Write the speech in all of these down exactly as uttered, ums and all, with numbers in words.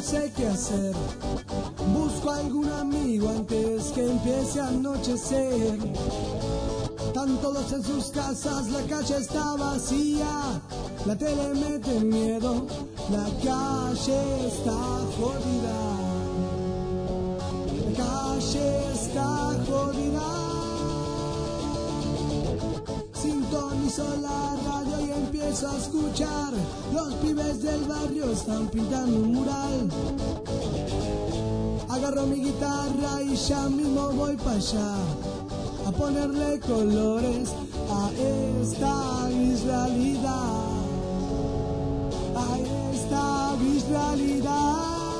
sé qué hacer. Busco algún amigo antes que empiece a anochecer. Están todos en sus casas, la calle está vacía. La tele mete miedo, la calle está jodida. La calle está jodida. Sintonizo la radio y empiezo a escuchar. Los pibes del barrio están pintando un mural. Agarro mi guitarra y ya mismo voy para allá a ponerle colores a esta gris realidad. A esta gris realidad.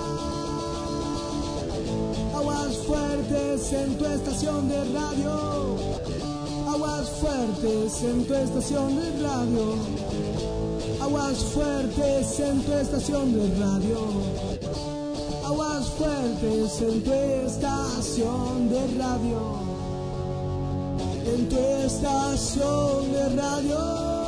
Aguas fuertes en tu estación de radio. Aguas fuertes en tu estación de radio. Aguas fuertes en tu estación de radio. Aguas fuertes en tu estación de radio. En tu estación de radio.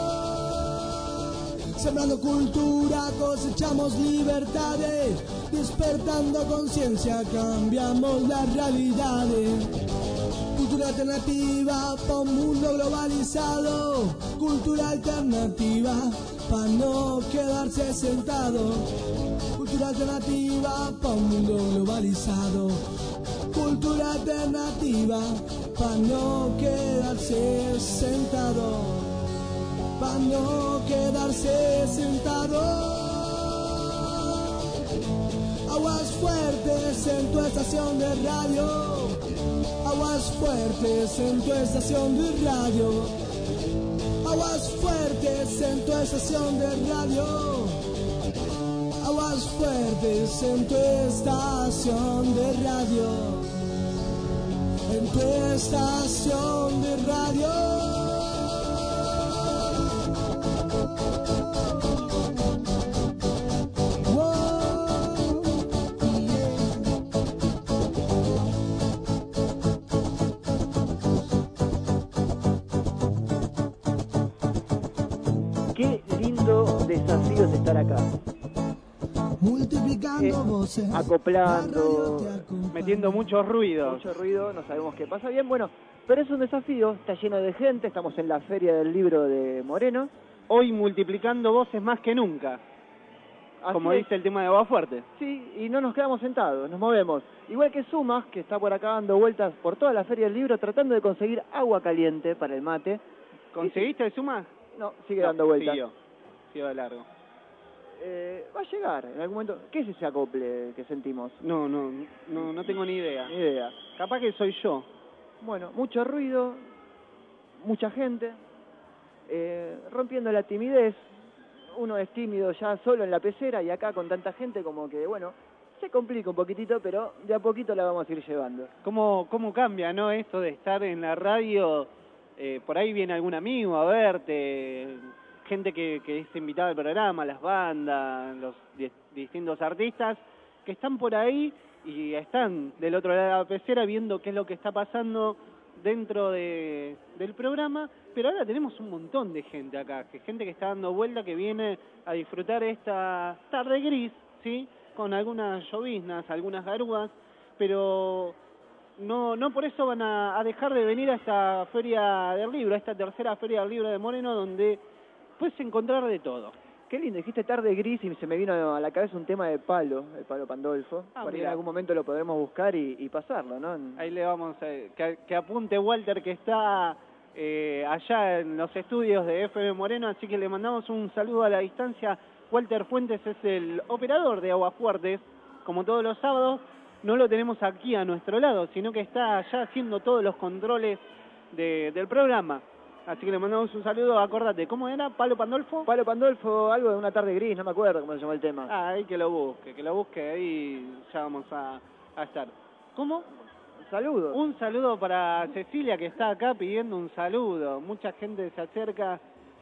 Sembrando cultura cosechamos libertades. Despertando conciencia cambiamos las realidades. Cultura alternativa pa' un mundo globalizado. Cultura alternativa pa' no quedarse sentado. Cultura alternativa pa' un mundo globalizado. Cultura alternativa pa' no quedarse sentado. Pa' no quedarse sentado. Aguas fuertes en tu estación de radio. Aguas fuertes en tu estación de radio. Aguas fuertes en tu estación de radio. Aguas fuertes en tu estación de radio. En tu estación de radio. Qué lindo desafío es estar acá. Multiplicando eh, voces. Acoplando, metiendo mucho ruido. mucho ruido, no sabemos qué pasa bien. Bueno, pero es un desafío, está lleno de gente, estamos en la Feria del Libro de Moreno. Hoy multiplicando voces más que nunca. Así Como es. dice el tema de Agua Fuerte. Sí, y no nos quedamos sentados, nos movemos. Igual que Sumas, que está por acá dando vueltas por toda la Feria del Libro tratando de conseguir agua caliente para el mate. ¿Conseguiste el Suma? No, sigue No, dando vueltas. Siguió, siguió de largo. Eh, va a llegar en algún momento. ¿Qué es ese acople que sentimos? No, no, no, no tengo ni idea. Ni idea. Capaz que soy yo. Bueno, mucho ruido, mucha gente, eh, rompiendo la timidez. Uno es tímido ya solo en la pecera y acá con tanta gente como que, bueno, se complica un poquitito, pero de a poquito la vamos a ir llevando. ¿Cómo, cómo cambia, no? Esto de estar en la radio, eh, por ahí viene algún amigo a verte, gente que, que es invitada al programa, las bandas, los di- distintos artistas que están por ahí y están del otro lado de la pecera viendo qué es lo que está pasando dentro de, del programa, pero ahora tenemos un montón de gente acá, que gente que está dando vuelta, que viene a disfrutar esta tarde gris, ¿sí? Con algunas lloviznas, algunas garúas, pero no no por eso van a, a dejar de venir a esta Feria del Libro, a esta tercera Feria del Libro de Moreno, donde puedes encontrar de todo. Qué lindo, dijiste tarde gris y se me vino a la cabeza un tema de Palo, de Palo Pandolfo. Ah, por ahí en mirá. algún momento lo podremos buscar y, y pasarlo, ¿no? Ahí le vamos a... Que, que apunte Walter, que está eh, allá en los estudios de F M Moreno, así que le mandamos un saludo a la distancia. Walter Fuentes es el operador de Aguas Fuertes, como todos los sábados. No lo tenemos aquí a nuestro lado, sino que está allá haciendo todos los controles de, del programa. Así que le mandamos un saludo. Acordate, ¿cómo era? ¿Palo Pandolfo? Palo Pandolfo, algo de una tarde gris, no me acuerdo cómo se llama el tema. Ah, ahí que lo busque, que lo busque, ahí ya vamos a, a estar. ¿Cómo? Saludos. Un saludo para Cecilia, que está acá pidiendo un saludo. Mucha gente se acerca.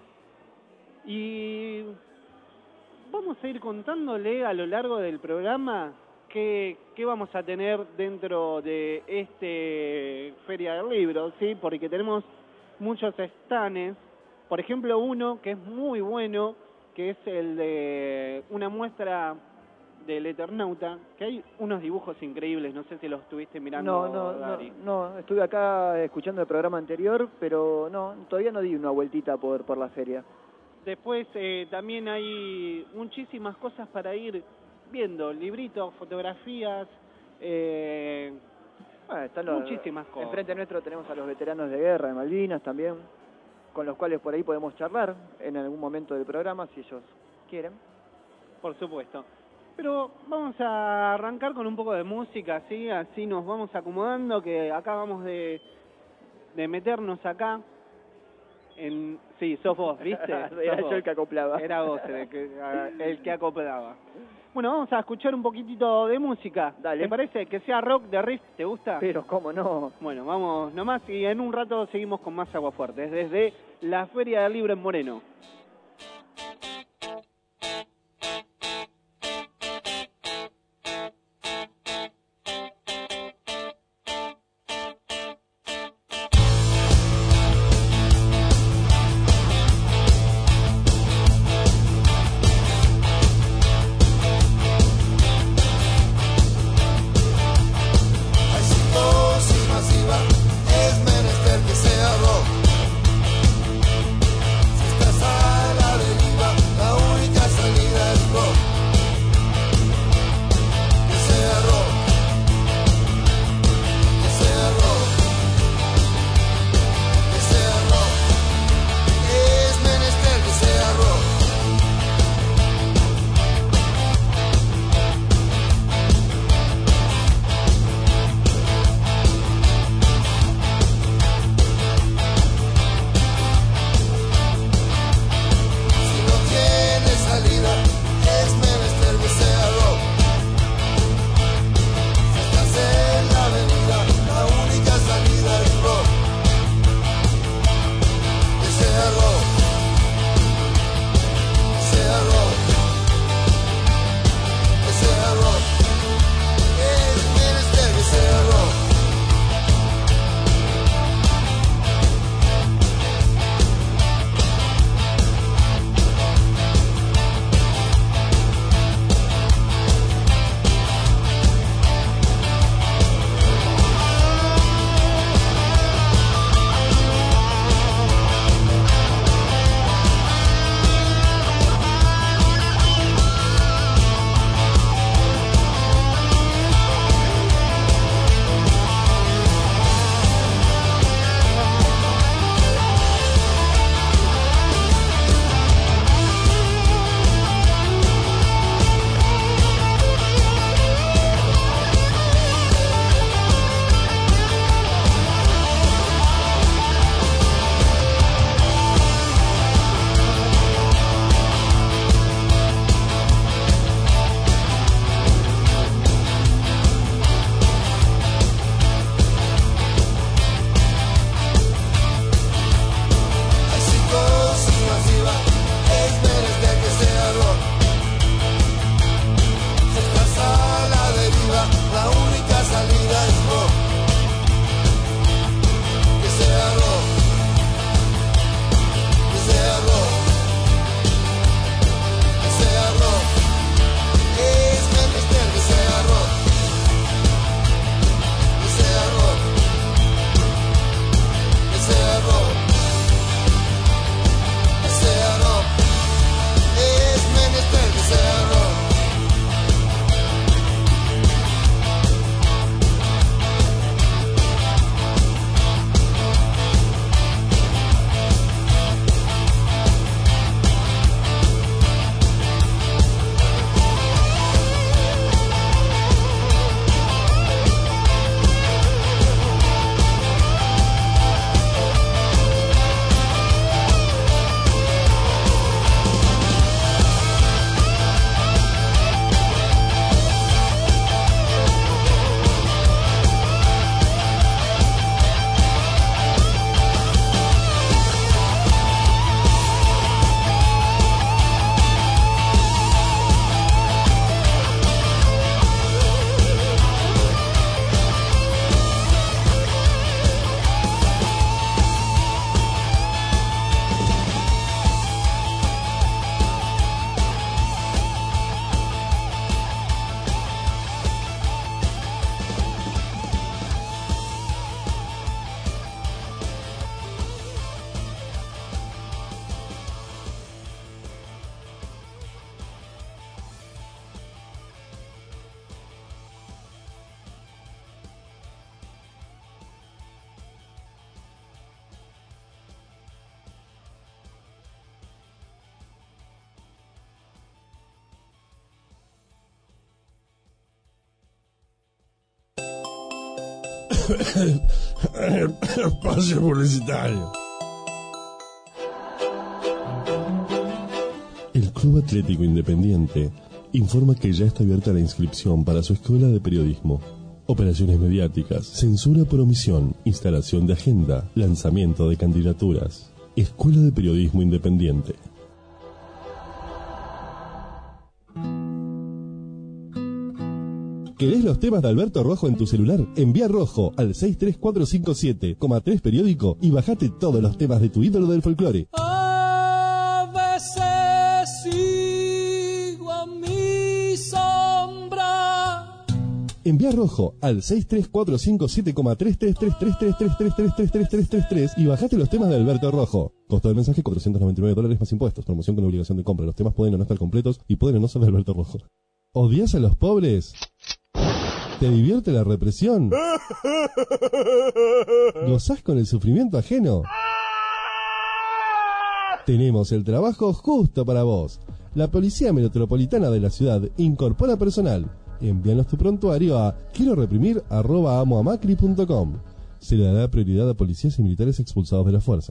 Y vamos a ir contándole a lo largo del programa qué, qué vamos a tener dentro de este Feria del Libro, ¿sí? Porque tenemos muchos stands. Por ejemplo, uno que es muy bueno, que es el de una muestra del Eternauta, que hay unos dibujos increíbles, no sé si los estuviste mirando, No, no, no, Dari. no, estuve acá escuchando el programa anterior, pero no, todavía no di una vueltita por, por la feria. Después eh, también hay muchísimas cosas para ir viendo, libritos, fotografías, eh, Bueno, están los, muchísimas cosas. Enfrente nuestro tenemos a los veteranos de guerra de Malvinas también, con los cuales por ahí podemos charlar en algún momento del programa, si ellos quieren. Por supuesto. Pero vamos a arrancar con un poco de música, ¿sí? Así nos vamos acomodando, que acá vamos de, de meternos acá. En, sí, sos vos, ¿viste? Era Sos yo vos. el que acoplaba. Era vos el que, el que acoplaba. Bueno, vamos a escuchar un poquitito de música. Dale. ¿Te parece? Que sea rock de riff, ¿te gusta? Pero cómo no. Bueno, vamos nomás y en un rato seguimos con más Aguafuertes desde la Feria del Libro en Moreno. Es menester que sea rock. Si estás ahí Espacio publicitario. El Club Atlético Independiente informa que ya está abierta la inscripción para su escuela de periodismo. Operaciones mediáticas, censura por omisión, instalación de agenda, lanzamiento de candidaturas. Escuela de Periodismo Independiente. ¿Querés los temas de Alberto Rojo en tu celular? Envía Rojo al seis tres cuatro cinco siete, tres periódico y bajate todos los temas de tu ídolo del folclore. A veces sigo a mi sombra. Envía Rojo al seis tres cuatro cinco siete, tres tres tres tres tres tres tres tres tres tres tres tres tres y bajate los temas de Alberto Rojo. Costo del mensaje cuatrocientos noventa y nueve dólares más impuestos. Promoción con obligación de compra. Los temas pueden o no estar completos y pueden o no ser de Alberto Rojo. ¿Odias a los pobres? ¿Te divierte la represión? ¿Gozás con el sufrimiento ajeno? Tenemos el trabajo justo para vos. La Policía Metropolitana de la ciudad incorpora personal. Envíanos tu prontuario a quiero reprimir arroba amoamacri punto com. Se le dará prioridad a policías y militares expulsados de las fuerzas.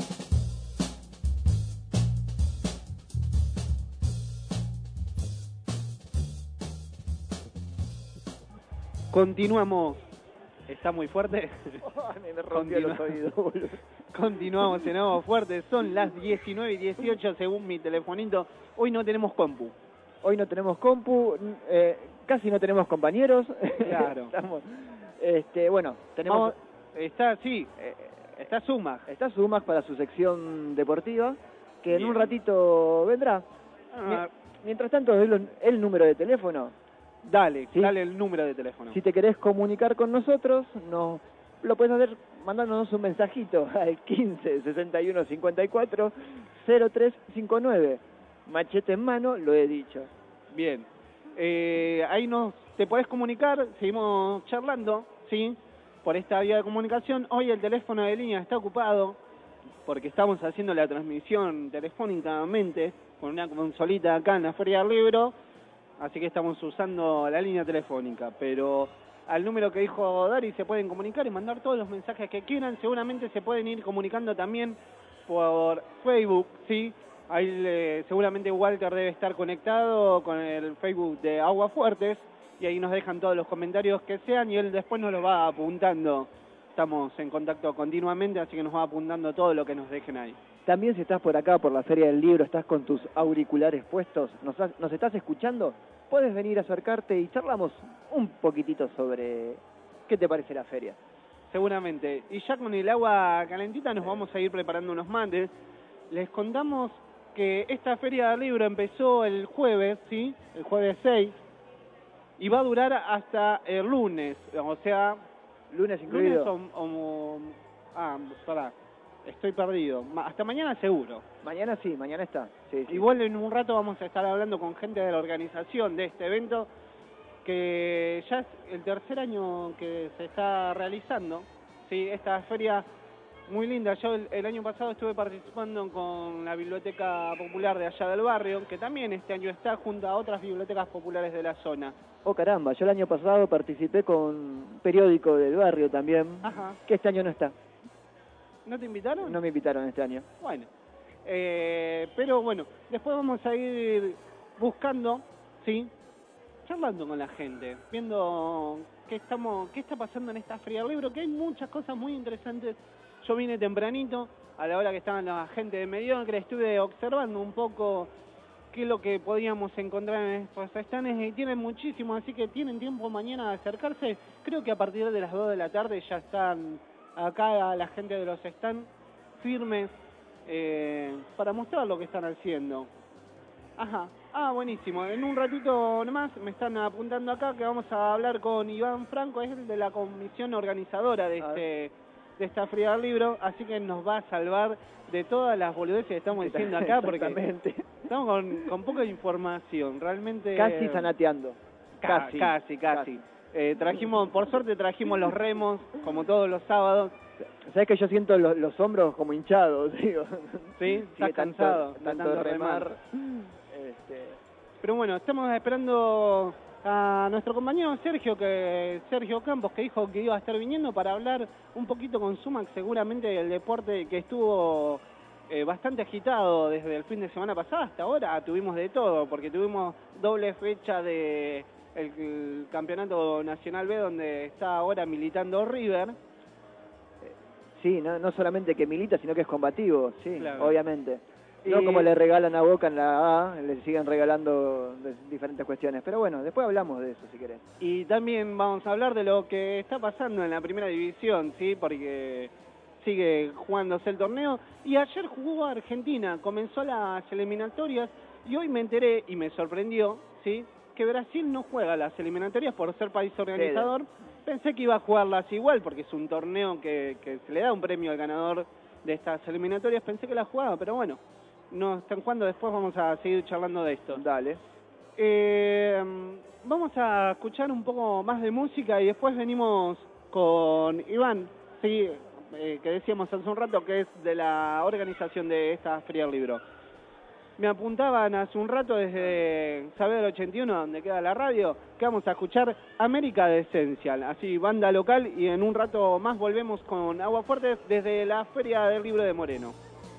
Continuamos. ¿Está muy fuerte? Me rompió los oídos, boludo. Continuamos en Agua Fuerte. Son las diecinueve y dieciocho según mi telefonito. Hoy no tenemos compu. Hoy no tenemos compu, eh, casi no tenemos compañeros. Claro. Estamos, este, bueno, tenemos... Vamos, está, sí, eh, está Sumac. Está Sumac para su sección deportiva, que Bien. en un ratito vendrá. Ah, Mientras tanto, el, el número de teléfono. dale, ¿Sí? dale el número de teléfono. Si te querés comunicar con nosotros, nos lo puedes hacer mandándonos un mensajito al quince sesenta y uno cincuenta y cuatro cero tres cincuenta y nueve. Machete en mano, lo he dicho. Bien. Eh, ahí nos te podés comunicar, seguimos charlando, ¿sí? Por esta vía de comunicación. Hoy el teléfono de línea está ocupado porque estamos haciendo la transmisión telefónicamente con una consolita acá en la Feria del Libro, así que estamos usando la línea telefónica, pero al número que dijo Dari se pueden comunicar y mandar todos los mensajes que quieran. Seguramente se pueden ir comunicando también por Facebook, ¿sí? Ahí eh, seguramente Walter debe estar conectado con el Facebook de Agua Fuertes y ahí nos dejan todos los comentarios que sean y él después nos los va apuntando. Estamos en contacto continuamente, así que nos va apuntando todo lo que nos dejen ahí. También si estás por acá, por la Feria del Libro, estás con tus auriculares puestos, nos, has- nos estás escuchando, puedes venir a acercarte y charlamos un poquitito sobre qué te parece la feria. Seguramente. Y ya con el agua calentita nos vamos a ir preparando unos mates. Les contamos que esta Feria del Libro empezó el jueves, ¿sí? El jueves seis, y va a durar hasta el lunes, o sea... Lunes incluido. Lunes o... o- ah, pará, estoy perdido. Ma- Hasta mañana seguro. Mañana sí, mañana está. Sí, sí. Igual en un rato vamos a estar hablando con gente de la organización de este evento, que ya es el tercer año que se está realizando, ¿sí? Esta feria muy linda. Yo el, el año pasado estuve participando con la Biblioteca Popular de allá del barrio, que también este año está junto a otras bibliotecas populares de la zona. Oh caramba, yo el año pasado participé con un periódico del barrio también, Ajá. que este año no está. ¿No te invitaron? No me invitaron este año. Bueno, eh, pero bueno, después vamos a ir buscando, ¿sí? Charlando con la gente, viendo qué estamos, qué está pasando en esta Feria del Libro, que hay muchas cosas muy interesantes. Yo vine tempranito, a la hora que estaban la gente de Mediocre, estuve observando un poco qué es lo que podíamos encontrar en estos stands, y tienen muchísimo, así que tienen tiempo mañana de acercarse. Creo que a partir de las dos de la tarde ya están acá la gente de los stands firmes eh, para mostrar lo que están haciendo. Ajá, ah, buenísimo. En un ratito nomás me están apuntando acá que vamos a hablar con Iván Franco, es el de la comisión organizadora de este de esta Feria del Libro, así que nos va a salvar de todas las boludeces que estamos diciendo acá, porque Exactamente. estamos con, con poca información, realmente... Casi zanateando. Ca- Casi. Casi, casi. Eh, trajimos, por suerte trajimos los remos, como todos los sábados. ¿Sabes que yo siento los, los hombros como hinchados? Digo. ¿Sí? Sí, Estás cansado de tanto tanto remar. remar. Este, Pero bueno, estamos esperando a nuestro compañero Sergio, que Sergio Campos, que dijo que iba a estar viniendo para hablar un poquito con Sumac, seguramente el deporte que estuvo eh, bastante agitado desde el fin de semana pasado hasta ahora. Tuvimos de todo, porque tuvimos doble fecha de el, el Campeonato Nacional B, donde está ahora militando River. Sí, no, no solamente que milita, sino que es combativo, sí, claro. Obviamente. No Y... como le regalan a Boca en la A, le siguen regalando de diferentes cuestiones. Pero bueno, después hablamos de eso, si querés. Y también vamos a hablar de lo que está pasando en la primera división, ¿sí? Porque sigue jugándose el torneo. Y ayer jugó Argentina, comenzó las eliminatorias, y hoy me enteré, y me sorprendió, ¿sí?, que Brasil no juega las eliminatorias por ser país organizador. Sí. Pensé que iba a jugarlas igual, porque es un torneo que, que se le da un premio al ganador de estas eliminatorias. Pensé que la jugaba, pero bueno, no están jugando. Después vamos a seguir charlando de esto. Dale. Eh, vamos a escuchar un poco más de música y después venimos con Iván, sí, eh, que decíamos hace un rato que es de la organización de esta Feria del Libro. Me apuntaban hace un rato desde Saber ochenta y uno, donde queda la radio, que vamos a escuchar América de Esencial, así banda local, y en un rato más volvemos con Agua Fuerte desde la Feria del Libro de Moreno.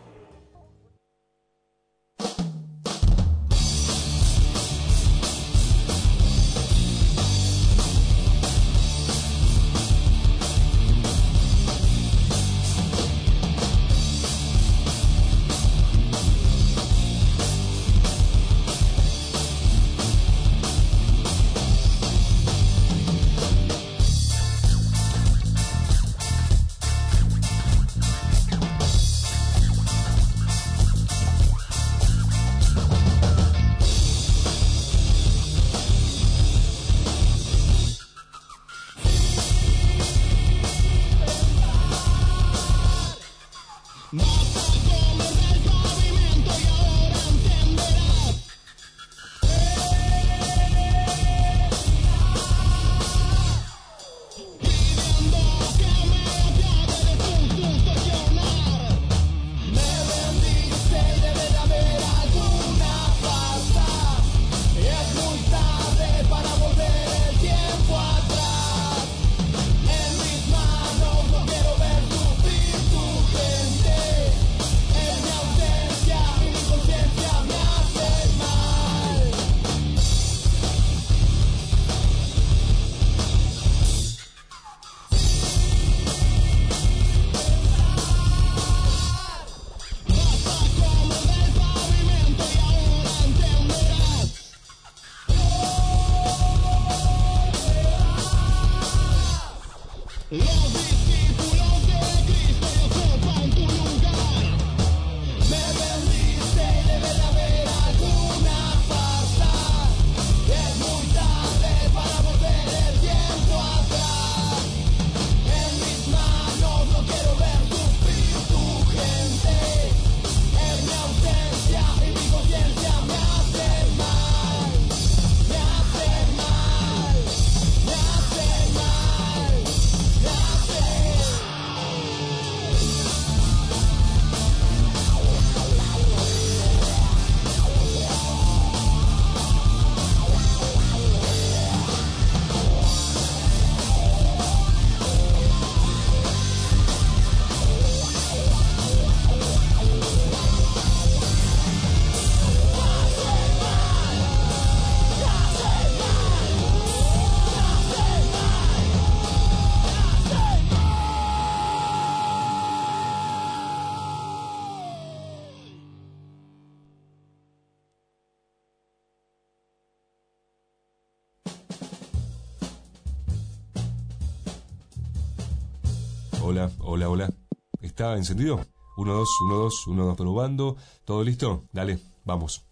Hola, hola, hola. ¿Está encendido? uno, dos, uno, dos, uno, dos, probando. ¿Todo listo? Dale, vamos.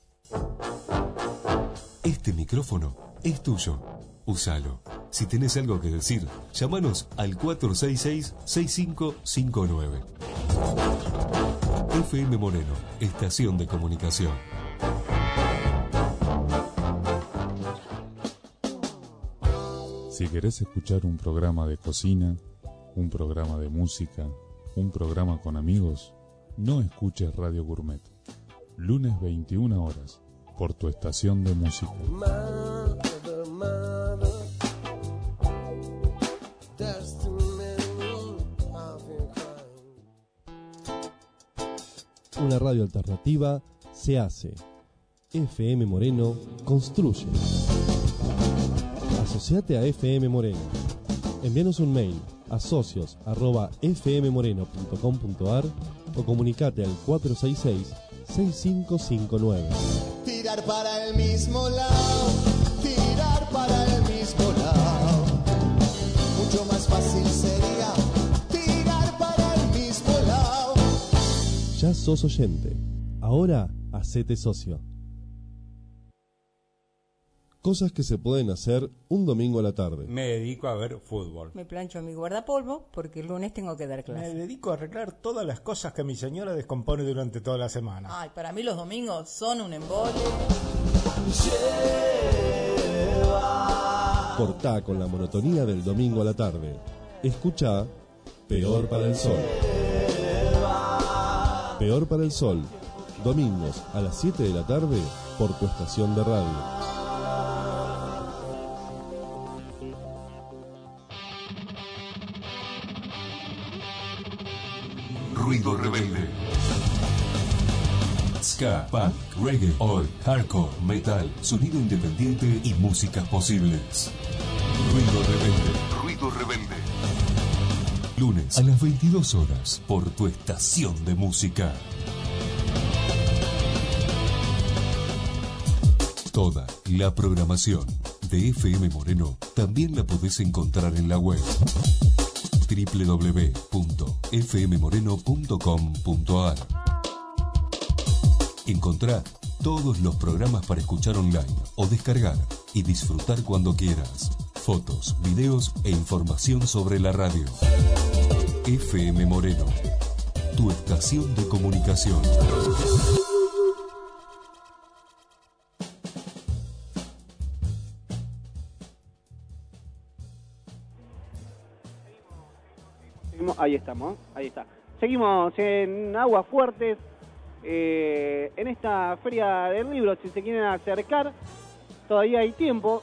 Este micrófono es tuyo. Úsalo. Si tenés algo que decir, llámanos al cuatro seis seis, seis cinco cinco nueve. F M Moreno, estación de comunicación. Si querés escuchar un programa de cocina, un programa de música, un programa con amigos, no escuches Radio Gourmet. Lunes veintiuna horas, por tu estación de música. mother. There's too many of you crying. Una radio alternativa se hace. F M Moreno construye. Asociate a F M Moreno. Envíanos un mail a socios arroba f m moreno punto com punto a r o comunicate al cuatro seis seis, seis cinco cinco nueve. Tirar para el mismo lado, tirar para el mismo lado. Mucho más fácil sería tirar para el mismo lado. Ya sos oyente. Ahora hacete socio. Cosas que se pueden hacer un domingo a la tarde. Me dedico a ver fútbol. Me plancho mi guardapolvo porque el lunes tengo que dar clase. Me dedico a arreglar todas las cosas que mi señora descompone durante toda la semana. Ay, para mí los domingos son un embole. Cortá con la monotonía del domingo a la tarde. Escuchá Peor para el Sol. Peor para el Sol. Domingos a las siete de la tarde por tu estación de radio. Ruido rebelde. Ska, punk, reggae, oi, hardcore, metal, sonido independiente y músicas posibles. Ruido rebelde. Ruido rebelde. Lunes a las veintidós horas por tu estación de música. Toda la programación de F M Moreno también la podés encontrar en la web doble u doble u doble u punto f m moreno punto com punto a r. Encontrá todos los programas para escuchar online o descargar y disfrutar cuando quieras. Fotos, videos e información sobre la radio. F M Moreno, tu estación de comunicación. Ahí estamos, ahí está. Seguimos en Aguas Fuertes, eh, en esta feria del libro. Si se quieren acercar, todavía hay tiempo.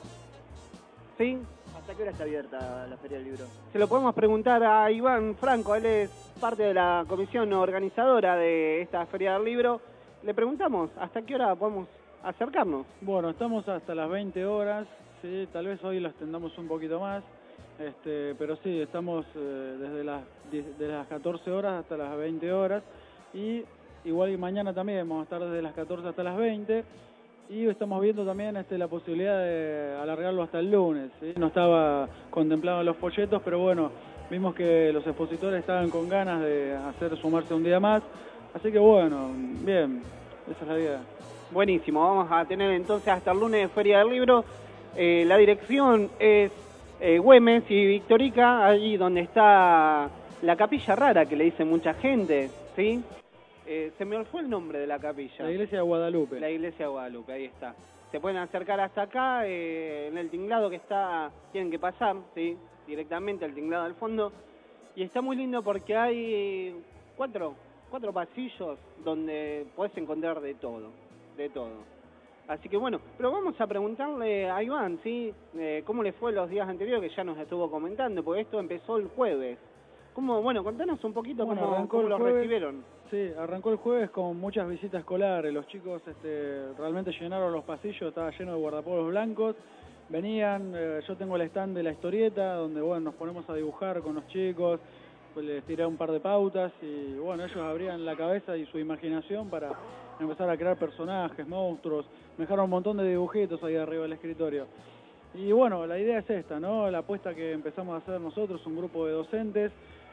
¿Sí? ¿Hasta qué hora está abierta la feria del libro? Se lo podemos preguntar a Iván Franco, él es parte de la comisión organizadora de esta feria del libro. Le preguntamos, ¿hasta qué hora podemos acercarnos? Bueno, estamos hasta las veinte horas, sí, tal vez hoy lo extendamos un poquito más. Este, pero sí, estamos eh, desde las desde las catorce horas hasta las veinte horas y igual que mañana también vamos a estar desde las catorce hasta las veinte y estamos viendo también este, la posibilidad de alargarlo hasta el lunes, ¿sí? No estaba contemplado en los folletos, pero bueno, vimos que los expositores estaban con ganas de hacer sumarse un día más, así que bueno, bien, esa es la idea. Buenísimo, vamos a tener entonces hasta el lunes Feria del Libro. Eh, la dirección es Eh, Güemes y Victorica, allí donde está la capilla rara que le dice mucha gente, ¿sí? Eh, se me fue el nombre de la capilla. La iglesia de Guadalupe. La iglesia de Guadalupe, ahí está. Se pueden acercar hasta acá, eh, en el tinglado que está, tienen que pasar, ¿sí? Directamente al tinglado al fondo. Y está muy lindo porque hay cuatro, cuatro pasillos donde podés encontrar de todo, de todo. Así que bueno, pero vamos a preguntarle a Iván, ¿sí? Eh, ¿Cómo le fue los días anteriores que ya nos estuvo comentando? Porque esto empezó el jueves. ¿Cómo, bueno, contanos un poquito bueno, cómo, cómo lo jueves, recibieron? Sí, arrancó el jueves con muchas visitas escolares. Los chicos este, realmente llenaron los pasillos, estaba lleno de guardapolvos blancos. Venían, eh, yo tengo el stand de la historieta, donde bueno, nos ponemos a dibujar con los chicos, pues les tiré un par de pautas y bueno, ellos abrían la cabeza y su imaginación para empezar a crear personajes, monstruos. Me dejaron un montón de dibujitos ahí arriba del escritorio. Y bueno, la idea es esta, ¿no? La apuesta que empezamos a hacer nosotros, un grupo de docentes,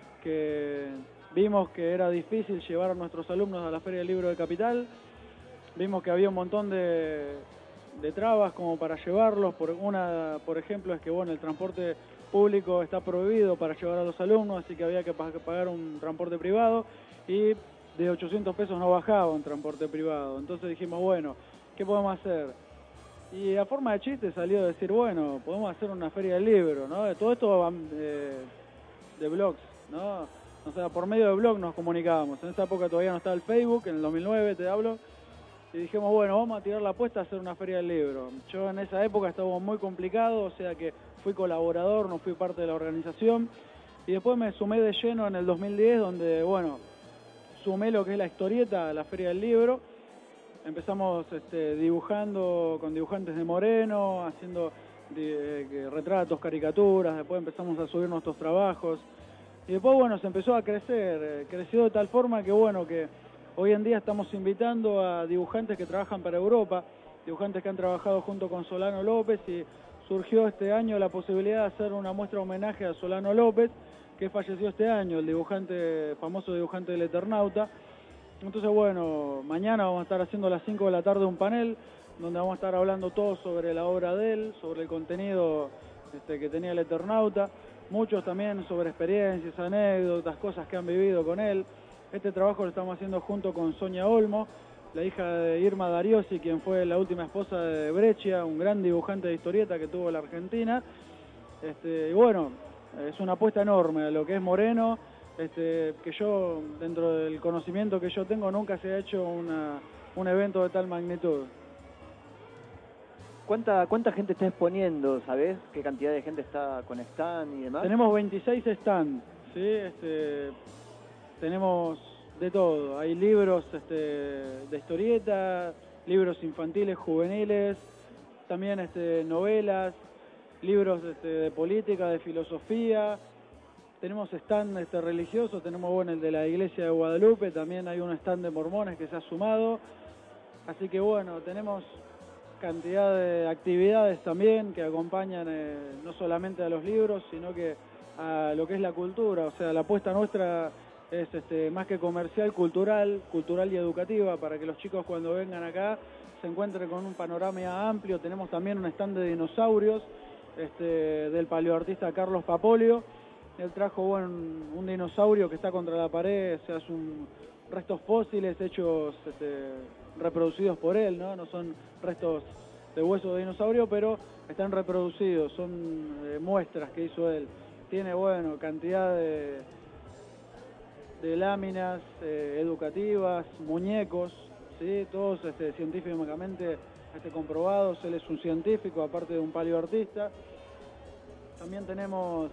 que vimos que era difícil llevar a nuestros alumnos a la Feria del Libro de Capital. Vimos que había un montón de, de trabas como para llevarlos. Por una, por ejemplo, es que bueno, el transporte público está prohibido para llevar a los alumnos, así que había que pagar un transporte privado y de ochocientos pesos no bajaba un transporte privado. Entonces dijimos, bueno, ¿qué podemos hacer? Y a forma de chiste salió a decir, bueno, podemos hacer una feria del libro, ¿no? Todo esto eh, de blogs, ¿no? O sea, por medio de blog nos comunicábamos. En esa época todavía no estaba el Facebook, en el dos mil nueve te hablo. y dijimos, bueno, vamos a tirar la apuesta a hacer una feria del libro. Yo en esa época estaba muy complicado, o sea que fui colaborador, no fui parte de la organización, y después me sumé de lleno en el dos mil diez, donde, bueno, sumé lo que es la historieta a la feria del libro. Empezamos este, dibujando con dibujantes de Moreno, haciendo de, de, retratos, caricaturas, después empezamos a subir nuestros trabajos, y después, bueno, se empezó a crecer, eh, creció de tal forma que, bueno, que hoy en día estamos invitando a dibujantes que trabajan para Europa, dibujantes que han trabajado junto con Solano López, y surgió este año la posibilidad de hacer una muestra homenaje a Solano López, que falleció este año, el dibujante, famoso dibujante del Eternauta. Entonces, bueno, mañana vamos a estar haciendo a las cinco de la tarde un panel, donde vamos a estar hablando todo sobre la obra de él, sobre el contenido este, que tenía el Eternauta, muchos también sobre experiencias, anécdotas, cosas que han vivido con él. Este trabajo lo estamos haciendo junto con Sonia Olmo, la hija de Irma Dariosi, quien fue la última esposa de Breccia, un gran dibujante de historieta que tuvo la Argentina. Este, y bueno, es una apuesta enorme a lo que es Moreno, este, que yo, dentro del conocimiento que yo tengo, nunca se ha hecho una, un evento de tal magnitud. ¿Cuánta, ¿Cuánta gente está exponiendo? ¿Sabés qué cantidad de gente está con stand y demás? Tenemos veintiséis stands, ¿sí? Este, tenemos de todo. Hay libros este, de historieta, libros infantiles, juveniles, también este, novelas, libros este, de política, de filosofía. Tenemos stand este, religiosos, tenemos bueno, el de la iglesia de Guadalupe, también hay un stand de mormones que se ha sumado. Así que bueno, tenemos cantidad de actividades también que acompañan eh, no solamente a los libros, sino que a lo que es la cultura. O sea, la apuesta nuestra es este, más que comercial, cultural, cultural y educativa, para que los chicos cuando vengan acá se encuentren con un panorama amplio. Tenemos también un stand de dinosaurios este, del paleoartista Carlos Papolio. Él trajo bueno, un, un dinosaurio que está contra la pared, o sea, son restos fósiles hechos, este, reproducidos por él, ¿no? No son restos de hueso de dinosaurio, pero están reproducidos, son eh, muestras que hizo él. Tiene, bueno, cantidad de, de láminas eh, educativas, muñecos, ¿sí? Todos este, científicamente este, comprobados. Él es un científico, aparte de un paleoartista. También tenemos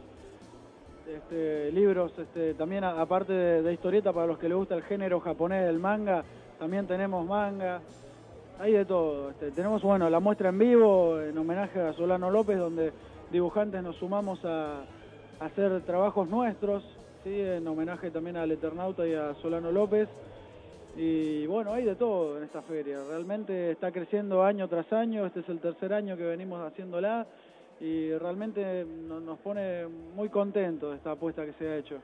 este, libros, este, también a, aparte de, de historieta, para los que les gusta el género japonés del manga, también tenemos manga, hay de todo. Este, tenemos, bueno, la muestra en vivo en homenaje a Solano López, donde dibujantes nos sumamos a, a hacer trabajos nuestros, ¿sí? En homenaje también al Eternauta y a Solano López. Y bueno, hay de todo en esta feria, realmente está creciendo año tras año, este es el tercer año que venimos haciéndola, y realmente nos pone muy contentos esta apuesta que se ha hecho.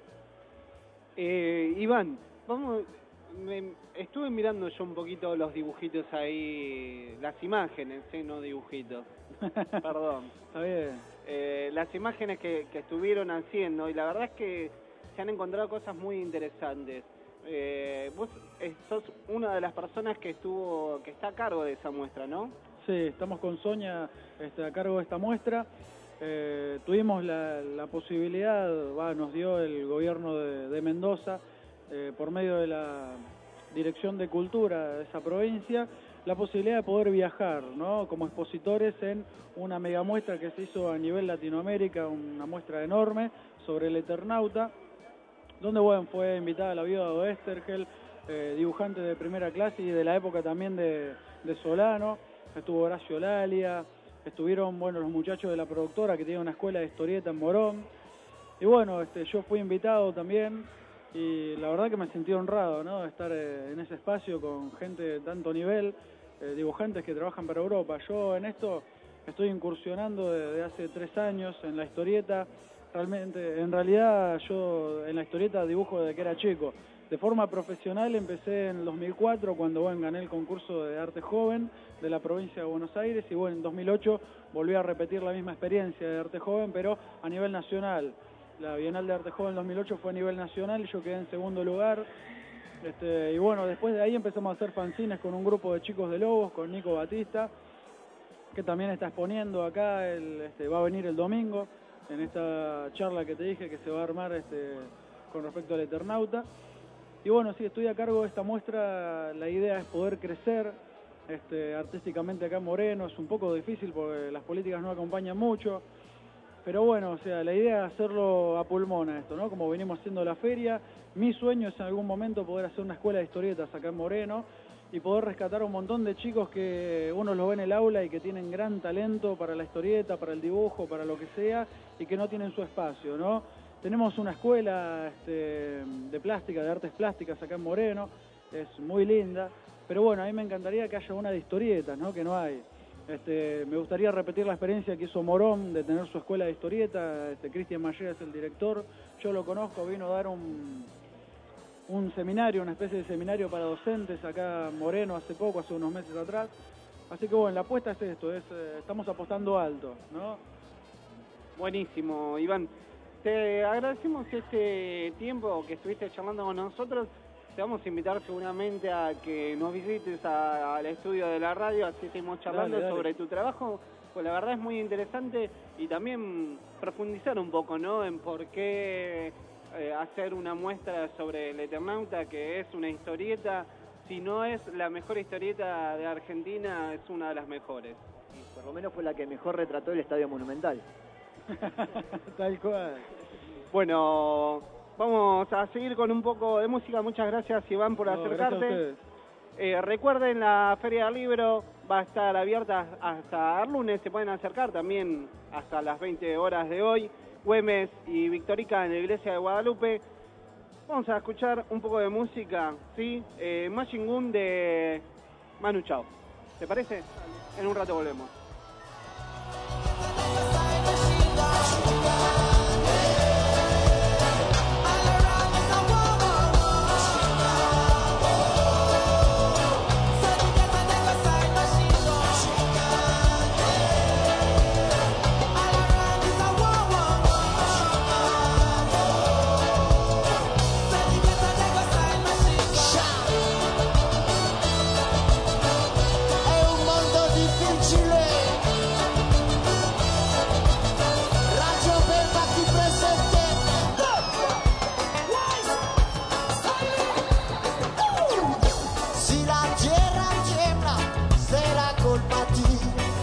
Eh, Iván, vamos, me, estuve mirando yo un poquito los dibujitos ahí, las imágenes, ¿eh? No dibujitos, perdón. Está bien. Eh, las imágenes que, que estuvieron haciendo, y la verdad es que se han encontrado cosas muy interesantes. Eh, vos sos una de las personas que estuvo, que está a cargo de esa muestra, ¿no? Sí, estamos con Sonia este, a cargo de esta muestra. Eh, tuvimos la, la posibilidad, va, nos dio el gobierno de, de Mendoza, eh, por medio de la Dirección de Cultura de esa provincia, la posibilidad de poder viajar, ¿no? Como expositores en una mega muestra que se hizo a nivel Latinoamérica, una muestra enorme sobre el Eternauta, donde bueno, fue invitada la viuda de Oestergel, eh, dibujante de primera clase y de la época también de, de Solano. Estuvo Horacio Lalia, estuvieron bueno los muchachos de la productora que tiene una escuela de historieta en Morón. Y bueno, este, yo fui invitado también y la verdad que me sentí honrado, ¿no? De estar eh, en ese espacio con gente de tanto nivel, eh, dibujantes que trabajan para Europa. Yo en esto estoy incursionando desde hace tres años en la historieta. Realmente, en realidad yo en la historieta dibujo desde que era chico. De forma profesional empecé en el dos mil cuatro cuando bueno, gané el concurso de arte joven de la provincia de Buenos Aires y bueno, en dos mil ocho volví a repetir la misma experiencia de arte joven pero a nivel nacional. La Bienal de Arte Joven dos mil ocho fue a nivel nacional y yo quedé en segundo lugar. Este, y bueno, después de ahí empezamos a hacer fanzines con un grupo de chicos de Lobos, con Nico Batista, que también está exponiendo acá, el, este, va a venir el domingo en esta charla que te dije que se va a armar este, con respecto al Eternauta. Y bueno, sí, estoy a cargo de esta muestra, la idea es poder crecer, este, artísticamente acá en Moreno. Es un poco difícil porque las políticas no acompañan mucho. Pero bueno, o sea, la idea es hacerlo a pulmón a esto, ¿no? Como venimos haciendo la feria. Mi sueño es en algún momento poder hacer una escuela de historietas acá en Moreno y poder rescatar a un montón de chicos que uno los ve en el aula y que tienen gran talento para la historieta, para el dibujo, para lo que sea, y que no tienen su espacio, ¿no? Tenemos una escuela este, de plástica, de artes plásticas acá en Moreno, es muy linda, pero bueno, a mí me encantaría que haya una de historietas, ¿no? Que no hay. Este, me gustaría repetir la experiencia que hizo Morón de tener su escuela de historieta. Este, Cristian Mallea es el director, yo lo conozco, vino a dar un, un seminario, una especie de seminario para docentes acá en Moreno hace poco, hace unos meses atrás. Así que bueno, la apuesta es esto, es, eh, estamos apostando alto, ¿no? Buenísimo, Iván. Te agradecemos este tiempo que estuviste charlando con nosotros. Te vamos a invitar seguramente a que nos visites a- al estudio de la radio, así seguimos charlando Dale, dale. sobre tu trabajo, pues la verdad es muy interesante, y también profundizar un poco, ¿no?, en por qué eh, hacer una muestra sobre el Eternauta, que es una historieta, si no es la mejor historieta de Argentina, es una de las mejores. Y por lo menos fue la que mejor retrató el Estadio Monumental. Tal cual. Bueno, vamos a seguir con un poco de música. Muchas gracias, Iván, por No, gracias a acercarte. ustedes. Eh, recuerden, la Feria del Libro va a estar abierta hasta el lunes. Se pueden acercar también hasta las veinte horas de hoy. Güemes y Victorica en la Iglesia de Guadalupe. Vamos a escuchar un poco de música, ¿sí? Eh, Machine Gun de Manu Chao. ¿Te parece? En un rato volvemos. È un mondo difficile, raggio per chi presente. Si la tierra tiembla, será colpa ti.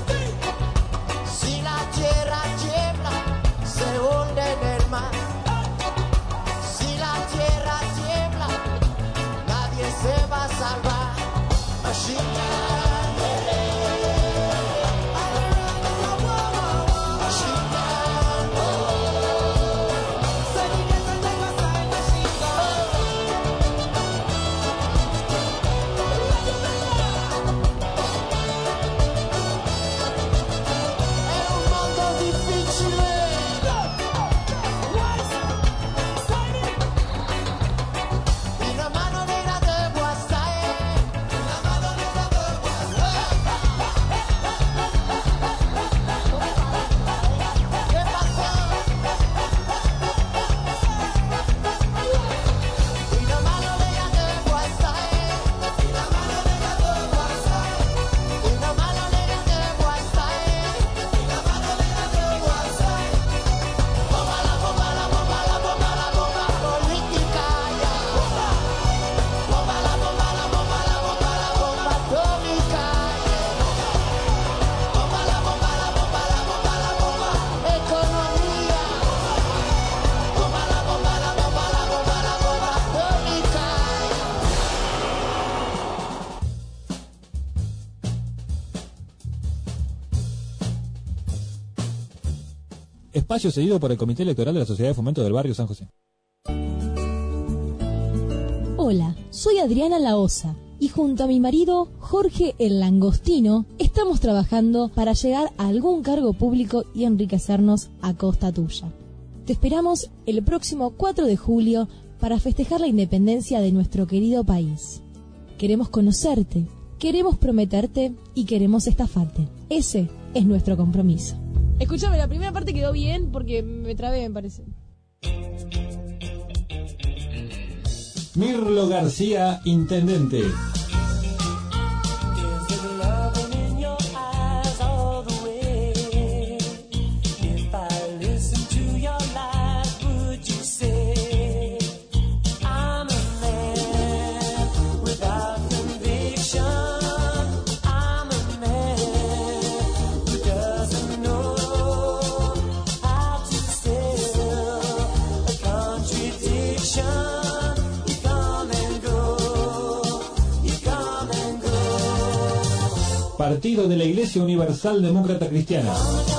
Si la tierra tiembla, se hunde en el mar. Si la tierra tiembla, nadie se va a salvar. Machine gun, machine gun, è un mondo difficile. Y la mano negra de Guasay, la mano negra de Guasay. ¿Qué pasó? Y la mano negra de Guasay, y la mano negra de Guasay, y la mano negra de Guasay, y la mano negra de Guasay. Bomba la bomba la bomba la bomba la bomba política ya. Bomba la bomba la bomba la bomba la bomba atómica. Bomba la bomba la bomba la bomba la bomba economía. Bomba la bomba la bomba la bomba la bomba atómica. Espacio cedido por el Comité Electoral de la Sociedad de Fomento del Barrio San José. Hola, soy Adriana Laosa y junto a mi marido Jorge el Langostino estamos trabajando para llegar a algún cargo público y enriquecernos a costa tuya. Te esperamos el próximo cuatro de julio para festejar la independencia de nuestro querido país. Queremos conocerte, queremos prometerte y queremos estafarte. Ese es nuestro compromiso. Escúchame, la primera parte quedó bien porque me trabé, me parece. Mirlo García, intendente. I'm a man without conviction. Partido de la Iglesia Universal Demócrata Cristiana.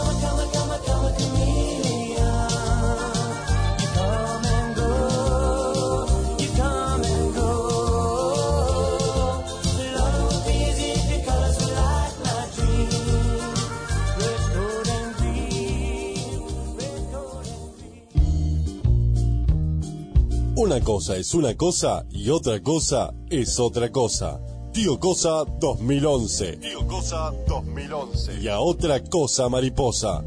Una cosa es una cosa y otra cosa es otra cosa. Tío Cosa dos mil once. Tío Cosa dos mil once. Y a otra cosa mariposa.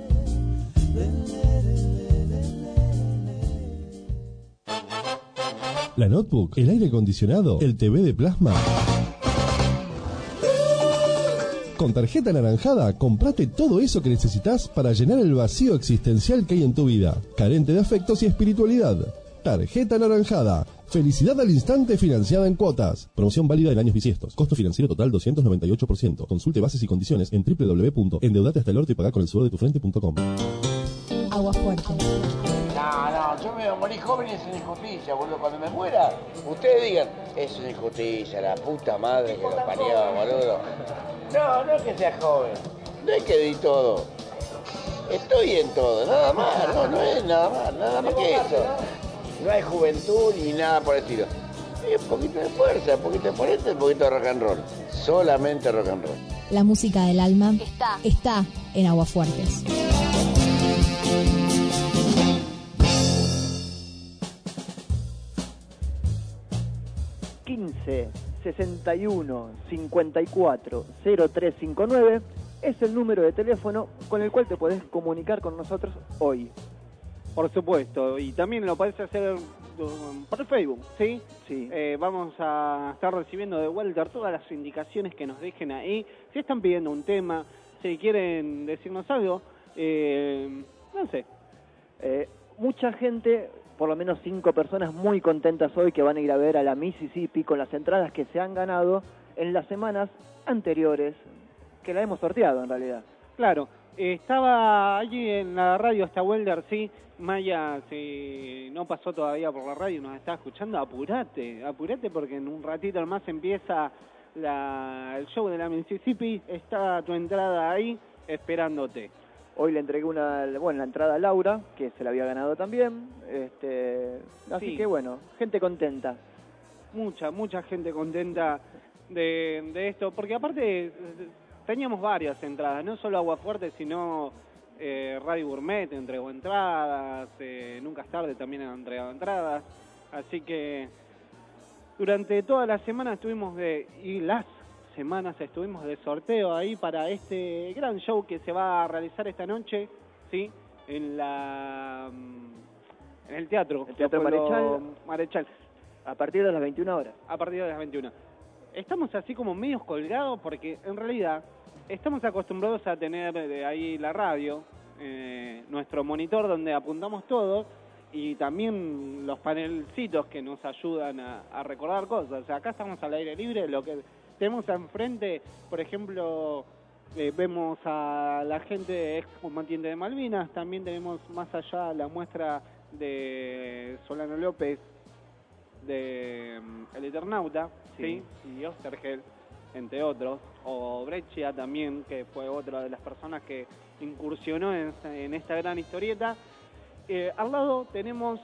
La notebook, el aire acondicionado, el T V de plasma. Con tarjeta anaranjada, comprate todo eso que necesitas para llenar el vacío existencial que hay en tu vida, carente de afectos y espiritualidad. Tarjeta anaranjada. Felicidad al instante financiada en cuotas. Promoción válida en años bisiestos. Costo financiero total doscientos noventa y ocho por ciento. Consulte bases y condiciones en doble u doble u doble u punto endeudate hasta el orto y pagá con el sudor de tu frente punto com. Agua fuerte. No, no, yo me voy a morir joven y es una injusticia, boludo. Cuando me muera, ustedes digan, es una injusticia, la puta madre que lo parió, boludo. No, no es que sea joven. No es que di todo. Estoy en todo, nada más, no, no es nada más, nada más que eso. No hay juventud ni nada por el estilo. Hay un poquito de fuerza, un poquito de ponente, un poquito de rock and roll. Solamente rock and roll. La música del alma está, está en Aguafuertes. quince, sesenta y uno, cincuenta y cuatro, cero tres cincuenta y nueve es el número de teléfono con el cual te podés comunicar con nosotros hoy. Por supuesto, y también lo podés hacer um, por Facebook, ¿sí? Sí. Eh, vamos a estar recibiendo de Walter todas las indicaciones que nos dejen ahí. Si están pidiendo un tema, si quieren decirnos algo, eh, no sé. Eh, mucha gente, por lo menos cinco personas muy contentas hoy que van a ir a ver a la Mississippi con las entradas que se han ganado en las semanas anteriores, que la hemos sorteado en realidad. Claro, eh, estaba allí en la radio hasta Welder, sí. Maya, si no pasó todavía por la radio y nos está escuchando, apurate, apurate porque en un ratito más empieza la, el show de la Mississippi. Está tu entrada ahí esperándote. Hoy le entregué una, bueno, la entrada a Laura, que se la había ganado también. Este, así Sí. que bueno, gente contenta. Mucha, mucha gente contenta de, de esto, porque aparte teníamos varias entradas, no solo Aguafuerte, sino eh, Radio Gourmet entregó entradas, eh, Nunca es tarde también han entregado entradas, así que durante toda la semana estuvimos de, y las semanas estuvimos de sorteo ahí para este gran show que se va a realizar esta noche, ¿sí? En la en el teatro, El Teatro Leopoldo Marechal. Marechal. A partir de las veintiuna horas. A partir de las veintiuna. Estamos así como medios colgados porque en realidad estamos acostumbrados a tener de ahí la radio, eh, nuestro monitor donde apuntamos todo y también los panelcitos que nos ayudan a, a recordar cosas. O sea, acá estamos al aire libre, lo que tenemos enfrente, por ejemplo, eh, vemos a la gente ex combatiente de Malvinas, también tenemos más allá la muestra de Solano López, de um, El Eternauta, ¿sí? Sí. Y Ostergel, entre otros, o Breccia también, que fue otra de las personas que incursionó en, en esta gran historieta. Eh, al lado tenemos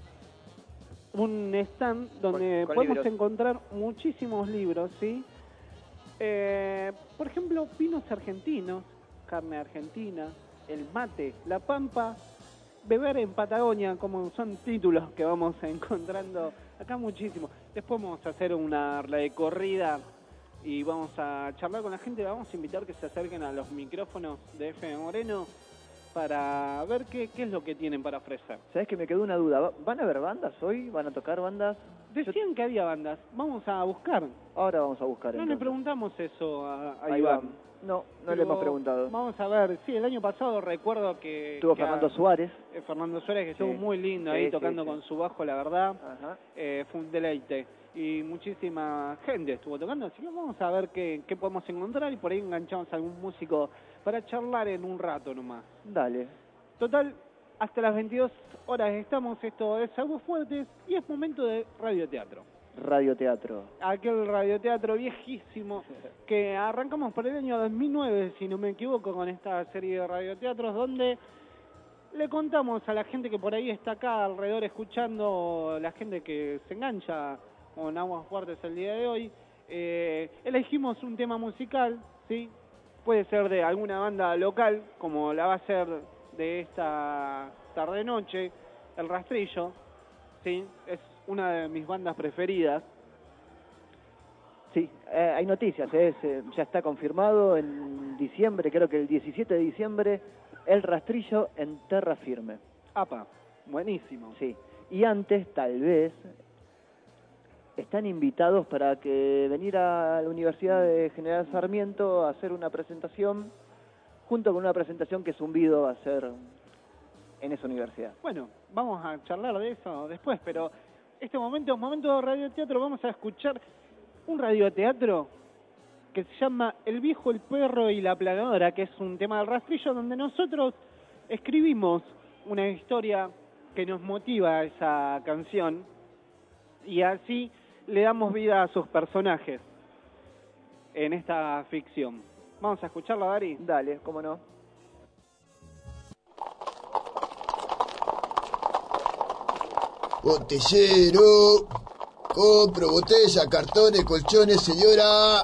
un stand donde Con- con podemos libros. encontrar muchísimos libros, ¿sí? Eh, por ejemplo, vinos argentinos, carne argentina, el mate, la pampa, beber en Patagonia, como son títulos que vamos encontrando acá muchísimo. Después vamos a hacer una recorrida y vamos a charlar con la gente, vamos a invitar que se acerquen a los micrófonos de F M Moreno para ver qué, qué es lo que tienen para ofrecer. ¿Sabés que me quedó una duda? ¿Va- ¿Van a haber bandas hoy? ¿Van a tocar bandas? Decían que había bandas, vamos a buscar. Ahora vamos a buscar. No le entonces. preguntamos eso a, a A Iván. Iván. No, no Pero le hemos preguntado. Vamos a ver, sí, el año pasado recuerdo que... Estuvo que Fernando a- Suárez. eh, Fernando Suárez, que Sí. estuvo muy lindo Sí, ahí sí, tocando sí. con su bajo, la verdad. Ajá. Eh, fue un deleite. Y muchísima gente estuvo tocando, así que vamos a ver qué, qué podemos encontrar y por ahí enganchamos a algún músico para charlar en un rato nomás. Dale. Total, hasta las veintidós horas estamos, esto es Aguas Fuertes y es momento de radioteatro. radioteatro. Aquel radioteatro viejísimo que arrancamos por el año dos mil nueve, si no me equivoco, con esta serie de radioteatros donde le contamos a la gente que por ahí está acá alrededor escuchando, la gente que se engancha con Aguas Fuertes el día de hoy, eh, elegimos un tema musical, ¿sí? Puede ser de alguna banda local, como la va a ser de esta tarde-noche, El Rastrillo, ¿sí? Es una de mis bandas preferidas. Sí, eh, hay noticias, eh, se- ya está confirmado en diciembre, creo que el diecisiete de diciembre, El Rastrillo en Terra Firme. Apa, buenísimo. Sí, y antes, tal vez, están invitados para que venir a la Universidad de General Sarmiento a hacer una presentación, junto con una presentación que Zumbido va a hacer en esa universidad. Bueno, vamos a charlar de eso después, pero este momento es un momento de radioteatro. Vamos a escuchar un radioteatro que se llama El viejo, el perro y la planadora, que es un tema del Rastrillo donde nosotros escribimos una historia que nos motiva a esa canción y así le damos vida a sus personajes en esta ficción. Vamos a escucharla, Dari. Dale, cómo no. Botellero, compro botella, cartones, colchones, señora.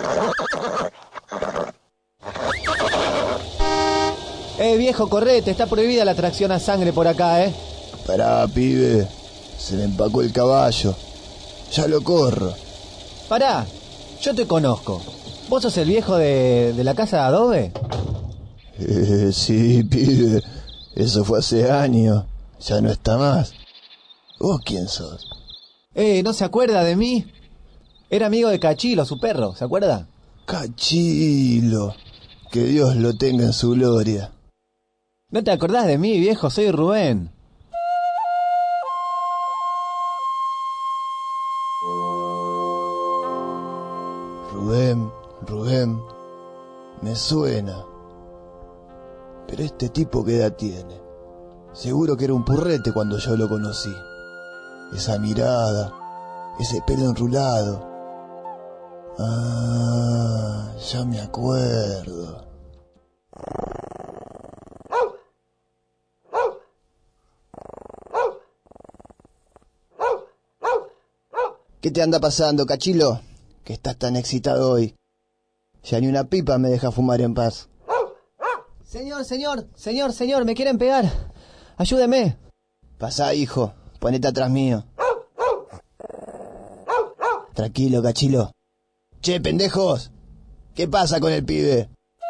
Eh, viejo, correte, está prohibida la tracción a sangre por acá, ¿eh? Pará, pibe, se me empacó el caballo. Ya lo corro. Pará, yo te conozco. ¿Vos sos el viejo de, de la casa de adobe? Eh, sí, pibe, eso fue hace años, ya no está más. ¿Vos quién sos? Eh, ¿no se acuerda de mí? Era amigo de Cachilo, su perro, ¿se acuerda? Cachilo, que Dios lo tenga en su gloria. ¿No te acordás de mí, viejo? Soy Rubén. Rubén, Rubén, me suena. Pero este tipo, ¿qué edad tiene? Seguro que era un purrete cuando yo lo conocí. Esa mirada, ese pelo enrulado. Ah, ya me acuerdo. ¿Qué te anda pasando, Cachilo? Que estás tan excitado hoy. Ya ni una pipa me deja fumar en paz. Señor, señor, señor, señor, me quieren pegar. Ayúdeme. Pasá, hijo, ponete atrás mío. Tranquilo, Cachilo. Che, pendejos, ¿qué pasa con el pibe?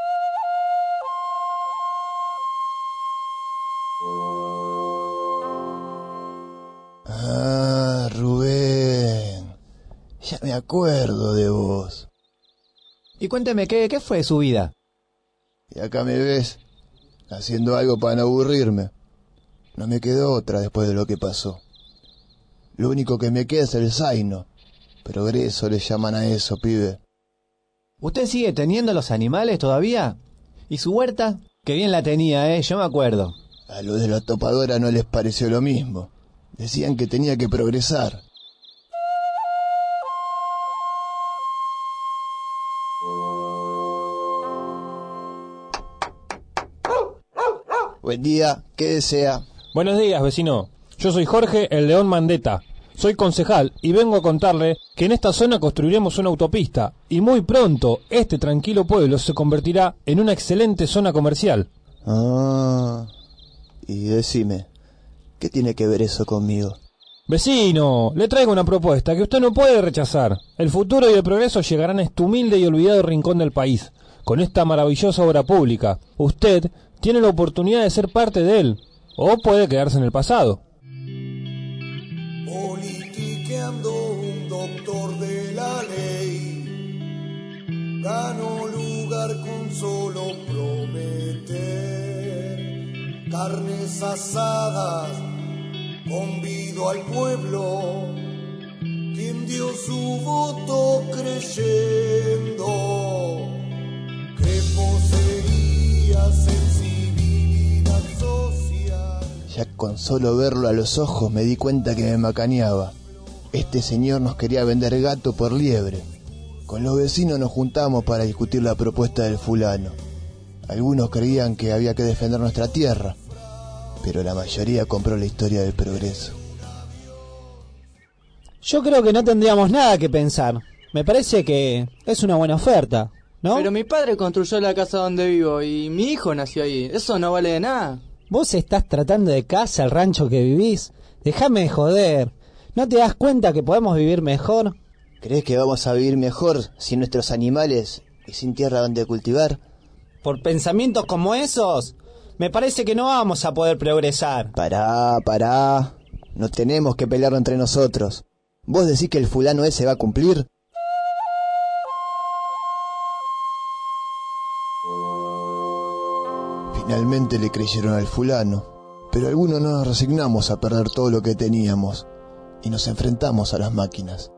Ah, Rubén, ya me acuerdo de vos. Y cuénteme, ¿qué, qué fue su vida? Y acá me ves, haciendo algo para no aburrirme. No me quedó otra después de lo que pasó. Lo único que me queda es el zaino. Progreso le llaman a eso, pibe. ¿Usted sigue teniendo los animales todavía? ¿Y su huerta? Que bien la tenía, ¿eh? Yo me acuerdo. A los de la topadora no les pareció lo mismo. Decían que tenía que progresar. Buen día, ¿qué desea? Buenos días, vecino. Yo soy Jorge el León Mandeta. Soy concejal y vengo a contarle que en esta zona construiremos una autopista y muy pronto este tranquilo pueblo se convertirá en una excelente zona comercial. Ah, y decime, ¿qué tiene que ver eso conmigo? Vecino, le traigo una propuesta que usted no puede rechazar. El futuro y el progreso llegarán a este humilde y olvidado rincón del país. Con esta maravillosa obra pública, usted tiene la oportunidad de ser parte de él, o puede quedarse en el pasado. Politiqueando un doctor de la ley, ganó lugar con solo prometer carnes asadas, convido al pueblo, quien dio su voto creyendo que poseía sensibilidad social. Ya con solo verlo a los ojos me di cuenta que me macaneaba. Este señor nos quería vender gato por liebre. Con los vecinos nos juntamos para discutir la propuesta del fulano. Algunos creían que había que defender nuestra tierra, pero la mayoría compró la historia del progreso. Yo creo que no tendríamos nada que pensar. Me parece que es una buena oferta, ¿no? Pero mi padre construyó la casa donde vivo y mi hijo nació ahí. Eso no vale de nada. ¿Vos estás tratando de casa el rancho que vivís? Déjame de joder. ¿No te das cuenta que podemos vivir mejor? ¿Crees que vamos a vivir mejor sin nuestros animales y sin tierra donde cultivar? ¿Por pensamientos como esos? Me parece que no vamos a poder progresar. Pará, pará. No tenemos que pelear entre nosotros. ¿Vos decís que el fulano ese va a cumplir? Finalmente le creyeron al fulano, pero algunos no nos resignamos a perder todo lo que teníamos y nos enfrentamos a las máquinas.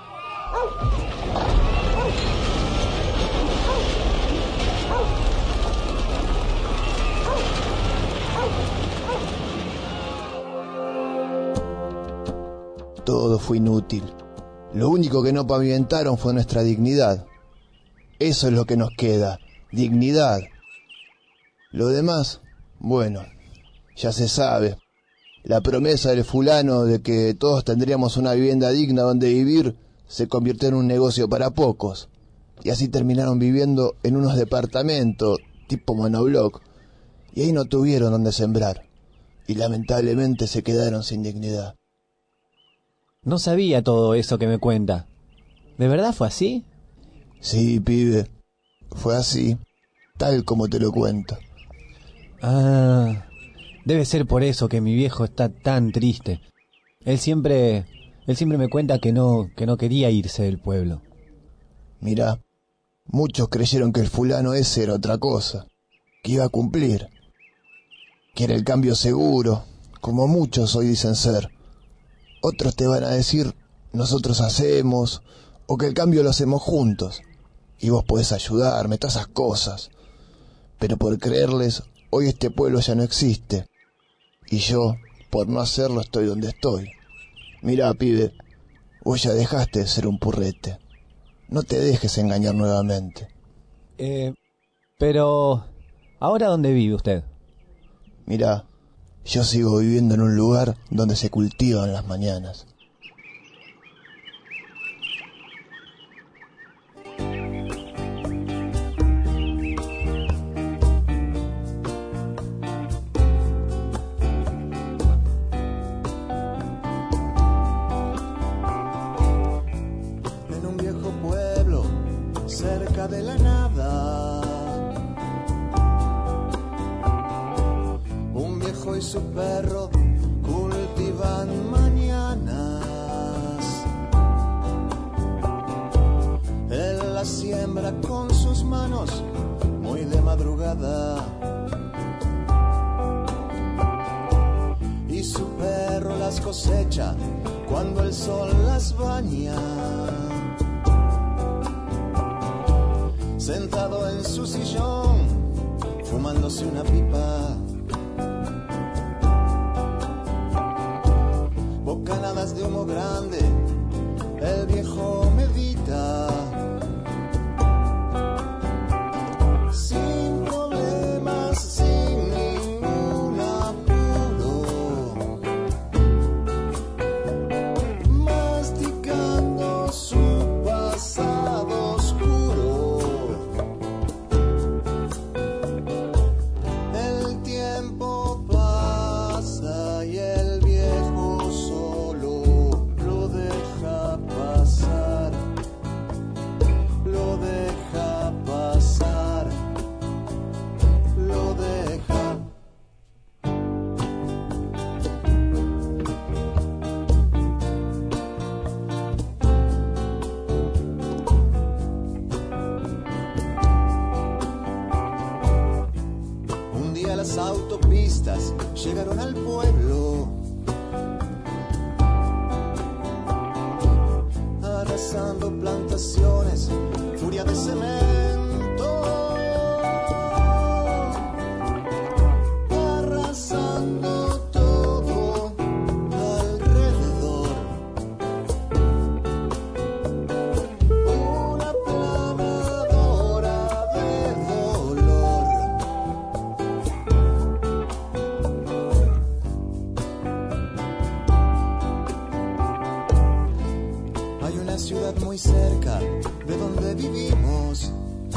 Todo fue inútil. Lo único que no pavimentaron fue nuestra dignidad. Eso es lo que nos queda, dignidad. Lo demás, bueno, ya se sabe. La promesa del fulano de que todos tendríamos una vivienda digna donde vivir se convirtió en un negocio para pocos. Y así terminaron viviendo en unos departamentos tipo monobloc. Y ahí no tuvieron donde sembrar. Y lamentablemente se quedaron sin dignidad. No sabía todo eso que me cuenta. ¿De verdad fue así? Sí, pibe. Fue así, tal como te lo cuento. Ah, debe ser por eso que mi viejo está tan triste. Él siempre, él siempre me cuenta que no, que no quería irse del pueblo. Mirá, muchos creyeron que el fulano ese era otra cosa, que iba a cumplir, que era el cambio seguro, como muchos hoy dicen ser. Otros te van a decir, nosotros hacemos, o que el cambio lo hacemos juntos, y vos podés ayudarme, todas esas cosas. Pero por creerles, hoy este pueblo ya no existe, y yo, por no hacerlo, estoy donde estoy. Mirá, pibe, vos ya dejaste de ser un purrete. No te dejes engañar nuevamente. Eh, pero, ¿ahora dónde vive usted? Mirá, yo sigo viviendo en un lugar donde se cultivan las mañanas. En un viejo pueblo, cerca de la nada, un viejo y su perro cultivan mañanas. Él la siembra con sus manos, muy de madrugada, y su perro las cosecha cuando el sol las baña. Sentado en su sillón, fumándose una pipa, bocanadas de humo grande, el viejo medita. Sin problemas, sin ningún apuro, masticando su pasado oscuro. El tiempo pasa y el viejo solo lo deja pasar, lo deja pasar, lo deja. Un día las autopistas llegaron al pueblo, arrasando plantaciones, furia de cemento, arrasando todo alrededor. sueños,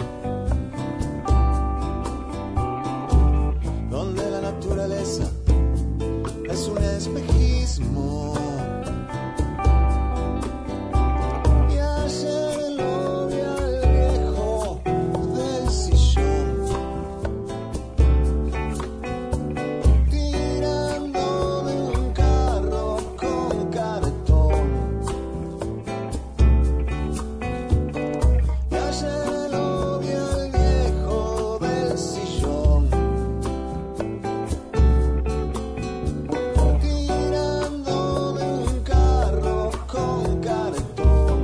donde la naturaleza es un espejismo. Y ayer lo vi al viejo del sillón, tirando de un carro con cartón. Y ayer lo vi al viejo del sillón, tirando de un carro con cartón.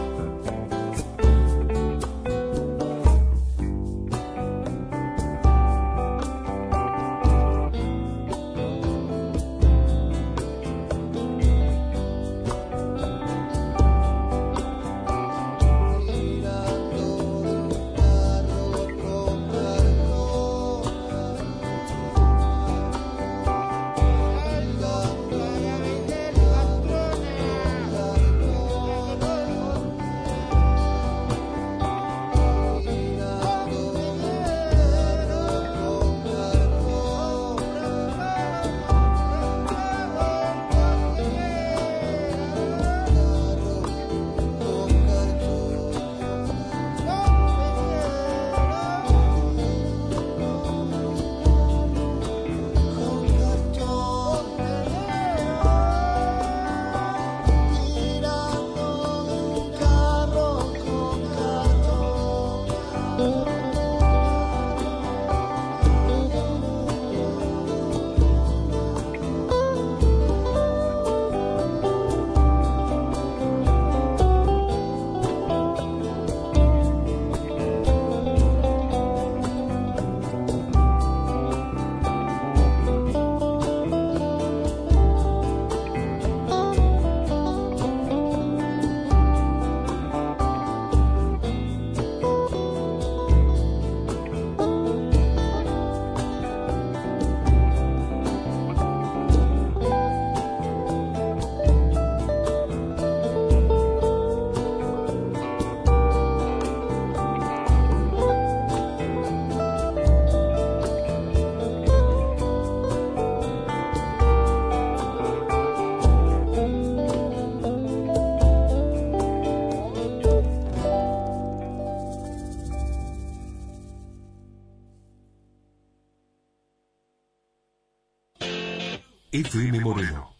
F M Moreno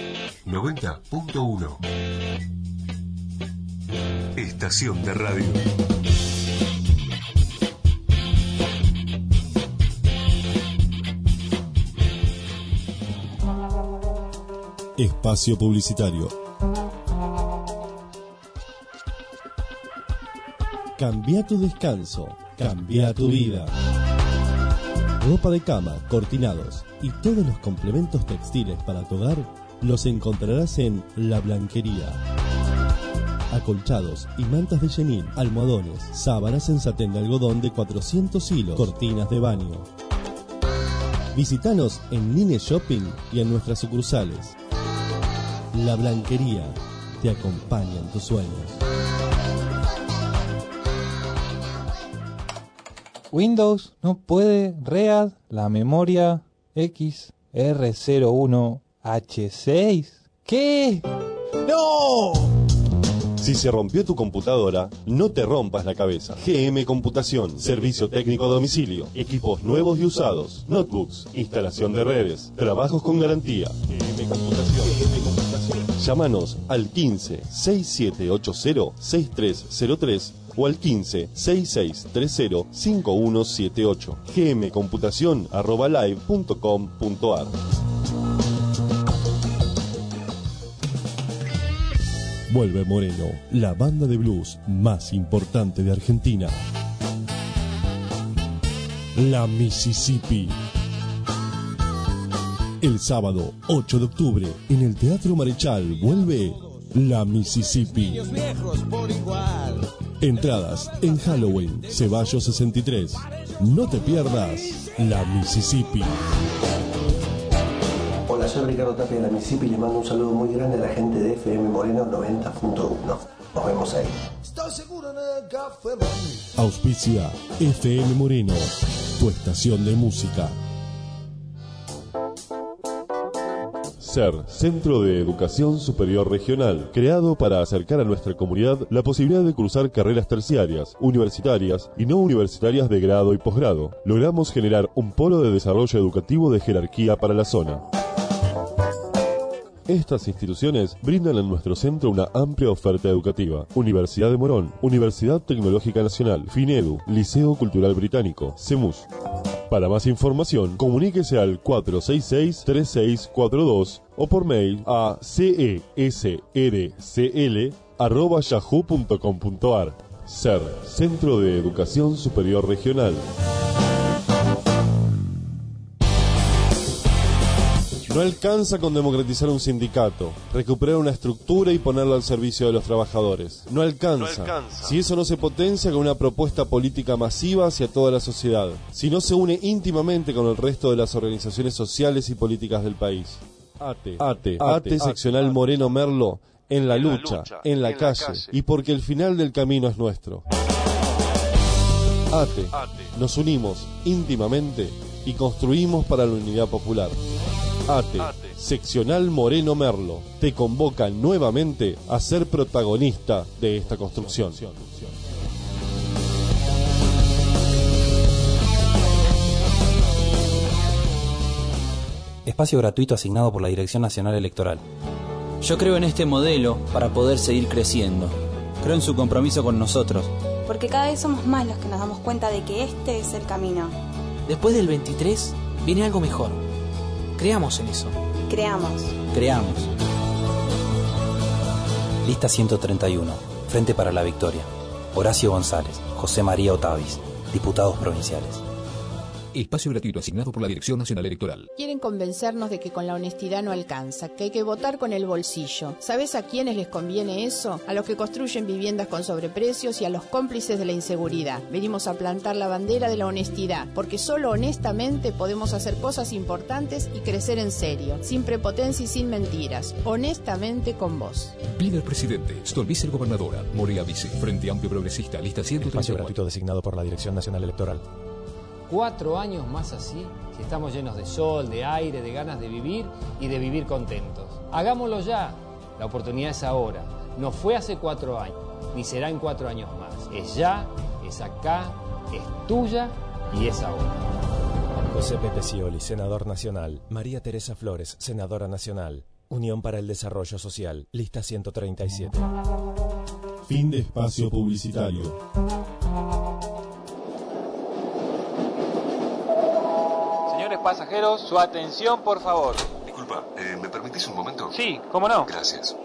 noventa punto uno. Estación de radio. Espacio publicitario. Cambia tu descanso, cambia tu vida. Ropa de cama, cortinados y todos los complementos textiles para tu hogar los encontrarás en La Blanquería. Acolchados y mantas de chenil, almohadones, sábanas en satén de algodón de cuatrocientos hilos, cortinas de baño. Visítanos en Nine Shopping y en nuestras sucursales. La Blanquería te acompaña en tus sueños. Windows no puede read la memoria X R cero uno H seis. ¿Qué? ¡No! Si se rompió tu computadora, no te rompas la cabeza. G M Computación, servicio técnico a domicilio, equipos nuevos y usados, notebooks, instalación de redes, trabajos con garantía. G M Computación. G M Computación. Llámanos al quince, sesenta y siete ochenta, sesenta y tres cero tres o al quince, sesenta y seis treinta, cincuenta y uno setenta y ocho. gmcomputación arroba live punto com punto ar. Vuelve Moreno, la banda de blues más importante de Argentina. La Mississippi. El sábado ocho de octubre en el Teatro Marechal vuelve La Mississippi. Entradas en Halloween, Ceballos sesenta y tres. No te pierdas La Mississippi. Hola, soy Ricardo Tapia de La Mississippi y les mando un saludo muy grande a la gente de F M Moreno noventa punto uno. Nos vemos ahí. Estoy seguro de nunca fue mami. Auspicia F M Moreno, tu estación de música. SER, Centro de Educación Superior Regional, creado para acercar a nuestra comunidad la posibilidad de cursar carreras terciarias, universitarias y no universitarias de grado y posgrado. Logramos generar un polo de desarrollo educativo de jerarquía para la zona. Estas instituciones brindan en nuestro centro una amplia oferta educativa. Universidad de Morón, Universidad Tecnológica Nacional, FINEDU, Liceo Cultural Británico, CEMUS. Para más información, comuníquese al cuatro seis seis, tres seis cuatro dos o por mail a cesrcl arroba yahoo punto com punto ar. SER, Centro de Educación Superior Regional. No alcanza con democratizar un sindicato, recuperar una estructura y ponerla al servicio de los trabajadores. No alcanza, no alcanza. Si eso no se potencia con una propuesta política masiva hacia toda la sociedad, si no se une íntimamente con el resto de las organizaciones sociales y políticas del país. ATE, ATE, ATE, seccional Moreno Merlo, en la lucha, en la calle, y porque el final del camino es nuestro. ATE, nos unimos íntimamente y construimos para la unidad popular. ATE, seccional Moreno Merlo, te convoca nuevamente a ser protagonista de esta construcción. Espacio gratuito asignado por la Dirección Nacional Electoral. Yo creo en este modelo para poder seguir creciendo. Creo en su compromiso con nosotros. Porque cada vez somos más los que nos damos cuenta de que este es el camino. Después del veintitrés viene algo mejor. Creamos en eso. Creamos. Creamos. Lista ciento treinta y uno. Frente para la Victoria. Horacio González. José María Otavis. Diputados provinciales. Espacio gratuito asignado por la Dirección Nacional Electoral. Quieren convencernos de que con la honestidad no alcanza, que hay que votar con el bolsillo. ¿Sabes a quiénes les conviene eso? A los que construyen viviendas con sobreprecios y a los cómplices de la inseguridad. Venimos a plantar la bandera de la honestidad, porque solo honestamente podemos hacer cosas importantes y crecer en serio, sin prepotencia y sin mentiras. Honestamente con vos. Líder presidente, Stolbizer gobernadora, Morea vice, Frente Amplio Progresista, lista ciento treinta y cuatro. Espacio gratuito designado por la Dirección Nacional Electoral. Cuatro años más así, si estamos llenos de sol, de aire, de ganas de vivir y de vivir contentos. Hagámoslo ya. La oportunidad es ahora. No fue hace cuatro años, ni será en cuatro años más. Es ya, es acá, es tuya y es ahora. José Pepe Scioli, senador nacional. María Teresa Flores, senadora nacional. Unión para el Desarrollo Social, lista ciento treinta y siete. Fin de espacio publicitario. Pasajeros, su atención, por favor. Disculpa, eh, ¿me permitís un momento? Sí, ¿cómo no? Gracias.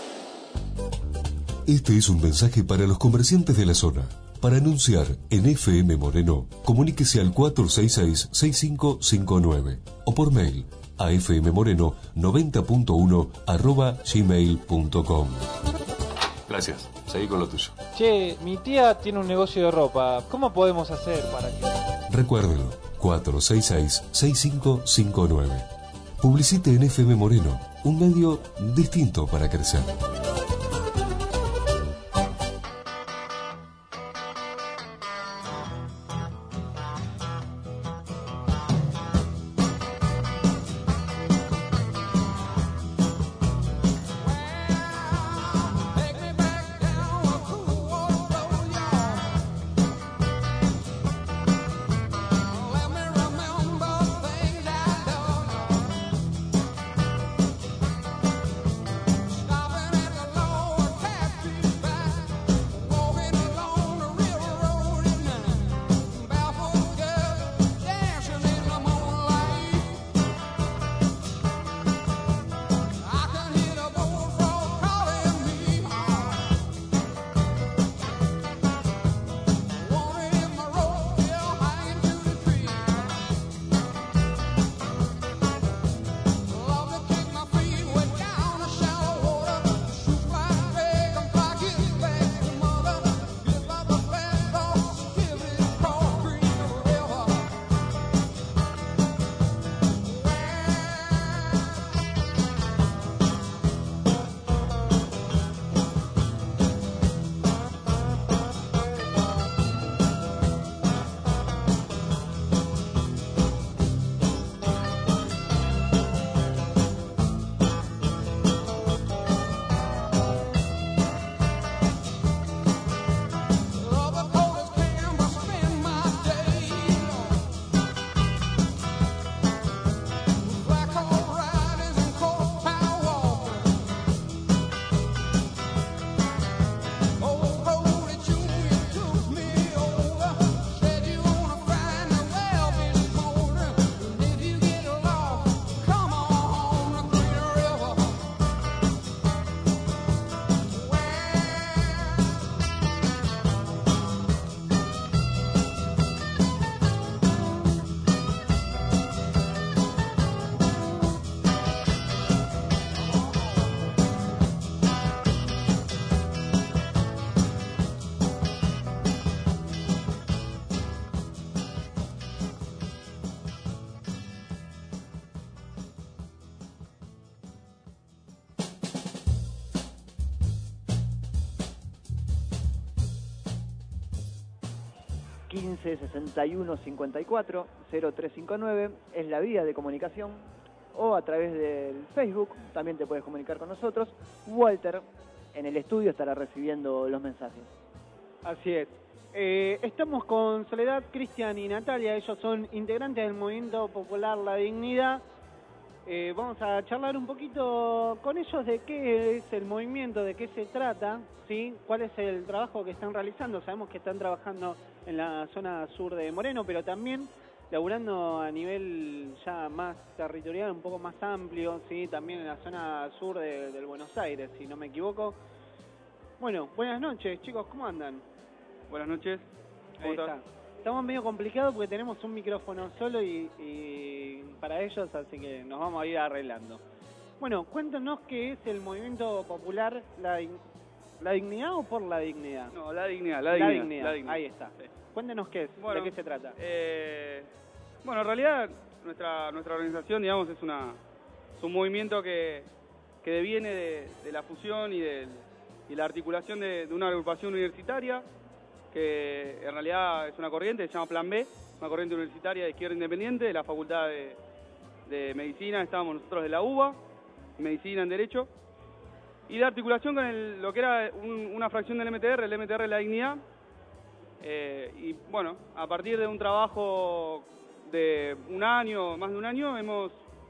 Este es un mensaje para los comerciantes de la zona. Para anunciar en F M Moreno, comuníquese al cuatro seis seis, seis cinco cinco nueve o por mail a fmmoreno noventa punto uno arroba gmail punto com. Gracias, seguí con lo tuyo. Che, mi tía tiene un negocio de ropa. ¿Cómo podemos hacer para que...? Recuérdelo, cuatro seis seis, seis cinco cinco nueve. Publicite en F M Moreno, un medio distinto para crecer. Stopping at the quince sesenta y uno cincuenta y cuatro cero tres cinco nueve es la vía de comunicación, o a través del Facebook también te puedes comunicar con nosotros. Walter en el estudio estará recibiendo los mensajes. Así es. Eh, estamos con Soledad, Cristian y Natalia. Ellos son integrantes del Movimiento Popular La Dignidad. Eh, vamos a charlar un poquito con ellos de qué es el movimiento, de qué se trata, ¿sí? Cuál es el trabajo que están realizando. Sabemos que están trabajando en la zona sur de Moreno, pero también laburando a nivel ya más territorial, un poco más amplio, ¿sí? También en la zona sur de, del Buenos Aires, si no me equivoco. Bueno, buenas noches, chicos, ¿cómo andan? Buenas noches. Ahí está. Estamos medio complicados porque tenemos un micrófono solo y, y para ellos, así que nos vamos a ir arreglando. Bueno, cuéntanos qué es el Movimiento Popular La, la Dignidad o por la Dignidad. No, La Dignidad, La, la dignidad, dignidad. la Dignidad. Ahí está. Sí. Cuéntenos qué es, bueno, de qué se trata. Eh, bueno, en realidad nuestra nuestra organización, digamos, es una es un movimiento que, que deviene de, de la fusión y, de, y la articulación de, de una agrupación universitaria, que en realidad es una corriente, se llama Plan B, una corriente universitaria de izquierda independiente de la Facultad de, de Medicina. Estábamos nosotros de la U B A, Medicina en Derecho, y de articulación con el, lo que era un, una fracción del M T R, el M T R La Dignidad. Eh, y bueno, a partir de un trabajo de un año, más de un año, hemos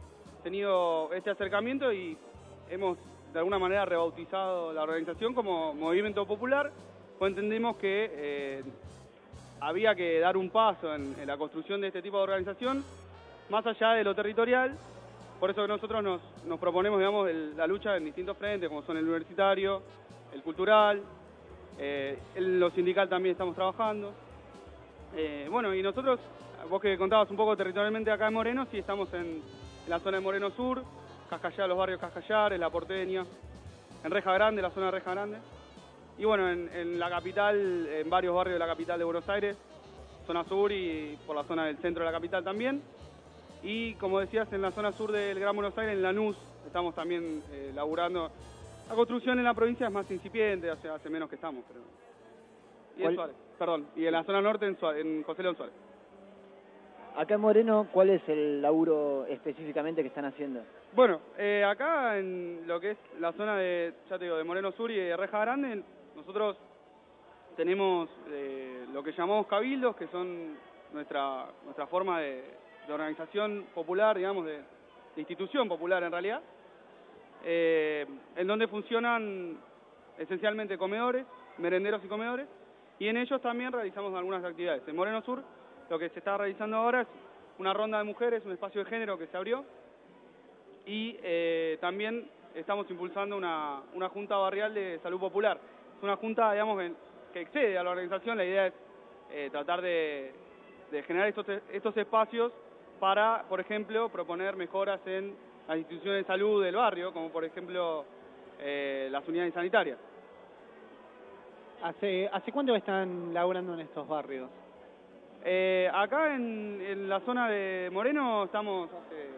tenido este acercamiento y hemos de alguna manera rebautizado la organización como Movimiento Popular, pues entendemos que eh, había que dar un paso en, en la construcción de este tipo de organización, más allá de lo territorial. Por eso que nosotros nos, nos proponemos, digamos, el, la lucha en distintos frentes, como son el universitario, el cultural, eh, en lo sindical también estamos trabajando. Eh, bueno, y nosotros, vos que contabas un poco territorialmente acá en Moreno, sí estamos en, en la zona de Moreno Sur, Cascallar, los barrios Cascallares, La Porteña, en Reja Grande, la zona de Reja Grande. Y bueno, en, en la capital, en varios barrios de la capital de Buenos Aires, zona sur y por la zona del centro de la capital también. Y como decías, en la zona sur del Gran Buenos Aires, en Lanús, estamos también eh, laburando. La construcción en la provincia es más incipiente, hace, hace menos que estamos. Pero... Y en Suárez, perdón. Y en la zona norte, en, Suárez, en José León Suárez. Acá en Moreno, ¿cuál es el laburo específicamente que están haciendo? Bueno, eh, acá en lo que es la zona de, ya te digo, de Moreno Sur y de Reja Grande, nosotros tenemos eh, lo que llamamos cabildos, que son nuestra nuestra forma de, de organización popular, digamos, de, de institución popular en realidad, eh, en donde funcionan esencialmente comedores, merenderos y comedores, y en ellos también realizamos algunas actividades. En Moreno Sur lo que se está realizando ahora es una ronda de mujeres, un espacio de género que se abrió, y eh, también estamos impulsando una, una junta barrial de salud popular. Es una junta, digamos, que, que excede a la organización. La idea es eh, tratar de, de generar estos, estos espacios para, por ejemplo, proponer mejoras en las instituciones de salud del barrio, como por ejemplo eh, las unidades sanitarias. ¿Hace, ¿Hace cuánto están laburando en estos barrios? Eh, acá en, en la zona de Moreno estamos hace...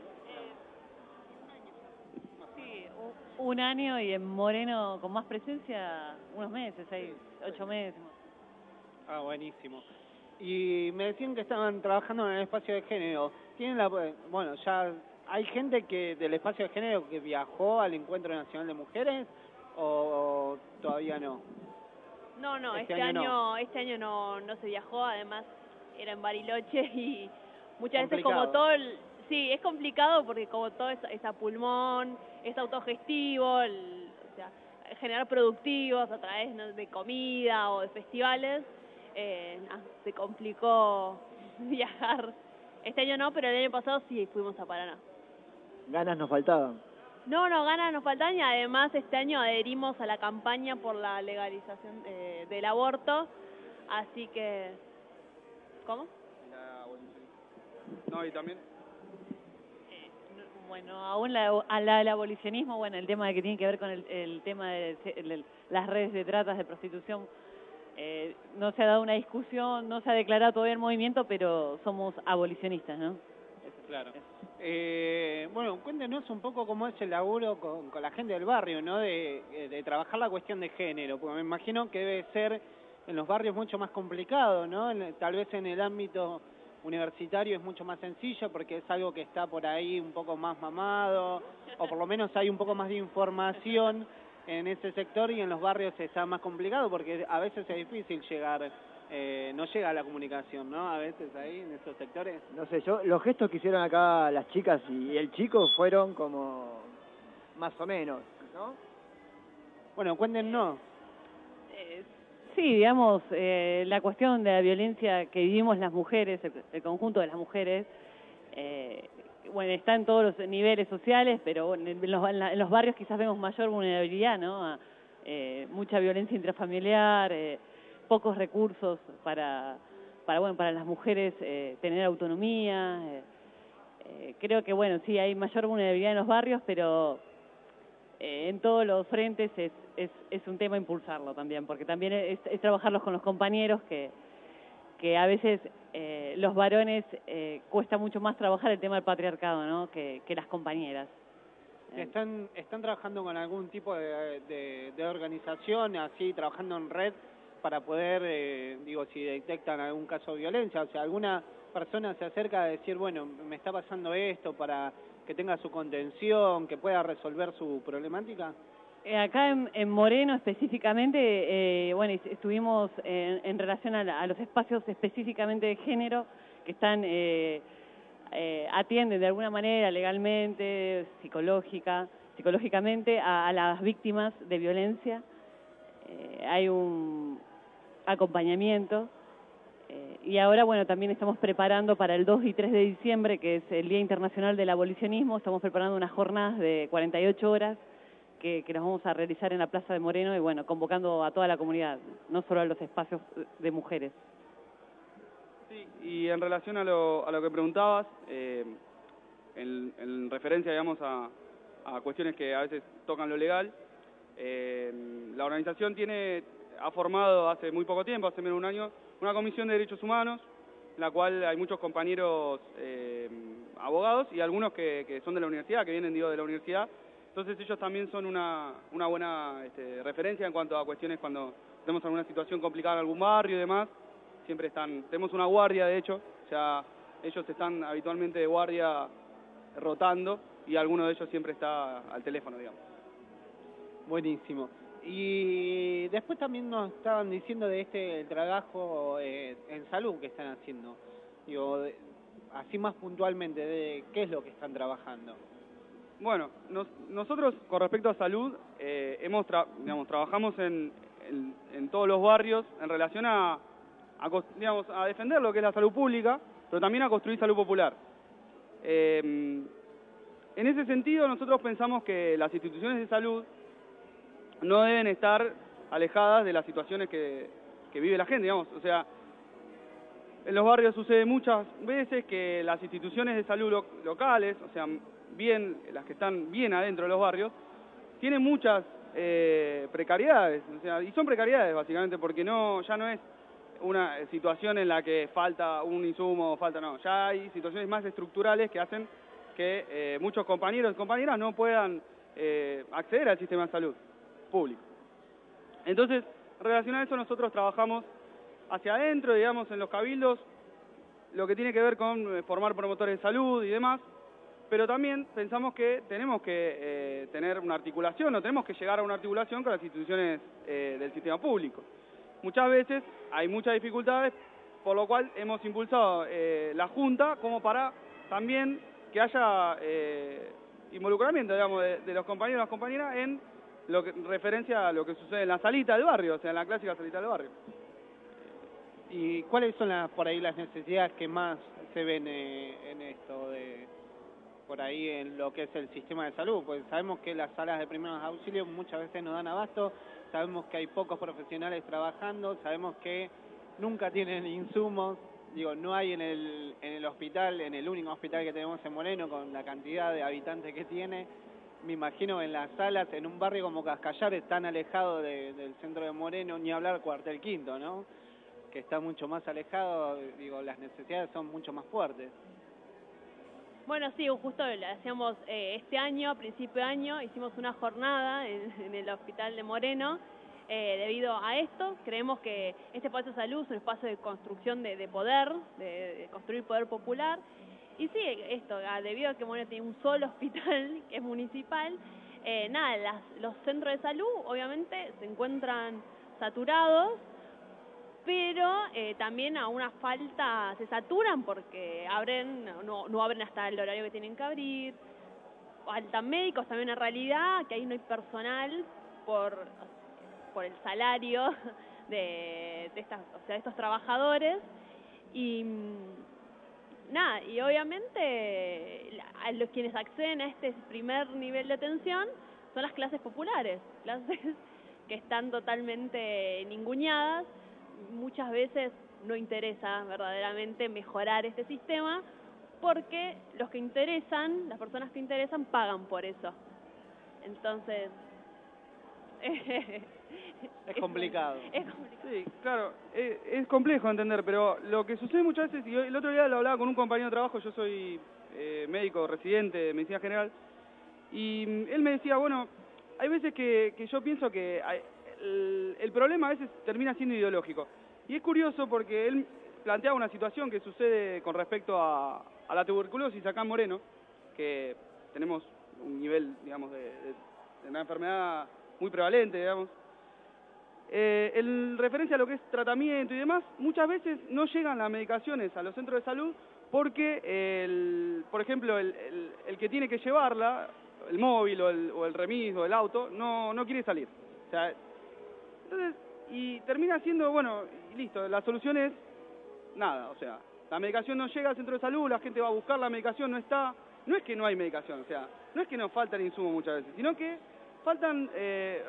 Un año, y en Moreno con más presencia unos meses, seis, ocho meses. Ah, buenísimo. Y me decían que estaban trabajando en el espacio de género. Tienen la, bueno, ya hay gente que del espacio de género que viajó al Encuentro Nacional de Mujeres, o todavía no. No, no, este, este año, año, no. este año no, no se viajó. Además era en Bariloche y muchas Complicado. veces como todo el, sí, es complicado porque como todo es, es a pulmón, es autogestivo, el, o sea, generar productivos a través, ¿no?, de comida o de festivales, eh, ah, se complicó viajar. Este año no, pero el año pasado sí fuimos a Paraná. Ganas nos faltaban. No, no, ganas nos faltan, y además este año adherimos a la campaña por la legalización eh, del aborto, así que... ¿Cómo? La... No, y también... Bueno, aún la, a la, el abolicionismo, bueno, el tema de que tiene que ver con el, el tema de, de las redes de tratas, de prostitución, eh, no se ha dado una discusión, no se ha declarado todavía el movimiento, pero somos abolicionistas, ¿no? Claro. Eh, bueno, cuéntenos un poco cómo es el laburo con, con la gente del barrio, ¿no? De, de trabajar la cuestión de género, porque me imagino que debe ser en los barrios mucho más complicado, ¿no? En- tal vez en el ámbito universitario es mucho más sencillo porque es algo que está por ahí un poco más mamado, o por lo menos hay un poco más de información en ese sector, y en los barrios está más complicado porque a veces es difícil llegar, eh, no llega la comunicación, ¿no? A veces ahí en esos sectores. No sé, yo los gestos que hicieron acá las chicas y el chico fueron como más o menos, ¿no? Bueno, cuéntenos. Eh, sí, digamos, eh, la cuestión de la violencia que vivimos las mujeres, el, el conjunto de las mujeres, eh, bueno, está en todos los niveles sociales, pero bueno, en, los, en, la, en los barrios quizás vemos mayor vulnerabilidad, ¿no? A, eh, mucha violencia intrafamiliar, eh, pocos recursos para, para, bueno, para las mujeres eh, tener autonomía. Eh, eh, creo que, bueno, sí, hay mayor vulnerabilidad en los barrios, pero eh, en todos los frentes es, es, es un tema impulsarlo también, porque también es, es trabajarlos con los compañeros, que, que a veces eh, los varones eh, cuesta mucho más trabajar el tema del patriarcado, ¿no? que, que las compañeras. ¿Están, están trabajando con algún tipo de, de, de organización, así, trabajando en red, para poder, eh, digo, si detectan algún caso de violencia? O sea, alguna persona se acerca a decir, bueno, me está pasando esto, para que tenga su contención, que pueda resolver su problemática. Eh, acá en, en Moreno específicamente, eh, bueno, estuvimos en, en relación a, la, a los espacios específicamente de género que están... Eh, Eh, atienden de alguna manera legalmente, psicológica, psicológicamente a, a las víctimas de violencia. Eh, hay un acompañamiento eh, y ahora, bueno, también estamos preparando para el dos y tres de diciembre, que es el Día Internacional del Abolicionismo, estamos preparando unas jornadas de cuarenta y ocho horas que, que nos vamos a realizar en la Plaza de Moreno y, bueno, convocando a toda la comunidad, no solo a los espacios de mujeres. Sí, y en relación a lo, a lo que preguntabas, eh, en, en referencia, digamos, a, a cuestiones que a veces tocan lo legal, eh, la organización tiene, ha formado hace muy poco tiempo, hace menos de un año, una comisión de derechos humanos, en la cual hay muchos compañeros eh, abogados y algunos que, que son de la universidad, que vienen, digo, de la universidad. Entonces ellos también son una, una buena este, referencia en cuanto a cuestiones cuando tenemos alguna situación complicada en algún barrio y demás. Siempre están, tenemos una guardia de hecho, o sea, ellos están habitualmente de guardia rotando y alguno de ellos siempre está al teléfono, digamos. Buenísimo. Y después también nos estaban diciendo de este trabajo eh, en salud que están haciendo. Digo, de, así más puntualmente, de qué es lo que están trabajando. Bueno, nos, nosotros con respecto a salud, eh, hemos tra digamos, trabajamos en, en, en todos los barrios en relación a A, digamos, a defender lo que es la salud pública, pero también a construir salud popular. Eh, en ese sentido, nosotros pensamos que las instituciones de salud no deben estar alejadas de las situaciones que, que vive la gente, digamos. O sea, en los barrios sucede muchas veces que las instituciones de salud lo locales, o sea, bien las que están bien adentro de los barrios, tienen muchas eh, precariedades, o sea, y son precariedades básicamente porque no ya no es una situación en la que falta un insumo, falta no, ya hay situaciones más estructurales que hacen que eh, muchos compañeros y compañeras no puedan eh, acceder al sistema de salud público. Entonces, en relación a eso nosotros trabajamos hacia adentro, digamos, en los cabildos, lo que tiene que ver con formar promotores de salud y demás, pero también pensamos que tenemos que eh, tener una articulación, o tenemos que llegar a una articulación con las instituciones eh, del sistema público. Muchas veces hay muchas dificultades, por lo cual hemos impulsado eh, la Junta como para también que haya eh, involucramiento, digamos, de, de los compañeros y las compañeras en lo que referencia a lo que sucede en la salita del barrio, o sea, en la clásica salita del barrio. ¿Y cuáles son las, por ahí las necesidades que más se ven eh, en esto, de por ahí en lo que es el sistema de salud? Pues sabemos que las salas de primeros auxilios muchas veces no dan abasto, sabemos que hay pocos profesionales trabajando, sabemos que nunca tienen insumos, digo, no hay en el, en el hospital, en el único hospital que tenemos en Moreno, con la cantidad de habitantes que tiene, me imagino en las salas, en un barrio como Cascallares, tan alejado de, del centro de Moreno, ni hablar Cuartel Quinto, ¿no? Que está mucho más alejado, digo, las necesidades son mucho más fuertes. Bueno, sí, justo lo hacíamos eh, este año, a principio de año, hicimos una jornada en, en el hospital de Moreno, Eh, debido a esto, creemos que este espacio de salud es un espacio de construcción de, de poder, de, de construir poder popular. Y sí, esto, debido a que Moreno tiene un solo hospital, que es municipal, eh, nada, las, los centros de salud obviamente se encuentran saturados, pero eh, también a una falta, se saturan porque abren, no, no abren hasta el horario que tienen que abrir, faltan médicos también en realidad, que ahí no hay personal por, por el salario de, de, estas, o sea, de estos trabajadores, y nada, y obviamente a los quienes acceden a este primer nivel de atención son las clases populares, clases que están totalmente ninguneadas. Muchas veces no interesa verdaderamente mejorar este sistema porque los que interesan, las personas que interesan pagan por eso. Entonces es complicado. Es complicado. Sí, claro, es, es complejo entender, pero lo que sucede muchas veces, y el otro día lo hablaba con un compañero de trabajo, yo soy eh, médico residente de medicina general, y él me decía, bueno, hay veces que, que yo pienso que hay, el, el problema a veces termina siendo ideológico. Y es curioso porque él planteaba una situación que sucede con respecto a, a la tuberculosis acá en Moreno, que tenemos un nivel, digamos, de, de, de una enfermedad muy prevalente, digamos. Eh, en referencia a lo que es tratamiento y demás, muchas veces no llegan las medicaciones a los centros de salud porque, el, por ejemplo, el, el, el que tiene que llevarla, el móvil o el, o el remis o el auto, no, no quiere salir. O sea, entonces, y termina siendo, bueno, y listo, la solución es nada, o sea, la medicación no llega al centro de salud, la gente va a buscar la medicación, no está, no es que no hay medicación, o sea, no es que nos falta el insumo muchas veces, sino que faltan eh,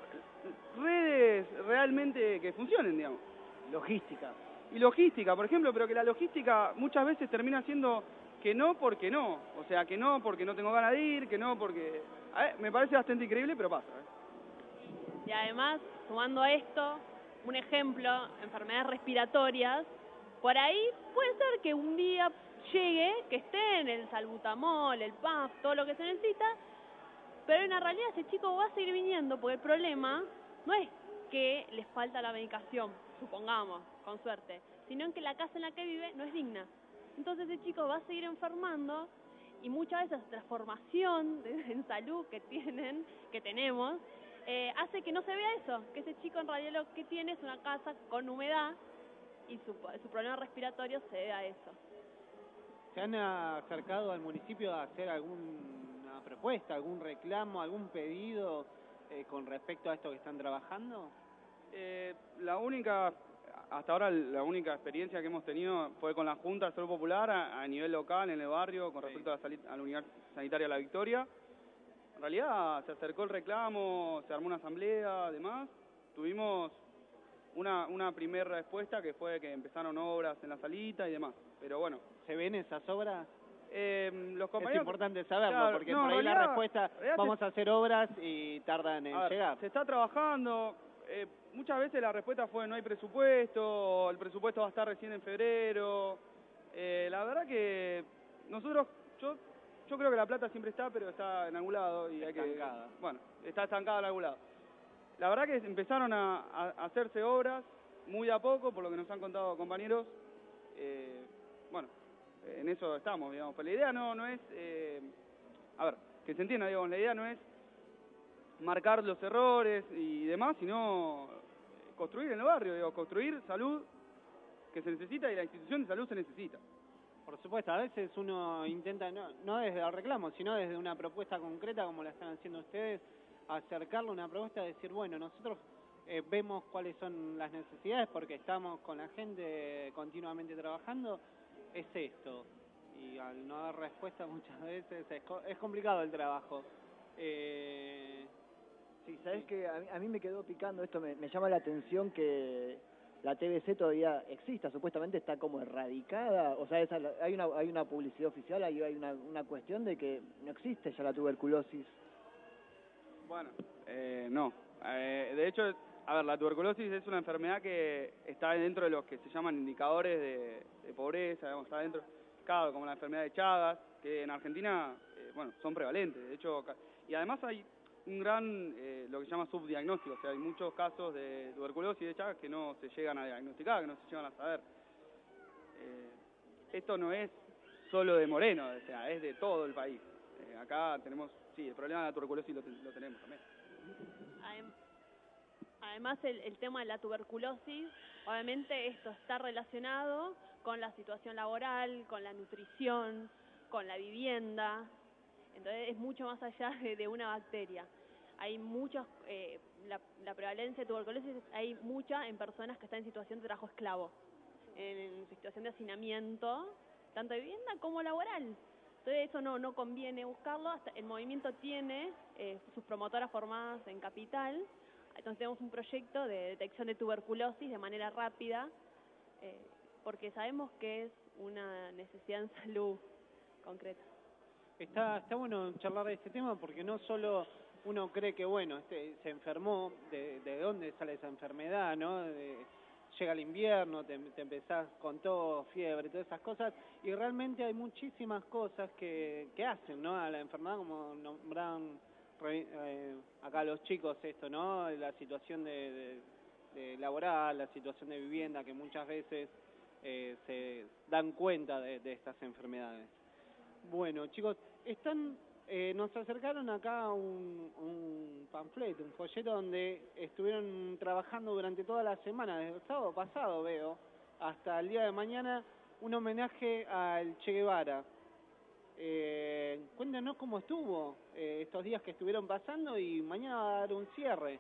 redes realmente que funcionen, digamos. Logística. Y logística, por ejemplo, pero que la logística muchas veces termina siendo que no porque no, o sea, que no porque no tengo ganas de ir, que no porque... A ver, me parece bastante increíble, pero pasa. ¿eh? Y además, sumando a esto, un ejemplo, enfermedades respiratorias, por ahí puede ser que un día llegue, que esté en el salbutamol, el P A F, todo lo que se necesita, pero en la realidad ese chico va a seguir viniendo porque el problema no es que les falta la medicación, supongamos, con suerte, sino en que la casa en la que vive no es digna. Entonces ese chico va a seguir enfermando y muchas veces la transformación de, en salud que tienen, que tenemos, eh, hace que no se vea eso, que ese chico en realidad lo que tiene es una casa con humedad y su, su problema respiratorio se debe a eso. ¿Se han acercado al municipio a hacer alguna propuesta, algún reclamo, algún pedido eh, con respecto a esto que están trabajando? Eh, la única, hasta ahora la única experiencia que hemos tenido fue con la Junta de Salud Popular a, a nivel local, en el barrio, con respecto sí. a, la, a la Unidad Sanitaria La Victoria. En realidad se acercó el reclamo, se armó una asamblea, además. Tuvimos una, una primera respuesta que fue que empezaron obras en la salita y demás. Pero bueno. ¿Se ven esas obras? Eh, los compañeros... Es importante saberlo, claro, porque no, por ahí realidad, la respuesta, vamos se... a hacer obras y tardan en a ver, llegar. Se está trabajando, eh, muchas veces la respuesta fue no hay presupuesto, el presupuesto va a estar recién en febrero. Eh, la verdad que nosotros, yo yo creo que la plata siempre está, pero está en algún lado. Y hay que, estancada. Bueno, está estancada en algún lado. La verdad que empezaron a, a hacerse obras muy de a poco, por lo que nos han contado compañeros. Eh, bueno, en eso estamos, digamos. Pero la idea no, no es... Eh, a ver, que se entienda, digamos, la idea no es marcar los errores y demás, sino construir en el barrio, digo, construir salud que se necesita y la institución de salud se necesita. Por supuesto, a veces uno intenta, no, no desde el reclamo, sino desde una propuesta concreta como la están haciendo ustedes, acercarle una propuesta, decir, bueno, nosotros eh, vemos cuáles son las necesidades porque estamos con la gente continuamente trabajando, es esto. Y al no dar respuesta muchas veces es, es complicado el trabajo. Eh, sí, sabes sí. que a mí, a mí me quedó picando esto, me, me llama la atención que la T V C todavía exista, supuestamente está como erradicada, o sea, esa, hay una hay una publicidad oficial, hay, hay una, una cuestión de que no existe ya la tuberculosis. Bueno, eh, no. Eh, de hecho, a ver, la tuberculosis es una enfermedad que está dentro de los que se llaman indicadores de, de pobreza, digamos, está dentro, claro, como la enfermedad de Chagas, que en Argentina, eh, bueno, son prevalentes, de hecho, y además hay, un gran, eh, lo que se llama subdiagnóstico, o sea, hay muchos casos de tuberculosis y de Chagas que no se llegan a diagnosticar, que no se llegan a saber. Eh, esto no es solo de Moreno, o sea, es de todo el país. Eh, acá tenemos, sí, el problema de la tuberculosis lo, lo tenemos también. Además, el, el tema de la tuberculosis, obviamente esto está relacionado con la situación laboral, con la nutrición, con la vivienda. Entonces es mucho más allá de, de una bacteria. Hay muchos, eh, la, la prevalencia de tuberculosis hay mucha en personas que están en situación de trabajo esclavo, en, en situación de hacinamiento, tanto de vivienda como laboral. Entonces eso no, no conviene buscarlo. Hasta el movimiento tiene eh, sus promotoras formadas en Capital. Entonces tenemos un proyecto de detección de tuberculosis de manera rápida, eh, porque sabemos que es una necesidad en salud concreta. Está, está bueno charlar de este tema porque no solo uno cree que, bueno, este, se enfermó, de, de dónde sale esa enfermedad, ¿no? De, llega el invierno, te, te empezás con tos, fiebre, todas esas cosas, y realmente hay muchísimas cosas que, que hacen, ¿no? A la enfermedad, como nombraban eh, acá los chicos esto, ¿no? La situación de, de, de laboral, la situación de vivienda, que muchas veces eh, se dan cuenta de, de estas enfermedades. Bueno, chicos, están, eh, nos acercaron acá un, un panfleto, un folleto donde estuvieron trabajando durante toda la semana, desde el sábado pasado veo, hasta el día de mañana, un homenaje al Che Guevara. Eh, cuéntanos cómo estuvo eh, estos días que estuvieron pasando y mañana va a dar un cierre.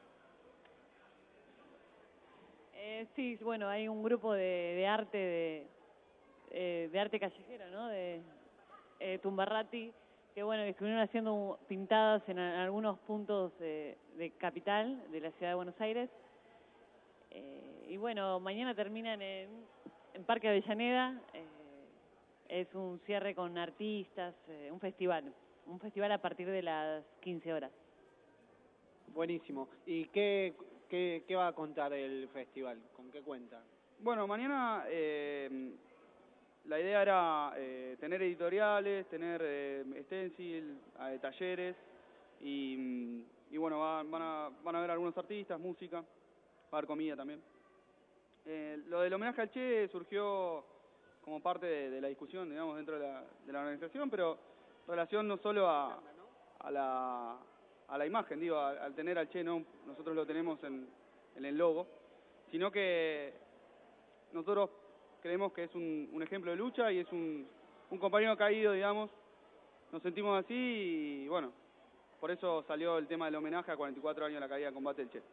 Eh, sí, bueno, hay un grupo de, de arte de, eh, de arte callejero, ¿no? De eh, Tumbarrati, que bueno, que estuvieron haciendo pintadas en a, algunos puntos de, de Capital, de la ciudad de Buenos Aires. Eh, y bueno, mañana terminan en, en Parque Avellaneda. Eh, es un cierre con artistas, eh, un festival, un festival a partir de las quince horas. Buenísimo. ¿Y qué, qué, qué va a contar el festival? ¿Con qué cuenta? Bueno, mañana eh, la idea era eh, tener editoriales, tener eh, stencil, eh, talleres y, y bueno, van, van, a, van a haber algunos artistas, música, va a haber comida también. Eh, lo del homenaje al Che surgió como parte de, de la discusión, digamos, dentro de la, de la organización, pero en relación no solo a, a, la, a la imagen, digo, al, al tener al Che, no, nosotros lo tenemos en, en el logo, sino que nosotros creemos que es un, un ejemplo de lucha y es un, un compañero caído, digamos, nos sentimos así y bueno, por eso salió el tema del homenaje a cuarenta y cuatro años de la caída de combate del Che.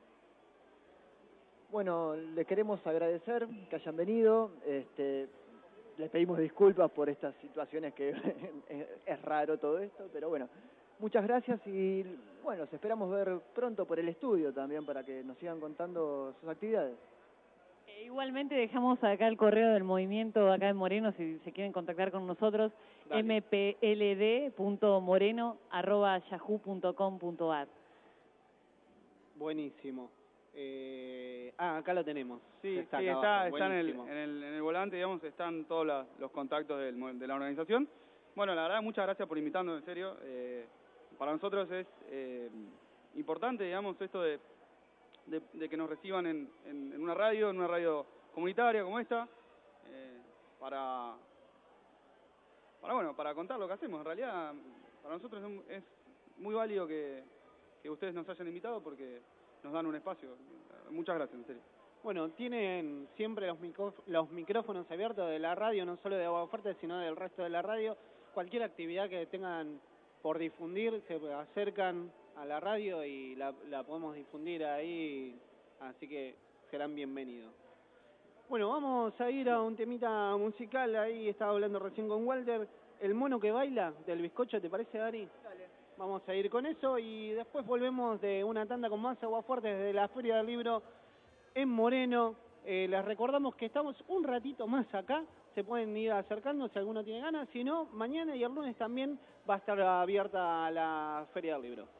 Bueno, les queremos agradecer que hayan venido, este, les pedimos disculpas por estas situaciones que es raro todo esto, pero bueno, muchas gracias y bueno, los esperamos ver pronto por el estudio también para que nos sigan contando sus actividades. Eh, igualmente dejamos acá el correo del movimiento acá en Moreno si se quieren contactar con nosotros, m p l d punto moreno arroba yahoo punto com punto a r. Buenísimo. Eh, ah, acá lo tenemos. Sí, está, sí, está, está, está en, el, en, el, en el volante, digamos, están todos la, los contactos del, de la organización. Bueno, la verdad, muchas gracias por invitarnos, en serio. Eh, para nosotros es eh, importante, digamos, esto de, de, de que nos reciban en, en, en una radio, en una radio comunitaria como esta, eh, para, para, bueno, para contar lo que hacemos. En realidad, para nosotros es, es muy válido que, que ustedes nos hayan invitado porque nos dan un espacio. Muchas gracias, en serio. Bueno, tienen siempre los, micro, los micrófonos abiertos de la radio, no solo de Agua Fuerte, sino del resto de la radio. Cualquier actividad que tengan por difundir, se acercan a la radio y la, la podemos difundir ahí, así que serán bienvenidos. Bueno, vamos a ir a un temita musical, ahí estaba hablando recién con Walter, El mono que baila, del Bizcocho, ¿te parece, Dari? Dale. Vamos a ir con eso y después volvemos de una tanda con más Agua Fuerte desde la Feria del Libro en Moreno. Eh, les recordamos que estamos un ratito más acá, se pueden ir acercando si alguno tiene ganas, si no, mañana y el lunes también va a estar abierta la Feria del Libro.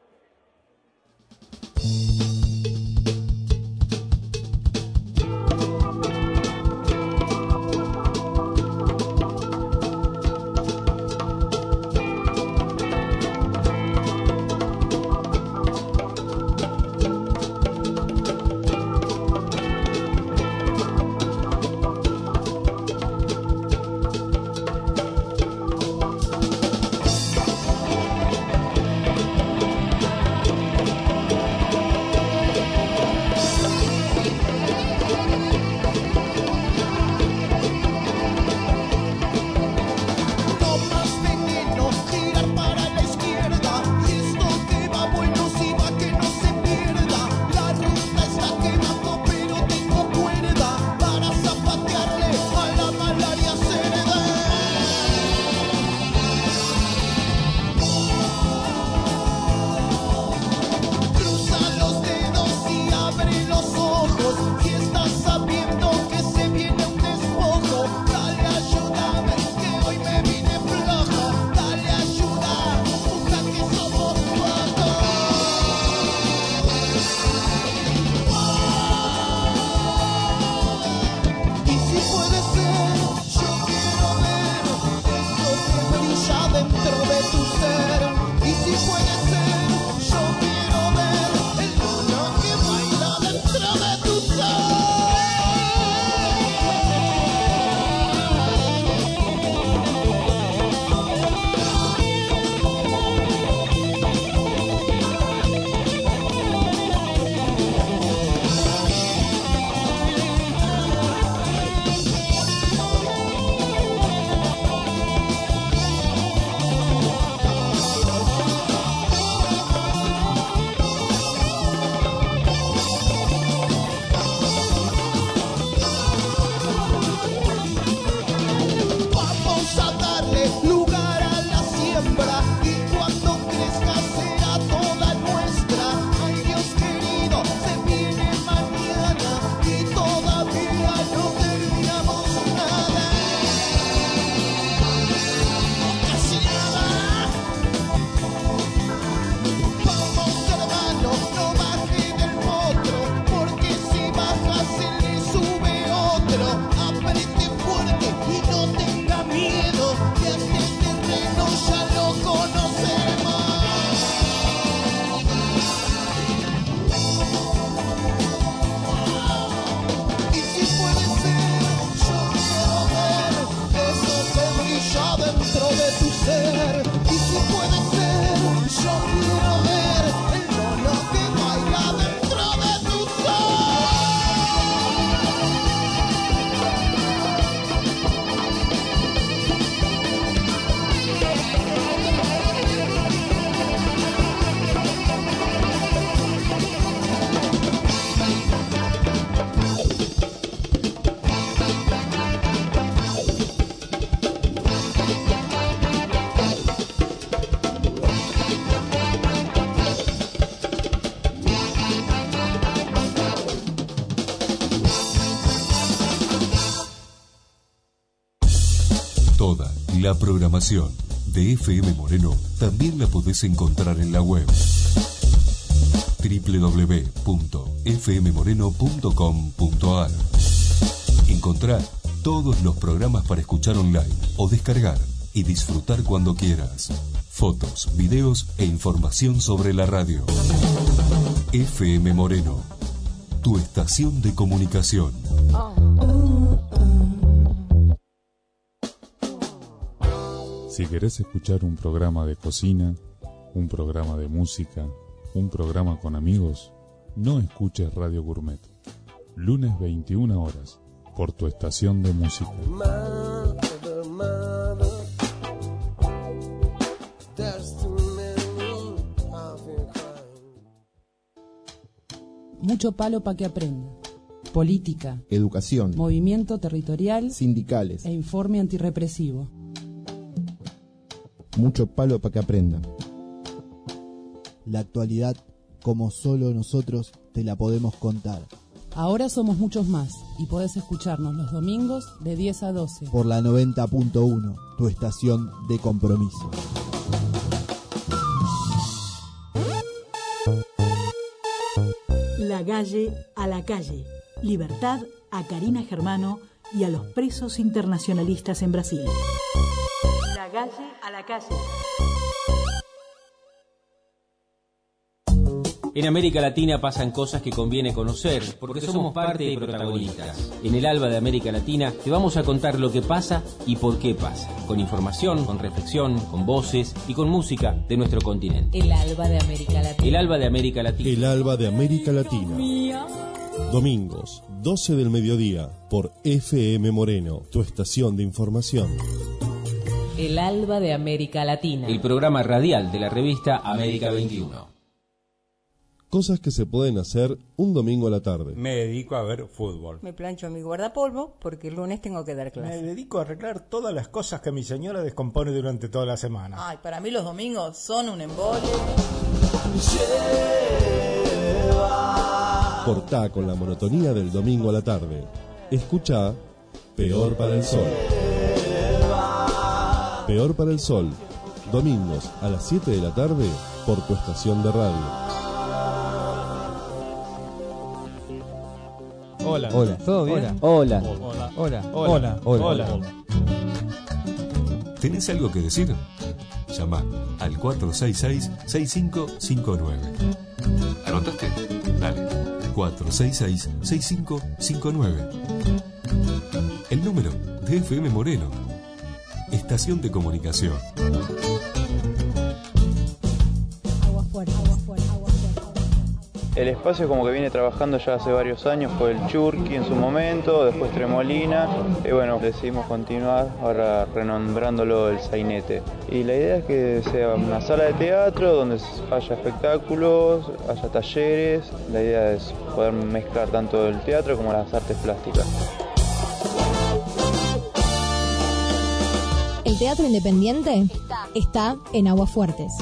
y no tenga miedo, que este terreno ya lo conocemos. Y si puede ser, yo quiero ver eso que brilla dentro de tu ser. Y si puede ser, yo quiero ver el mono que baila dentro de tu Toda la programación de F M Moreno también la podés encontrar en la web doble u doble u doble u punto f m moreno punto com punto a r. Encontrá todos los programas para escuchar online o descargar y disfrutar cuando quieras. Fotos, videos e información sobre la radio. F M Moreno, tu estación de comunicación. Si querés escuchar un programa de cocina, un programa de música, un programa con amigos, no escuches Radio Gourmet. Lunes veintiuna horas, por tu estación de música. Mother, mother, there's too many of your kind. Mucho palo para que aprenda. Política, Educación, movimiento territorial sindicales, e informe antirrepresivo. mucho palo para que aprenda. La actualidad, como solo nosotros te la podemos contar. Ahora somos muchos más y podés escucharnos los domingos de diez a doce. Por la noventa punto uno, tu estación de compromiso. La Galle a la calle. Libertad a Karina Germano y a los presos internacionalistas en Brasil. La Galle a la calle. En América Latina pasan cosas que conviene conocer, porque somos parte y protagonistas. En el Alba de América Latina te vamos a contar lo que pasa y por qué pasa, con información, con reflexión, con voces y con música de nuestro continente. El Alba de América Latina. El Alba de América Latina. El Alba de América Latina. Domingos, doce del mediodía, por F M Moreno, tu estación de información. El Alba de América Latina. El programa radial de la revista América veintiuno. Cosas que se pueden hacer un domingo a la tarde. Me dedico a ver fútbol. Me plancho mi guardapolvo porque el lunes tengo que dar clase. Me dedico a arreglar todas las cosas que mi señora descompone durante toda la semana. Ay, para mí los domingos son un embole. Cortá con la monotonía del domingo a la tarde. Escuchá Peor para el Sol. Peor para el Sol. Domingos a las siete de la tarde por tu estación de radio. Hola. Hola. ¿Todo bien? Hola. Hola. Hola. Hola. Hola. Hola. ¿Tenés algo que decir? Llama al cuatro seis seis, seis cinco cinco nueve. ¿Anotaste? Dale. cuatro seis seis, seis cinco cinco nueve. El número de F M Moreno. Estación de comunicación. Agua fuerte, agua fuerte, agua fuerte. El espacio como que viene trabajando ya hace varios años, fue el Churqui en su momento, después Tremolina, y bueno, decidimos continuar ahora renombrándolo el Sainete. Y la idea es que sea una sala de teatro donde haya espectáculos, haya talleres, la idea es poder mezclar tanto el teatro como las artes plásticas. El teatro independiente está en Aguafuertes.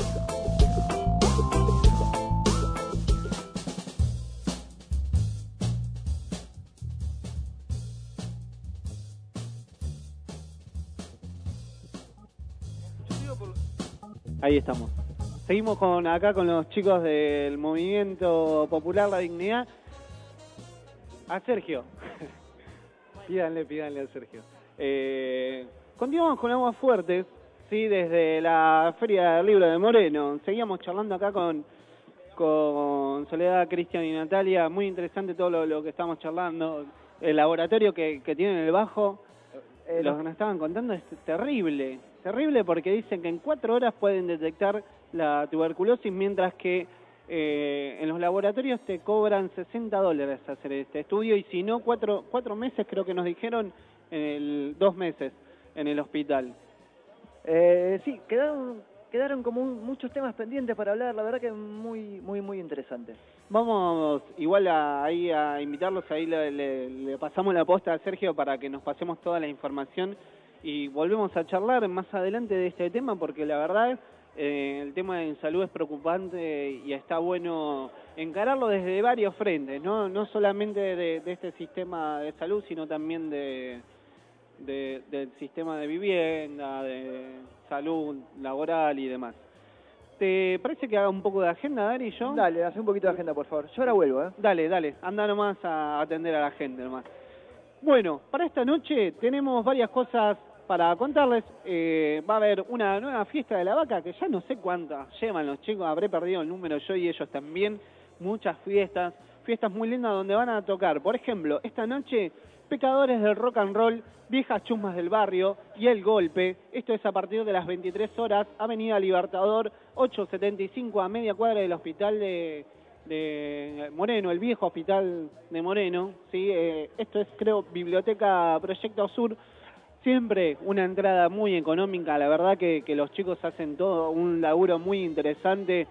Ahí estamos. Seguimos con acá con los chicos del Movimiento Popular La Dignidad. A Sergio. Pídanle, pídanle a Sergio. Eh, continuamos con Aguas Fuertes, sí, desde la Feria del Libro de Moreno. Seguíamos charlando acá con, con Soledad, Cristian y Natalia. Muy interesante todo lo, lo que estamos charlando. El laboratorio que, que tienen en el bajo, eh, lo que nos estaban contando es terrible. Terrible porque dicen que en cuatro horas pueden detectar la tuberculosis, mientras que eh, en los laboratorios te cobran sesenta dólares hacer este estudio, y si no, cuatro, cuatro meses creo que nos dijeron, en el, dos meses en el hospital. Eh, sí, quedaron, quedaron como un, muchos temas pendientes para hablar, la verdad que muy, muy, muy interesante. Vamos igual a, ahí a invitarlos, ahí le, le, le pasamos la posta a Sergio para que nos pasemos toda la información y volvemos a charlar más adelante de este tema, porque la verdad eh, el tema de salud es preocupante y está bueno encararlo desde varios frentes, no, no solamente de, de este sistema de salud, sino también de... De, del sistema de vivienda, de salud laboral y demás. ¿Te parece que haga un poco de agenda, Dari, y yo? Dale, hace un poquito de agenda, por favor. Yo ahora vuelvo, ¿eh? Dale, dale, anda nomás a atender a la gente nomás. Bueno, para esta noche tenemos varias cosas para contarles. Eh, va a haber una nueva fiesta de la vaca, que ya no sé cuántas llevan los chicos, habré perdido el número yo y ellos también. Muchas fiestas, fiestas muy lindas donde van a tocar. Por ejemplo, esta noche... Pecadores del Rock and Roll, Viejas Chusmas del Barrio y El Golpe. Esto es a partir de las veintitrés horas, Avenida Libertador ochocientos setenta y cinco, a media cuadra del hospital de, de Moreno, el viejo hospital de Moreno. ¿Sí? Eh, esto es, creo, Biblioteca Proyecto Sur. Siempre una entrada muy económica, la verdad que, que los chicos hacen todo un laburo muy interesante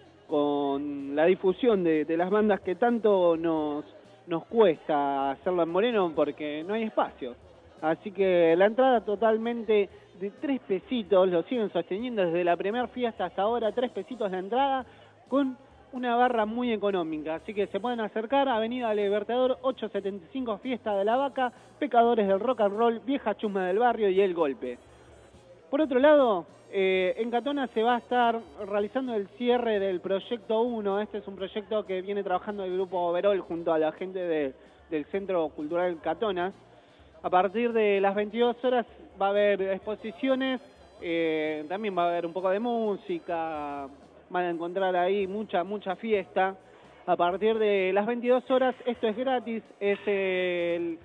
con la difusión de, de las bandas que tanto nos... nos cuesta hacerlo en Moreno porque no hay espacio. Así que la entrada totalmente de tres pesitos, lo siguen sosteniendo desde la primera fiesta hasta ahora, tres pesitos la entrada con una barra muy económica. Así que se pueden acercar a Avenida Libertador ochocientos setenta y cinco, Fiesta de la Vaca, Pecadores del Rock and Roll, Vieja Chusma del Barrio y El Golpe. Por otro lado, eh, en Catona se va a estar realizando el cierre del Proyecto uno. Este es un proyecto que viene trabajando el Grupo Overol junto a la gente de, del Centro Cultural Catona. A partir de las veintidós horas va a haber exposiciones, eh, también va a haber un poco de música, van a encontrar ahí mucha, mucha fiesta. A partir de las veintidós horas, esto es gratis, es el...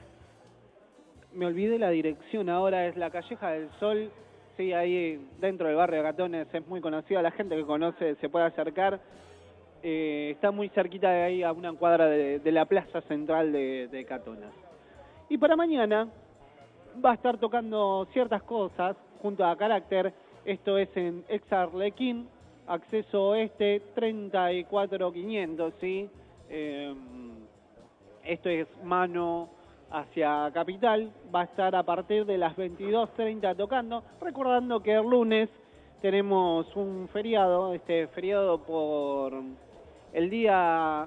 Me olvidé la dirección ahora, es la Calleja del Sol. Sí, ahí dentro del barrio de Catones, es muy conocida, la gente que conoce se puede acercar. Eh, está muy cerquita de ahí, a una cuadra de, de la plaza central de, de Catonas. Y para mañana va a estar tocando ciertas cosas junto a Carácter. Esto es en Ex Arlequín, acceso oeste, treinta y cuatro quinientos, ¿sí? Eh, esto es mano hacia Capital, va a estar a partir de las veintidós treinta tocando, recordando que el lunes tenemos un feriado, este feriado por el Día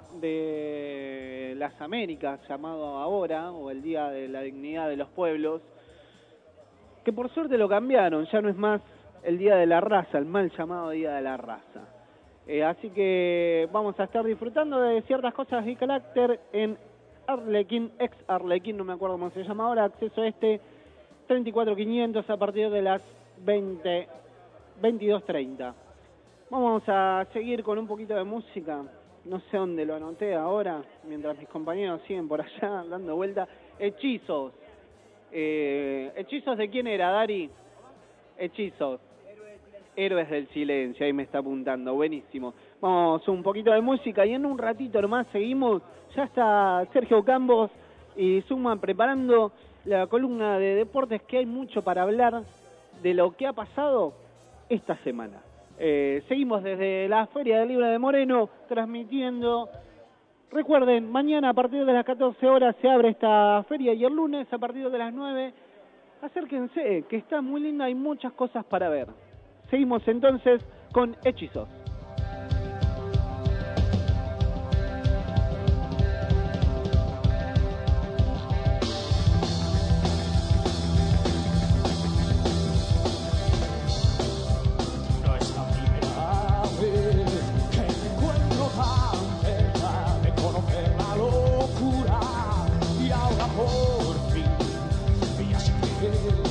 de las Américas, llamado ahora, o el Día de la Dignidad de los Pueblos, que por suerte lo cambiaron, ya no es más el Día de la Raza, el mal llamado Día de la Raza. Eh, así que vamos a estar disfrutando de ciertas cosas de carácter en Arlequín, ex Arlequín, no me acuerdo cómo se llama ahora, acceso este, treinta y cuatro quinientos a partir de las veinte, veintidós treinta. Vamos a seguir con un poquito de música, no sé dónde lo anoté ahora, mientras mis compañeros siguen por allá dando vuelta. Hechizos. Eh, ¿Hechizos de quién era, Dari? Hechizos. Héroes del Silencio, ahí me está apuntando, buenísimo. Vamos un poquito de música y en un ratito nomás seguimos. Ya está Sergio Campos y Suma preparando la columna de deportes, que hay mucho para hablar de lo que ha pasado esta semana. Eh, seguimos desde la Feria del Libro de Moreno transmitiendo. Recuerden, mañana a partir de las catorce horas se abre esta feria y el lunes a partir de las nueve. Acérquense, que está muy linda, hay muchas cosas para ver. Seguimos entonces con Hechizos. No es la primera vez que me encuentro tan cerca de conocer la locura y ahora por fin ya sé que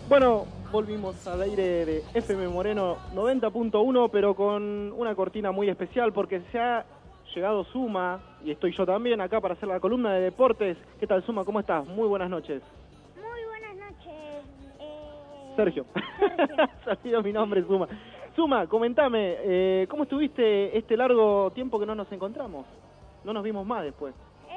Bueno, volvimos al aire de F M Moreno noventa punto uno, pero con una cortina muy especial porque se ha llegado Suma, y estoy yo también acá para hacer la columna de deportes. ¿Qué tal, Suma? ¿Cómo estás? Muy buenas noches. Muy buenas noches. Eh... Sergio. Sergio. Salió mi nombre, Suma. Suma, comentame, eh, ¿cómo estuviste este largo tiempo que no nos encontramos? No nos vimos más después.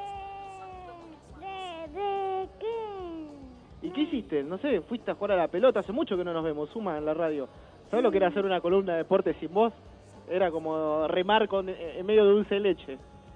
Eh, ¿de, de qué? ¿Y qué hiciste? No sé, fuiste a jugar a la pelota. Hace mucho que no nos vemos, Suma, en la radio. ¿Sabes lo que era hacer una columna de deportes sin vos? Era como remar con, en medio de dulce de leche.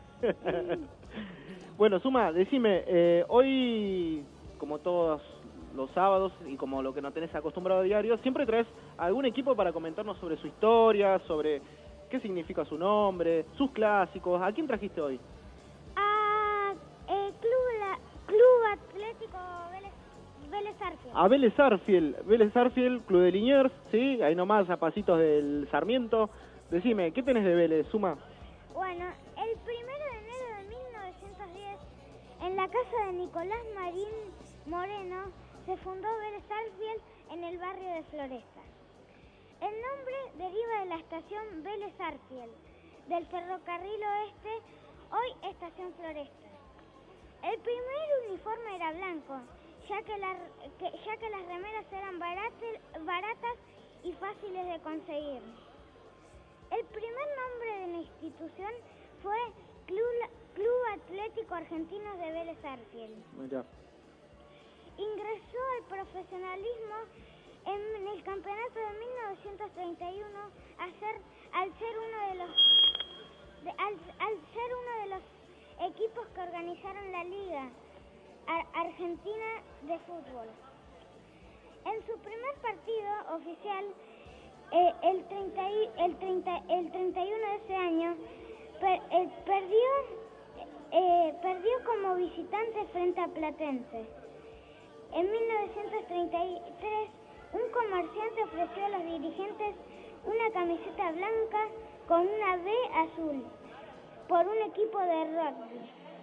Bueno, Suma, decime, eh, hoy, como todos los sábados y como lo que no tenés acostumbrado a diario, siempre traes algún equipo para comentarnos sobre su historia, sobre qué significa su nombre, sus clásicos. ¿A quién trajiste hoy? A eh, Club, la, Club Atlético Vélez, Vélez Arfield. A Vélez Arfield, Vélez Arfield, Club de Liniers, sí, ahí nomás a pasitos del Sarmiento. Decime, ¿qué tenés de Vélez, Suma? Bueno, el primero de enero de mil novecientos diez, en la casa de Nicolás Marín Moreno, se fundó Vélez Arfield en el barrio de Floresta. El nombre deriva de la estación Vélez Arfield, del ferrocarril oeste, hoy estación Floresta. El primer uniforme era blanco, ya que, la, que, ya que las remeras eran barate, baratas y fáciles de conseguir. El primer nombre de la institución fue Club, Club Atlético Argentino de Vélez Arfield. Mirá. Ingresó al profesionalismo en el campeonato de mil novecientos treinta y uno a ser, al ser uno de los de, al, al ser uno de los equipos que organizaron la Liga Ar- Argentina de Fútbol. En su primer partido oficial, eh, el, treinta y, el, treinta, el treinta y uno de ese año, per, eh, perdió, eh, perdió como visitante frente a Platense. En mil novecientos treinta y tres, un comerciante ofreció a los dirigentes una camiseta blanca con una B azul por un equipo de rugby.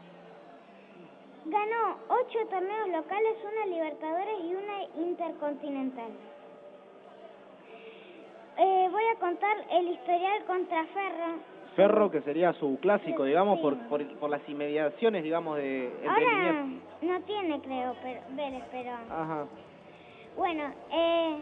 Ganó ocho torneos locales, una Libertadores y una Intercontinental. Eh, voy a contar el historial contra Ferro. Ferro, que sería su clásico, digamos, Sí. por, por, por las inmediaciones, digamos, de entre Ahora Liniers. no tiene, creo, pero, Vélez, pero... Ajá. Bueno, eh,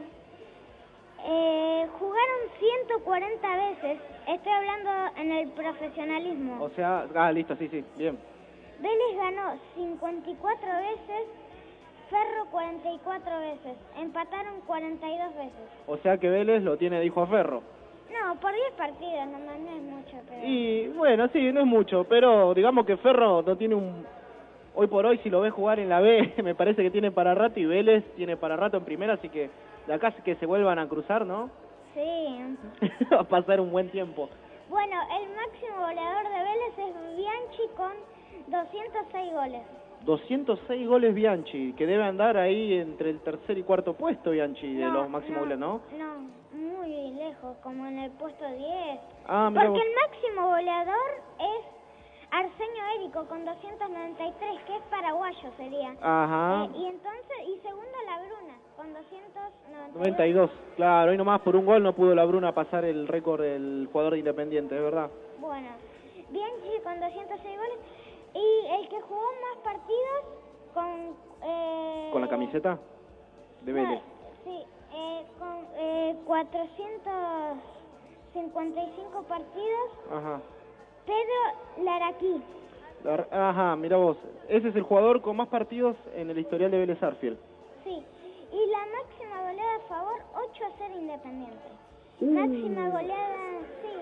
eh, jugaron ciento cuarenta veces. Estoy hablando en el profesionalismo. O sea, ah, listo, sí, sí, bien. Vélez ganó cincuenta y cuatro veces, Ferro cuarenta y cuatro veces. Empataron cuarenta y dos veces. O sea que Vélez lo tiene de hijo a Ferro. No, por diez partidos, no, no es mucho, pero... Y bueno, sí, no es mucho, pero digamos que Ferro no tiene un... Hoy por hoy, si lo ves jugar en la B, me parece que tiene para rato, y Vélez tiene para rato en primera, así que de acá que se vuelvan a cruzar, ¿no? Sí. Va a pasar un buen tiempo. Bueno, el máximo goleador de Vélez es Bianchi con doscientos seis goles. doscientos seis goles Bianchi, que debe andar ahí entre el tercer y cuarto puesto Bianchi de No, los máximos no, goles, ¿no? No, muy lejos, como en el puesto diez. Ah, mirá Porque vos. el máximo goleador es Arsenio Érico con doscientos noventa y tres, que es paraguayo sería. Ajá. Eh, y entonces, y segundo la Bruna con doscientos noventa y dos. noventa y dos, claro, hoy nomás por un gol no pudo la Bruna pasar el récord del jugador de Independiente, es verdad. Bueno, Bianchi con doscientos seis goles. Y el que jugó más partidos con... Eh, ¿Con la camiseta de Vélez? No, sí, eh, con eh, cuatrocientos cincuenta y cinco partidos, Ajá. Pedro Laraquí. La- Ajá, mira vos, ese es el jugador con más partidos en el historial de Vélez Arfield. Sí, y la máxima goleada a favor, ocho a cero Independiente. Uh. Máxima goleada, sí.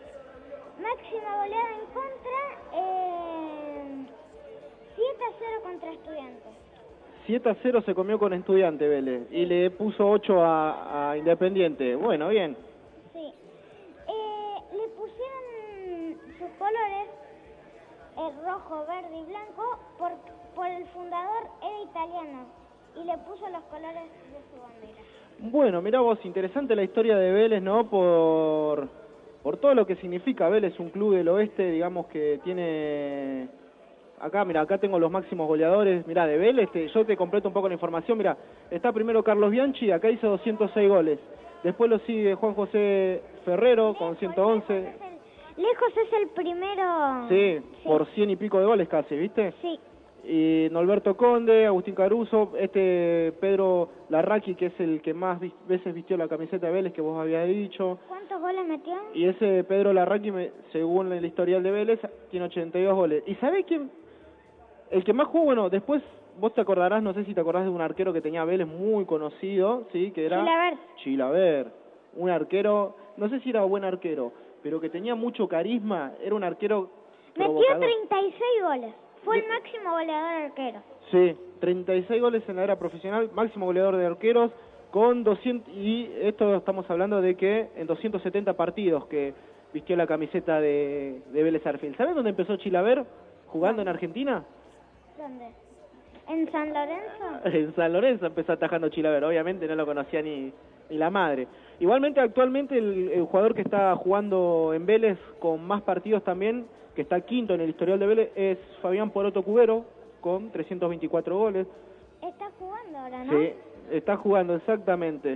Máxima goleada en contra, eh, siete a cero contra Estudiantes. siete a cero se comió con Estudiante Vélez y le puso ocho a, a Independiente. Bueno, bien. Sí. Eh, le pusieron sus colores, el rojo, verde y blanco, por, por el fundador era italiano y le puso los colores de su bandera. Bueno, mira vos, interesante la historia de Vélez, ¿no? Por, por todo lo que significa Vélez, un club del oeste, digamos que tiene acá, mira, acá tengo los máximos goleadores. Mira, de Vélez, te, yo te completo un poco la información. Mira, está primero Carlos Bianchi, acá hizo doscientos seis goles. Después lo sigue Juan José Ferrero con ciento once. Lejos es el primero. Sí, sí, por cien y pico de goles casi, ¿viste? Sí. Y Norberto Conde, Agustín Caruso, este Pedro Larraqui, que es el que más vi- veces vistió la camiseta de Vélez, que vos habías dicho. ¿Cuántos goles metió? Y ese Pedro Larraqui, me- según el historial de Vélez, tiene ochenta y dos goles. ¿Y sabés quién? El que más jugó, bueno, después vos te acordarás, no sé si te acordás de un arquero que tenía Vélez muy conocido, ¿sí? Que era Chilaver. Chilaver. Un arquero, no sé si era buen arquero, pero que tenía mucho carisma, era un arquero Metió provocador. treinta y seis goles. Fue el máximo goleador arquero. Sí, treinta y seis goles en la era profesional, máximo goleador de arqueros, con doscientos, y esto estamos hablando de que en doscientos setenta partidos que vistió la camiseta de, de Vélez Sarsfield. ¿Sabés dónde empezó Chilaver jugando en Argentina? ¿Dónde? ¿En San Lorenzo? En San Lorenzo empezó atajando Chilaver, obviamente no lo conocía ni, ni la madre. Igualmente, actualmente el, el jugador que está jugando en Vélez con más partidos también, que está quinto en el historial de Vélez, es Fabián Poroto Cubero, con trescientos veinticuatro goles. Está jugando ahora, ¿no? Sí, está jugando, exactamente.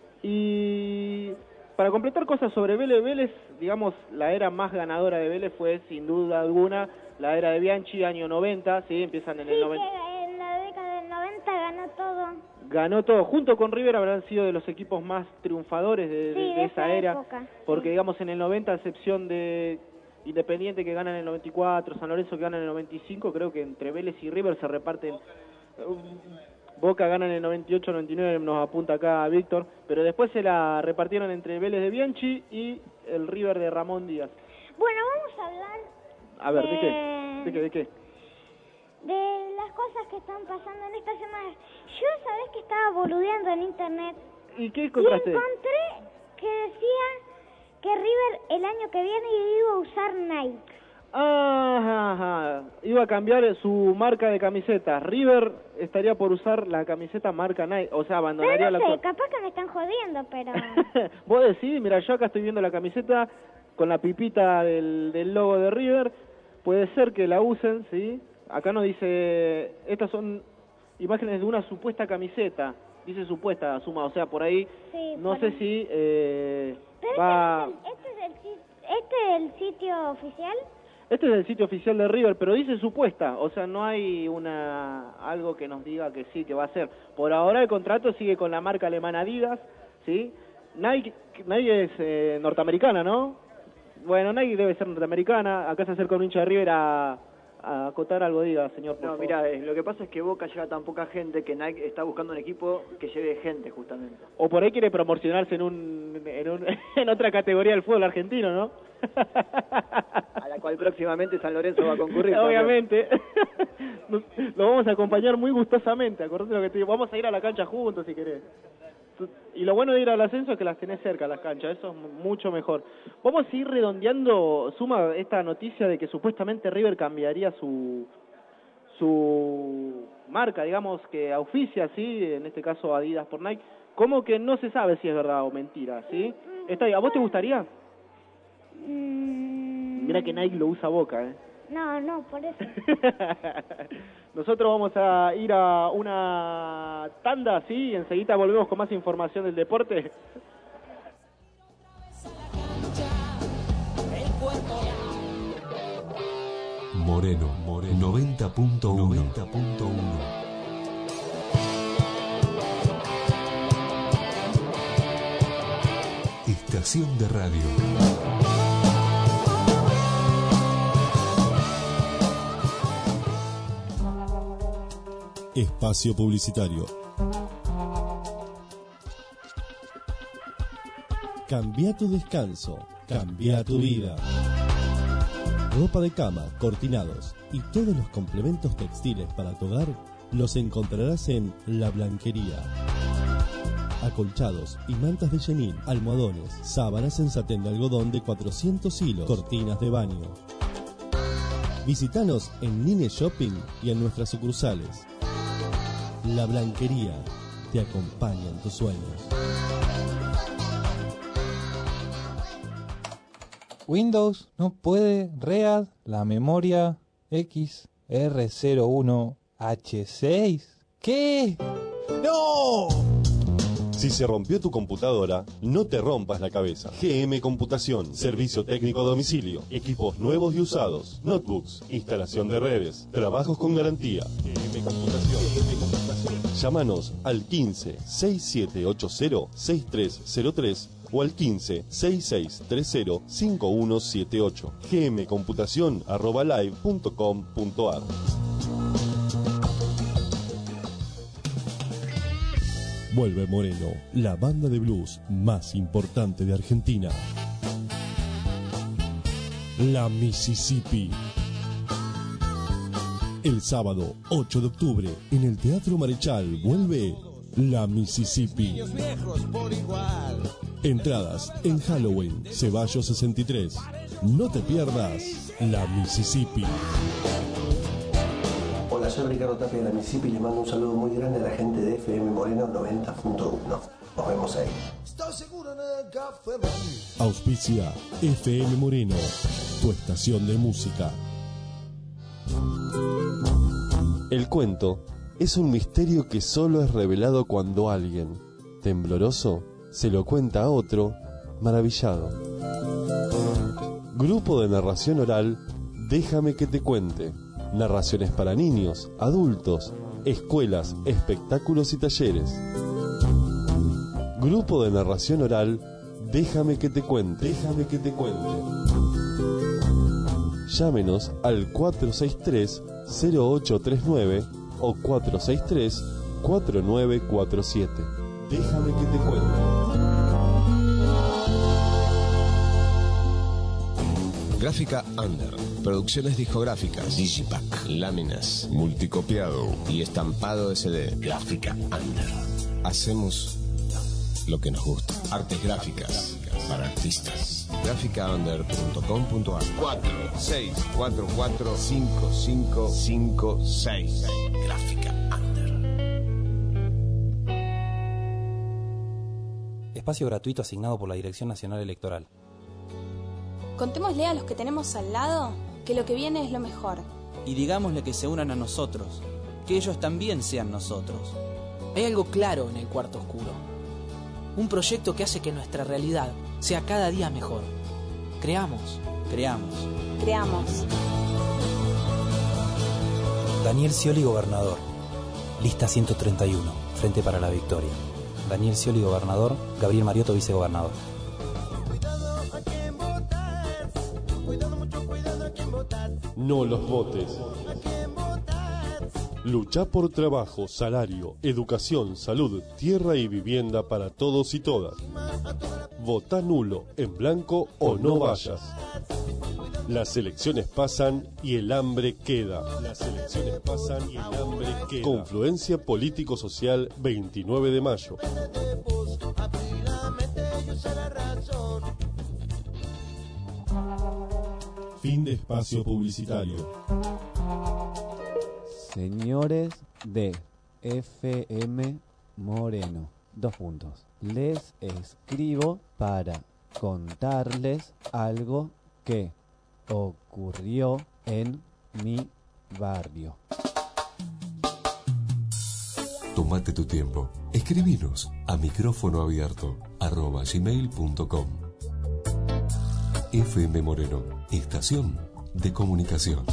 Y para completar cosas sobre Vélez, Vélez, digamos, la era más ganadora de Vélez fue, sin duda alguna, la era de Bianchi, año noventa, sí, empiezan en Sí, el noventa. que en la década del noventa ganó todo. Ganó todo, junto con River habrán sido de los equipos más triunfadores de, de- Sí, de de esa esa era, época, porque digamos en el noventa, a excepción de Independiente que gana en el noventa y cuatro, San Lorenzo que gana en el noventa y cinco, creo que entre Vélez y River se reparten. Boca gana en el noventa y ocho, noventa y nueve, nos apunta acá Víctor, pero después se la repartieron entre Vélez de Bianchi y el River de Ramón Díaz. Bueno, vamos a hablar A ver, ¿de Eh, qué? ¿De qué? ¿De qué? de las cosas que están pasando en esta semana. Yo sabés que estaba boludeando en internet ¿Y qué y encontraste? encontré que decía que River el año que viene iba a usar Nike. Ajá, ajá. Iba a cambiar su marca de camisetas. River estaría por usar la camiseta marca Nike, o sea, abandonaría Pero no la... sé, co- capaz que me están jodiendo, pero... Vos decís, mira, yo acá estoy viendo la camiseta con la pipita del, del logo de River, puede ser que la usen, ¿sí? Acá nos dice, estas son imágenes de una supuesta camiseta, dice supuesta, suma, o sea, por ahí, Sí, no por sé ahí. si eh, Pero va... este, es el, este, es el, sit- este es el sitio oficial. Este es el sitio oficial de River, pero dice supuesta, o sea, no hay una algo que nos diga que sí, que va a ser. Por ahora el contrato sigue con la marca alemana Adidas, ¿sí? Nike, Nike es eh, norteamericana, ¿no? Bueno, Nike debe ser norteamericana. Acá se acerca un hincha de River a, a acotar algo, diga, señor, por No, favor. mira, eh, lo que pasa es que Boca llega tan poca gente que Nike está buscando un equipo que lleve gente, justamente. O por ahí quiere promocionarse en un, en, un, en otra categoría del fútbol argentino, ¿no? A la cual próximamente San Lorenzo va a concurrir. Obviamente. Nos- Lo vamos a acompañar muy gustosamente, acordate lo que te digo. Vamos a ir a la cancha juntos si querés. Y lo bueno de ir al ascenso es que las tenés cerca, las canchas, eso es mucho mejor. Vamos a ir redondeando, suma esta noticia de que supuestamente River cambiaría su su marca, digamos, que auspicia, ¿sí? En este caso Adidas por Nike, como que no se sabe si es verdad o mentira, ¿sí? Está, ¿a vos te gustaría? Mm, Mira que Nike lo usa Boca, ¿eh? No, no, por eso. Nosotros vamos a ir a una tanda, ¿sí? Y enseguida volvemos con más información del deporte. Moreno, Moreno, noventa punto uno. Estación de radio. Espacio publicitario. Cambia tu descanso, cambia tu vida. Ropa de cama, cortinados y todos los complementos textiles para tu hogar los encontrarás en La Blanquería. Acolchados y mantas de chenil, almohadones, sábanas en satén de algodón de cuatrocientos hilos, cortinas de baño. Visítanos en Nine Shopping y en nuestras sucursales. La Blanquería te acompaña en tus sueños. Windows no puede read la memoria X R cero uno H seis. ¿Qué? ¡No! Si se rompió tu computadora, no te rompas la cabeza. G M Computación, servicio técnico a domicilio, equipos nuevos y usados, notebooks, instalación de redes, trabajos con garantía. G M Computación. G M Computación. Llámanos al quince, sesenta y siete ochenta, sesenta y tres cero tres o al quince, sesenta y seis treinta, cincuenta y uno setenta y ocho. gmcomputación arroba live punto com punto ar. Vuelve Moreno, la banda de blues más importante de Argentina. La Mississippi. El sábado ocho de octubre en el Teatro Marechal vuelve La Mississippi. Entradas en Halloween, Ceballos sesenta y tres. No te pierdas La Mississippi. Hola, soy Ricardo Tapia de la Mississippi y le mando un saludo muy grande a la gente de F M Moreno noventa punto uno. Nos vemos ahí. Auspicia F M Moreno, tu estación de música. El cuento es un misterio que solo es revelado cuando alguien, tembloroso, se lo cuenta a otro, maravillado. Grupo de narración oral, Déjame que te cuente. Narraciones para niños, adultos, escuelas, espectáculos y talleres. Grupo de narración oral, Déjame que te cuente. Déjame que te cuente. Llámenos al cuatro seis tres, cero ocho tres nueve o cuatro seis tres, cuatro nueve cuatro siete. Déjame que te cuente. Gráfica Under, producciones discográficas, Digipack, láminas, multicopiado y estampado de C D. Gráfica Under. Hacemos lo que nos gusta. Artes gráficas para artistas. gráfica under punto com punto ar. cuatro seis cuatro cuatro cinco cinco cinco seis. Gráfica Under. Espacio gratuito asignado por la Dirección Nacional Electoral. Contémosle a los que tenemos al lado que lo que viene es lo mejor. Y digámosle que se unan a nosotros, que ellos también sean nosotros. Hay algo claro en el cuarto oscuro. Un proyecto que hace que nuestra realidad sea cada día mejor. Creamos, creamos. Creamos. Daniel Scioli, gobernador. Lista ciento treinta y uno, Frente para la Victoria. Daniel Scioli, gobernador. Gabriel Mariotto, vicegobernador. No los votes. Lucha por trabajo, salario, educación, salud, tierra y vivienda para todos y todas. Vota nulo, en blanco o no vayas. Las elecciones pasan y el hambre queda. Las elecciones pasan y el hambre queda. Confluencia Político-Social, veintinueve de mayo. Fin de espacio publicitario. Señores de F M Moreno, dos puntos. Les escribo para contarles algo que ocurrió en mi barrio. Tómate tu tiempo. Escribinos a micrófono abierto arroba gmail punto com. F M Moreno, estación de comunicación.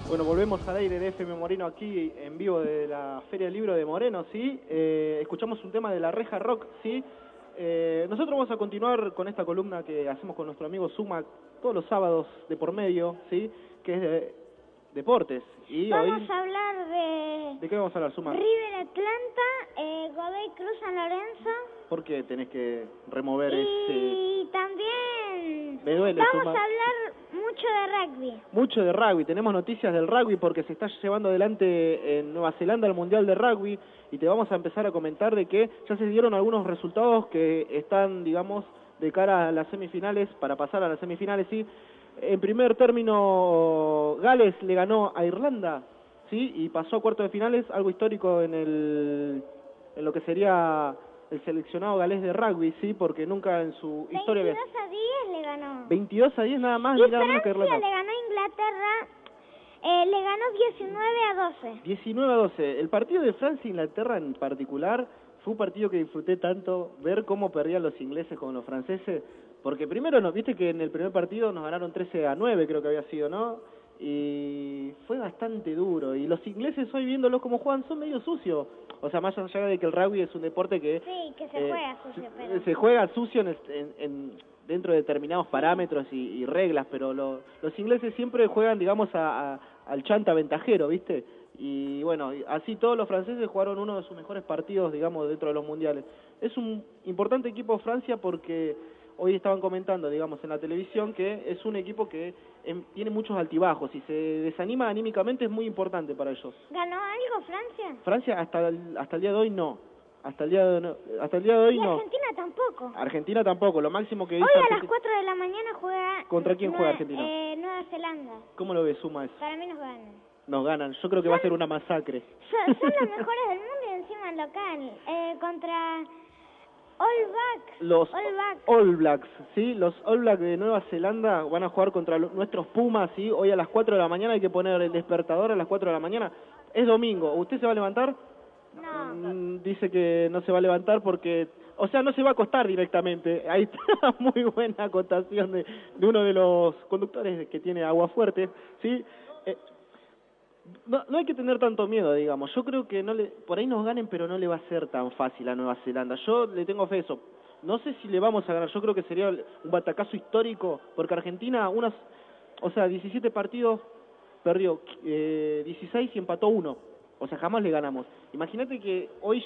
Bueno, volvemos al aire de F M Moreno aquí en vivo de la Feria del Libro de Moreno, ¿sí? Eh, escuchamos un tema de La Reja Rock, ¿sí? Eh, nosotros vamos a continuar con esta columna que hacemos con nuestro amigo Suma todos los sábados de por medio, ¿sí? Que es de deportes. Y vamos hoy... a hablar de... ¿De qué vamos a hablar, Suma? River Atlanta, eh, Godoy Cruz San Lorenzo. ¿Por qué tenés que remover y ese...? Y también... Me duele, vamos Suma. a hablar mucho de rugby. Mucho de rugby, tenemos noticias del rugby porque se está llevando adelante en Nueva Zelanda el Mundial de Rugby y te vamos a empezar a comentar de que ya se dieron algunos resultados que están, digamos, de cara a las semifinales, para pasar a las semifinales, ¿sí? En primer término, Gales le ganó a Irlanda, ¿sí? Y pasó a cuartos de finales, algo histórico en el en lo que sería el seleccionado galés de rugby, ¿sí? Porque nunca en su historia... veintidós a diez le ganó. veintidós a diez nada más Y ni nada menos que Francia Irlanda. le ganó a Inglaterra, eh, le ganó diecinueve a doce. diecinueve a doce. El partido de Francia e Inglaterra en particular fue un partido que disfruté tanto, ver cómo perdían los ingleses con los franceses, porque primero, no, viste que en el primer partido nos ganaron trece a nueve, creo que había sido, ¿no? Y fue bastante duro, y los ingleses hoy viéndolos como juegan son medio sucios, o sea, más allá de que el rugby es un deporte que... Sí, que se eh, juega sucio, pero... se juega sucio en, en, en- dentro de determinados parámetros y, y reglas, pero lo- los ingleses siempre juegan, digamos, a, a- al chanta ventajero, ¿viste? Y bueno, y así todos los franceses jugaron uno de sus mejores partidos, digamos, dentro de los mundiales. Es un importante equipo Francia porque hoy estaban comentando, digamos, en la televisión que es un equipo que em, tiene muchos altibajos y se desanima anímicamente, es muy importante para ellos. ¿Ganó algo Francia? Francia hasta el, hasta el día de hoy no. Hasta el día de, no- hasta el día de hoy Y no. Argentina tampoco. Argentina tampoco, lo máximo que hizo Hoy a las Argentina- cuatro de la mañana juega... ¿Contra quién juega Nueva- Argentina? Eh, Nueva Zelanda. ¿Cómo lo ves, Suma, eso? Para mí nos ganan. Nos ganan, yo creo que va a ser una masacre. Son, son los mejores del mundo y encima local. Eh, contra All Black. Los All Black. All Blacks, ¿sí? Los All Blacks de Nueva Zelanda van a jugar contra lo- nuestros Pumas, ¿sí? Hoy a las cuatro de la mañana hay que poner el despertador a las cuatro de la mañana. Es domingo, ¿usted se va a levantar? No. Mm, dice que no se va a levantar porque... O sea, no se va a acostar directamente. Ahí está muy buena acotación de, de uno de los conductores que tiene Agua Fuerte, ¿sí? Eh, no, no hay que tener tanto miedo, digamos. Yo creo que no le, por ahí nos ganen, pero no le va a ser tan fácil a Nueva Zelanda. Yo le tengo fe a eso. No sé si le vamos a ganar. Yo creo que sería un batacazo histórico, porque Argentina, unas, o sea, diecisiete partidos, perdió eh, dieciséis y empató uno. O sea, jamás le ganamos. Imagínate que hoy,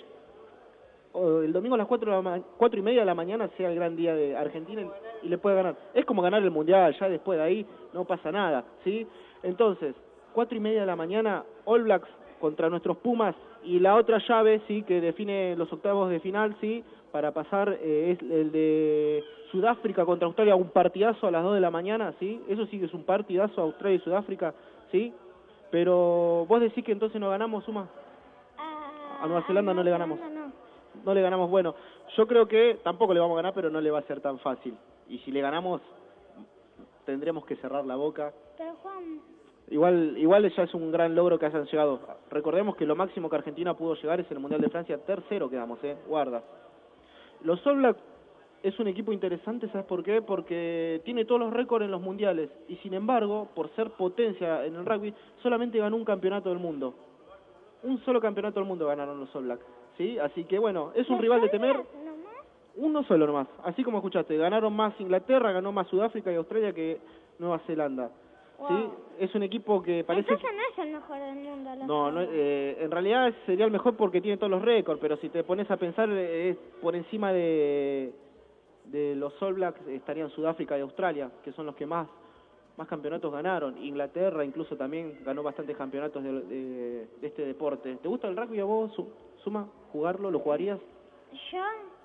o el domingo a las cuatro, de la ma- cuatro y media de la mañana sea el gran día de Argentina y, y le puede ganar. Es como ganar el Mundial, ya después de ahí no pasa nada, ¿sí? Entonces, cuatro y media de la mañana, All Blacks contra nuestros Pumas, y la otra llave, sí, que define los octavos de final, sí, para pasar, eh, es el de Sudáfrica contra Australia, un partidazo a las dos de la mañana, sí, eso sí que es un partidazo, Australia y Sudáfrica, sí, pero vos decís que entonces no ganamos, Suma. A Nueva Zelanda no le ganamos. No le ganamos, bueno, yo creo que tampoco le vamos a ganar, pero no le va a ser tan fácil. Y si le ganamos, tendremos que cerrar la boca. Pero Juan, Igual igual ya es un gran logro que hayan llegado. Recordemos que lo máximo que Argentina pudo llegar es el Mundial de Francia, tercero quedamos, eh, guarda. Los All Blacks es un equipo interesante, ¿sabes por qué? Porque tiene todos los récords en los mundiales y sin embargo, por ser potencia en el rugby, solamente ganó un campeonato del mundo. Un solo campeonato del mundo ganaron los All Blacks, ¿sí? Así que bueno, es un rival de temer. Uno solo nomás, así como escuchaste, ganaron más Inglaterra, ganó más Sudáfrica y Australia que Nueva Zelanda. ¿Sí? Wow. Es un equipo que parece... entonces no es el mejor del mundo. los No, no All Blacks. eh, en realidad sería el mejor porque tiene todos los récords, pero si te pones a pensar, eh, es por encima de, de los All Blacks estarían Sudáfrica y Australia, que son los que más, más campeonatos ganaron. Inglaterra incluso también ganó bastantes campeonatos de, de- de este deporte. ¿Te gusta el rugby a vos, Su- Suma? ¿Jugarlo? ¿Lo jugarías? Yo...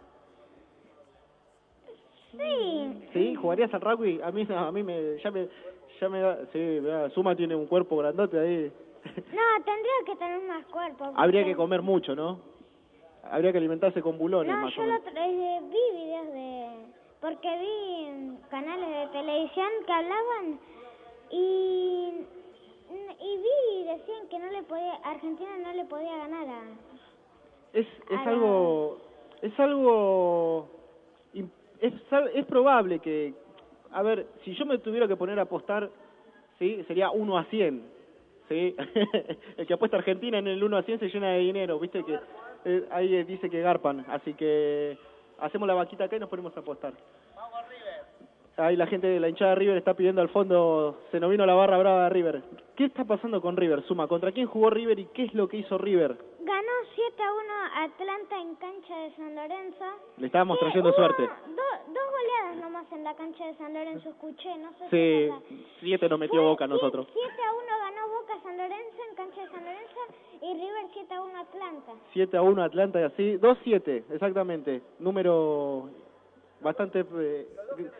Sí. ¿Sí? ¿Jugarías al rugby? A mí, a mí me, ya me... Ya me da, sí, vea, Suma tiene un cuerpo grandote ahí. No, tendría que tener más cuerpo. Habría porque- que comer mucho, ¿no? Habría que alimentarse con bulones, No, más yo o lo menos. eh, vi videos de... Porque vi mm, canales de televisión que hablaban y... Y vi y decían que no le podía... Argentina no le podía ganar a... Es, es a la- algo... Es algo... im- Es, sal- es probable que... A ver, si yo me tuviera que poner a apostar, ¿sí? Sería uno a cien. ¿sí? El que apuesta a Argentina en el uno a cien se llena de dinero, ¿viste? Que eh, ahí eh, dice que garpan, así que hacemos la vaquita acá y nos ponemos a apostar. Ahí la gente de la hinchada de River está pidiendo al fondo, se nos vino la barra brava de River. ¿Qué está pasando con River, Suma? ¿Contra quién jugó River y qué es lo que hizo River? Ganó siete a uno Atlanta en cancha de San Lorenzo. Le estábamos Sí, trayendo hubo suerte. do- dos goleadas nomás en la cancha de San Lorenzo, escuché, no sé si Sí, es verdad. siete nos metió Boca a nosotros. siete a uno ganó Boca San Lorenzo en cancha de San Lorenzo y River siete a uno Atlanta. siete a uno Atlanta y así. dos siete, exactamente. Número bastante... Eh,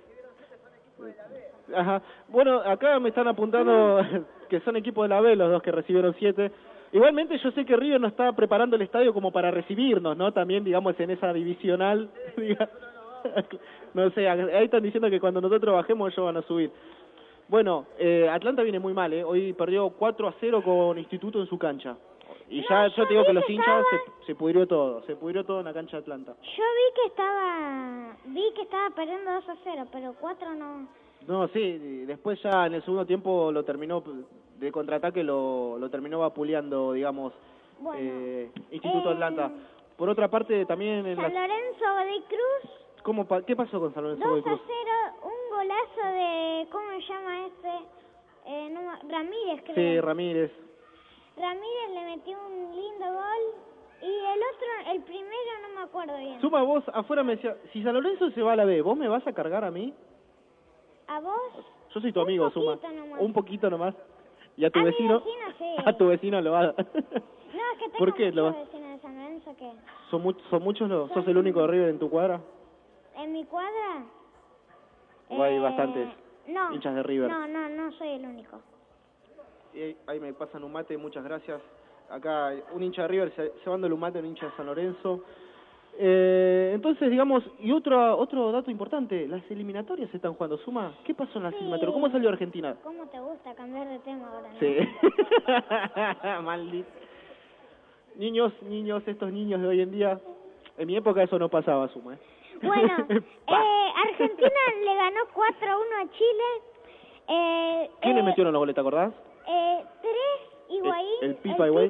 Ajá. Bueno, acá me están apuntando que son equipos de la B los dos que recibieron siete. Igualmente yo sé que River no está preparando el estadio como para recibirnos, ¿no? También, digamos, en esa divisional. diga- no sé, ahí están diciendo que cuando nosotros bajemos ellos van a subir. Bueno, eh, Atlanta viene muy mal, ¿eh? Hoy perdió cuatro a cero con Instituto en su cancha. Y ya yo te digo que los hinchas se, se pudrió todo, se pudrió todo en la cancha de Atlanta. Yo vi que estaba vi que estaba perdiendo dos a cero, pero cuatro no. No, sí, y después ya en el segundo tiempo lo terminó, de contraataque lo, lo terminó vapuleando, digamos, Bueno, eh, Instituto eh, Atlanta. Por otra parte, también en San la... Lorenzo Godoy Cruz, ¿Cómo pa- ¿Qué pasó con San Lorenzo Godoy dos a Cruz? cero, un golazo de, ¿cómo se llama este? Eh, no, me- Ramírez, creo. Sí, Ramírez. Ramírez le metió un lindo gol y el otro, el primero no me acuerdo bien. Suma, vos afuera me decía, si San Lorenzo se va a la B, ¿vos me vas a cargar a mí? ¿A vos? Yo soy tu amigo, Suma. poquito nomás. Un poquito nomás. Y a tu A mi vecino, vecino, sí. a tu vecino lo va a... No, es que tengo ¿Por qué lo muchos vas- vecinos de San Lorenzo que... ¿Son, mu- ¿Son muchos los? ¿Sos el único de River en tu cuadra? ¿En mi cuadra? ¿O hay Eh, bastantes no, hinchas de River? No, no, no soy el único. Y ahí- ahí me pasan un mate, muchas gracias. Acá un hincha de River se- llevándole un mate a un hincha de San Lorenzo. Eh, entonces, digamos, y otro otro dato importante, las eliminatorias se están jugando. Suma, ¿qué pasó en las Sí. eliminatorias? ¿Cómo salió Argentina? ¿Cómo te gusta cambiar de tema ahora? no? Sí. Maldito. Niños, niños, estos niños de hoy en día, en mi época eso no pasaba, Suma. ¿eh? Bueno, eh, Argentina le ganó cuatro a uno a Chile. Eh, ¿Quién eh, le metieron los goles, te acordás? Eh, tres, Higuaín, El- el Pipa Higuaín.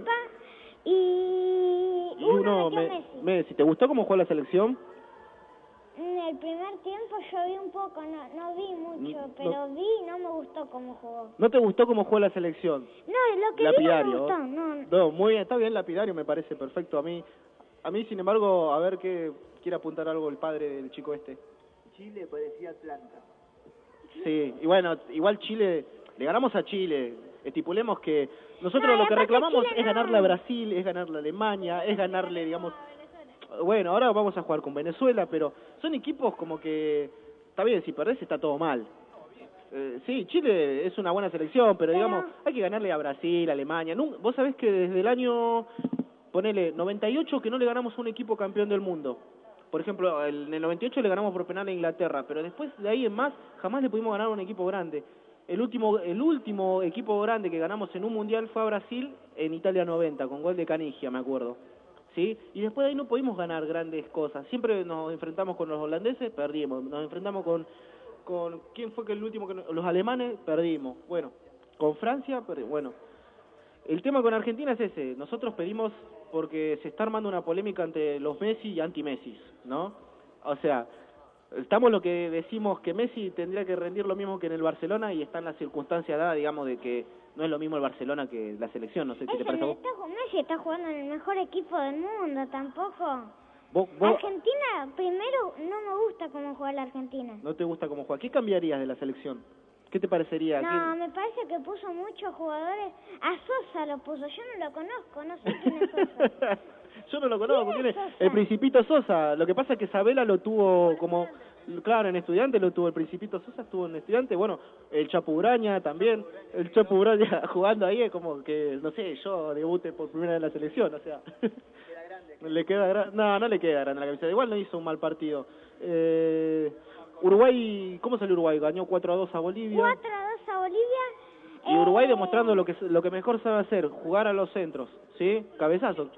y, Y uno uno, metió me, Messi. Messi, ¿te gustó cómo jugó la selección? En el primer tiempo yo vi un poco, no, no vi mucho, No- pero vi y no me gustó cómo jugó. ¿No te gustó cómo jugó la selección? No, lo que vi no Lapidario. me gustó, no. No, muy bien, está bien lapidario, me parece perfecto. A mí, a mí sin embargo, a ver qué quiere apuntar algo el padre del chico este. Chile parecía Atlanta. Sí, y bueno, igual Chile, le ganamos a Chile. Estipulemos que nosotros No, y lo que aparte reclamamos Chile es no. ganarle a Brasil, es ganarle a Alemania, es ganarle, digamos... Bueno, ahora vamos a jugar con Venezuela, pero son equipos como que... Está bien, si perdés está todo mal. Eh, sí, Chile es una buena selección, pero digamos, hay que ganarle a Brasil, a Alemania. Nun- Vos sabés que desde el año, ponele, noventa y ocho que no le ganamos a un equipo campeón del mundo. Por ejemplo, el- en el noventa y ocho le ganamos por penal a Inglaterra, pero después de ahí en más jamás le pudimos ganar a un equipo grande. El último el último equipo grande que ganamos en un mundial fue a Brasil en Italia noventa, con gol de Canigia, me acuerdo. ¿Sí? Y después de ahí no pudimos ganar grandes cosas. Siempre nos enfrentamos con los holandeses, perdimos. Nos enfrentamos con... con ¿quién fue que el último que no- los alemanes? Perdimos. Bueno, con Francia, perdimos. Bueno, el tema con Argentina es ese. Nosotros pedimos porque se está armando una polémica entre los Messi y anti-Messi, ¿no? O sea, estamos lo que decimos que Messi tendría que rendir lo mismo que en el Barcelona y está en la circunstancia dada, digamos, de que no es lo mismo el Barcelona que la selección. No sé si te parece a vos. Está, Messi está jugando en el mejor equipo del mundo, tampoco. ¿Vos, vos Argentina, primero, no me gusta cómo juega la Argentina. no te gusta cómo juega? ¿Qué cambiarías de la selección? ¿Qué te parecería? No, ¿Quién- me parece que puso muchos jugadores. A Sosa lo puso, yo no lo conozco, no sé quién es Sosa. Yo no lo conozco. ¿Quién ¿quién es es? Sosa? El Principito Sosa. Lo que pasa es que Sabela lo tuvo como... Claro, en Estudiante lo tuvo el Principito Sosa, estuvo en Estudiante. Bueno, el Chapo Uraña también. El Chapo Uraña jugando ahí es como que, no sé, yo debute por primera vez en la selección, o sea... Le queda grande. No, no le queda grande la camiseta. Igual no hizo un mal partido. Eh, Uruguay, ¿cómo salió Uruguay? Ganó cuatro a dos a Bolivia. cuatro a dos a Bolivia. Y Uruguay demostrando lo que lo que mejor sabe hacer, jugar a los centros, ¿sí? Cabezazos.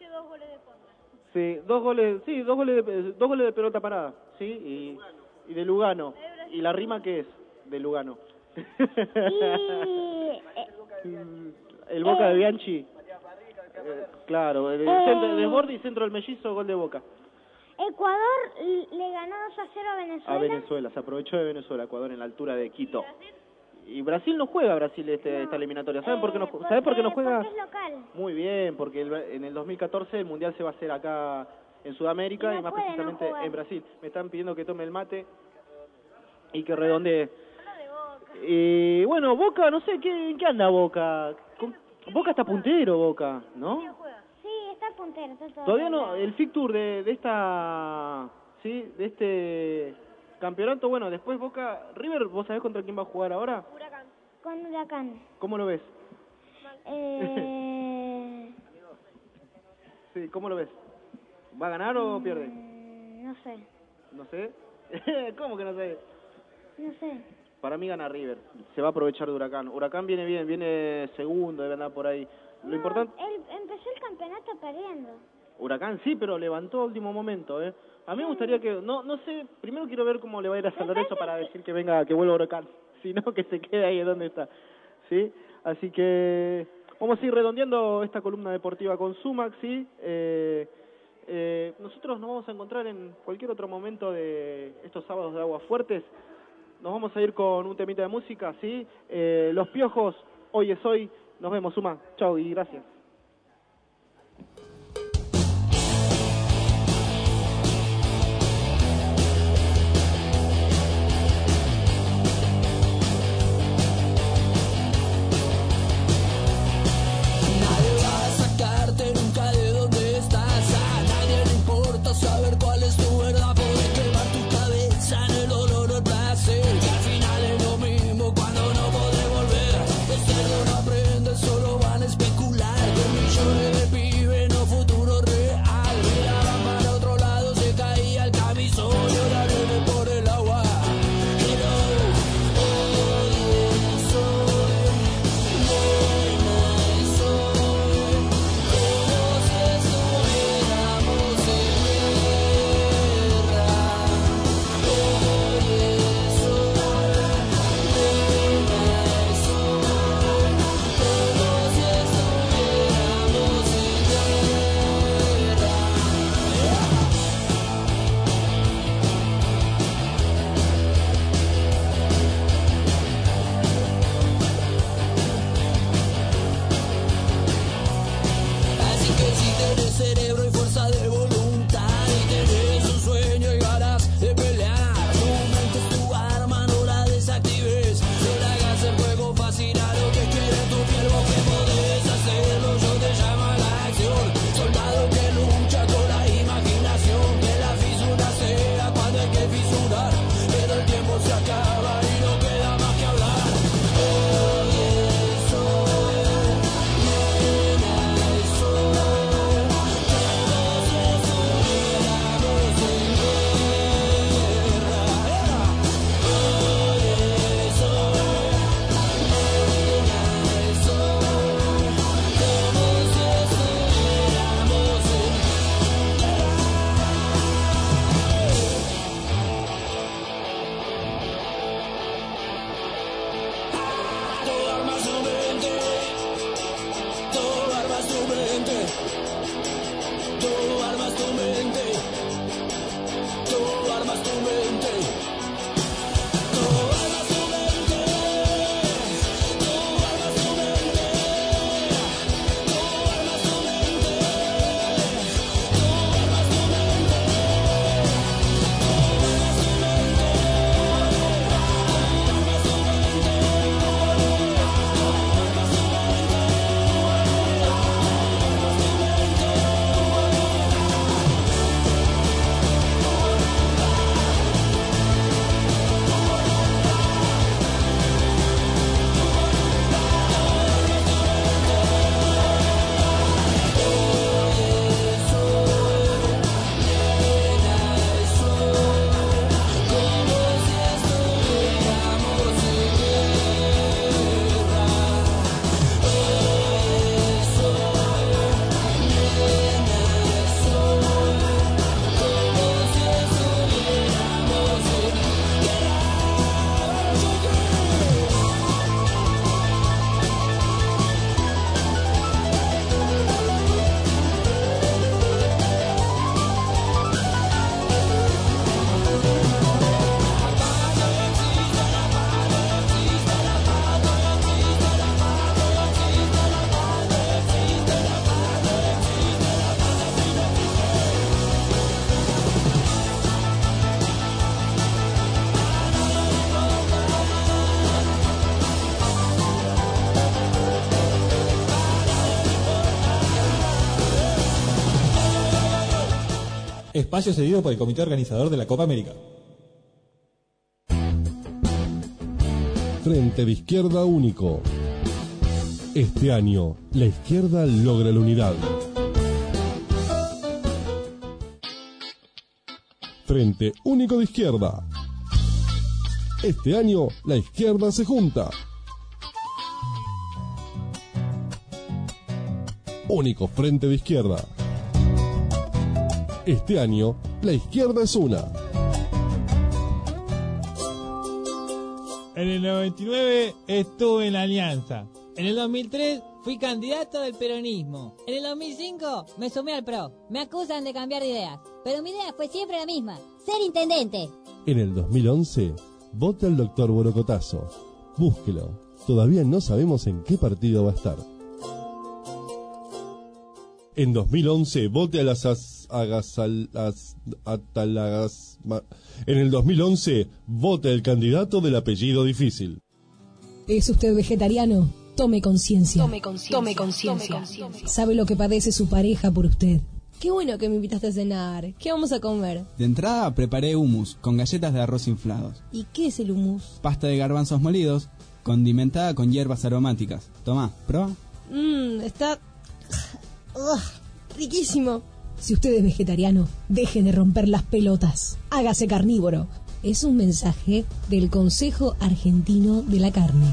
Sí, dos goles, sí, dos goles de, dos goles de pelota parada, ¿sí? Y, y de Lugano. ¿Y la rima qué es? De Lugano. Y... eh, El Boca Eh. de Bianchi. Eh, claro, el Eh. centro, desborde y centro del mellizo, gol de Boca. Ecuador l- le ganó dos a cero a Venezuela. A Venezuela, se aprovechó de Venezuela, Ecuador en la altura de Quito. Y Brasil no juega, Brasil este, esta eliminatoria. ¿Saben por qué no, ju- ¿saben por qué no juega? Porque es local. Muy bien, porque el- en el dos mil catorce el Mundial se va a hacer acá en Sudamérica Y no y más puede no precisamente jugar. en Brasil. Me están pidiendo que tome el mate y que redondee. Y bueno, Boca, no sé, ¿qué, ¿en qué anda Boca? ¿Con- Boca está puntero, Boca, ¿no? Sí, está puntero, está todo Todavía no, arreglado. el fixture de, de esta, sí, de este campeonato, bueno, después Boca, River, ¿vos sabés contra quién va a jugar ahora? Con Huracán. ¿Cómo lo ves? Eh, Sí, ¿cómo lo ves? ¿Va a ganar o pierde? no sé, No sé. ¿Cómo que no sé? no sé. Para mí gana River. Se va a aprovechar de Huracán. Huracán viene bien, viene segundo, debe andar por ahí. Lo importante... Él empezó el campeonato perdiendo. Huracán sí, pero levantó a último momento, ¿eh? A mí me gustaría que... No no sé, primero quiero ver cómo le va a ir a San Lorenzo para decir que venga, que vuelva Huracán. Si no, que se quede ahí donde está. ¿Sí? Así que... Vamos a ir redondeando esta columna deportiva con Sumac, ¿sí? Eh, eh, nosotros nos vamos a encontrar en cualquier otro momento de estos sábados de Aguas Fuertes. Nos vamos a ir con un temita de música, ¿sí? Eh, Los Piojos, hoy es hoy. Nos vemos, Suma. Chau y gracias. Nadie va a sacarte nunca de donde estás. A nadie le importa saber cuál es tu verdad. Poder quemar tu cabeza en el dolor o el placer. Y al final es lo mismo cuando no podés volver. Los cerdos no aprenden, solo van a especular. espacio cedido por el comité organizador de la Copa América. Frente de Izquierda Único. Este año, la izquierda logra la unidad. Frente Único de Izquierda. Este año, la izquierda se junta. Único Frente de Izquierda. Este año, la izquierda es una. En el noventa y nueve estuve en la Alianza. En el dos mil tres fui candidato del peronismo. En el dos mil cinco me sumé al P R O. Me acusan de cambiar de ideas, pero mi idea fue siempre la misma: ser intendente. En el dos mil once, vote al doctor Borocotazo. Búsquelo. Todavía no sabemos en qué partido va a estar. En dos mil once, vote a las as, agasal, as, atalagas, ma, En el dos mil once, vote al candidato del apellido difícil. ¿Es usted vegetariano? Tome conciencia. Tome conciencia. Tome conciencia. ¿Sabe lo que padece su pareja por usted? Qué bueno que me invitaste a cenar. ¿Qué vamos a comer? De entrada preparé hummus con galletas de arroz inflados. ¿Y qué es el hummus? Pasta de garbanzos molidos, condimentada con hierbas aromáticas. Tomá, prueba. Mmm, está... Ugh, riquísimo. Si usted es vegetariano, deje de romper las pelotas. Hágase carnívoro. Es un mensaje del Consejo Argentino de la Carne.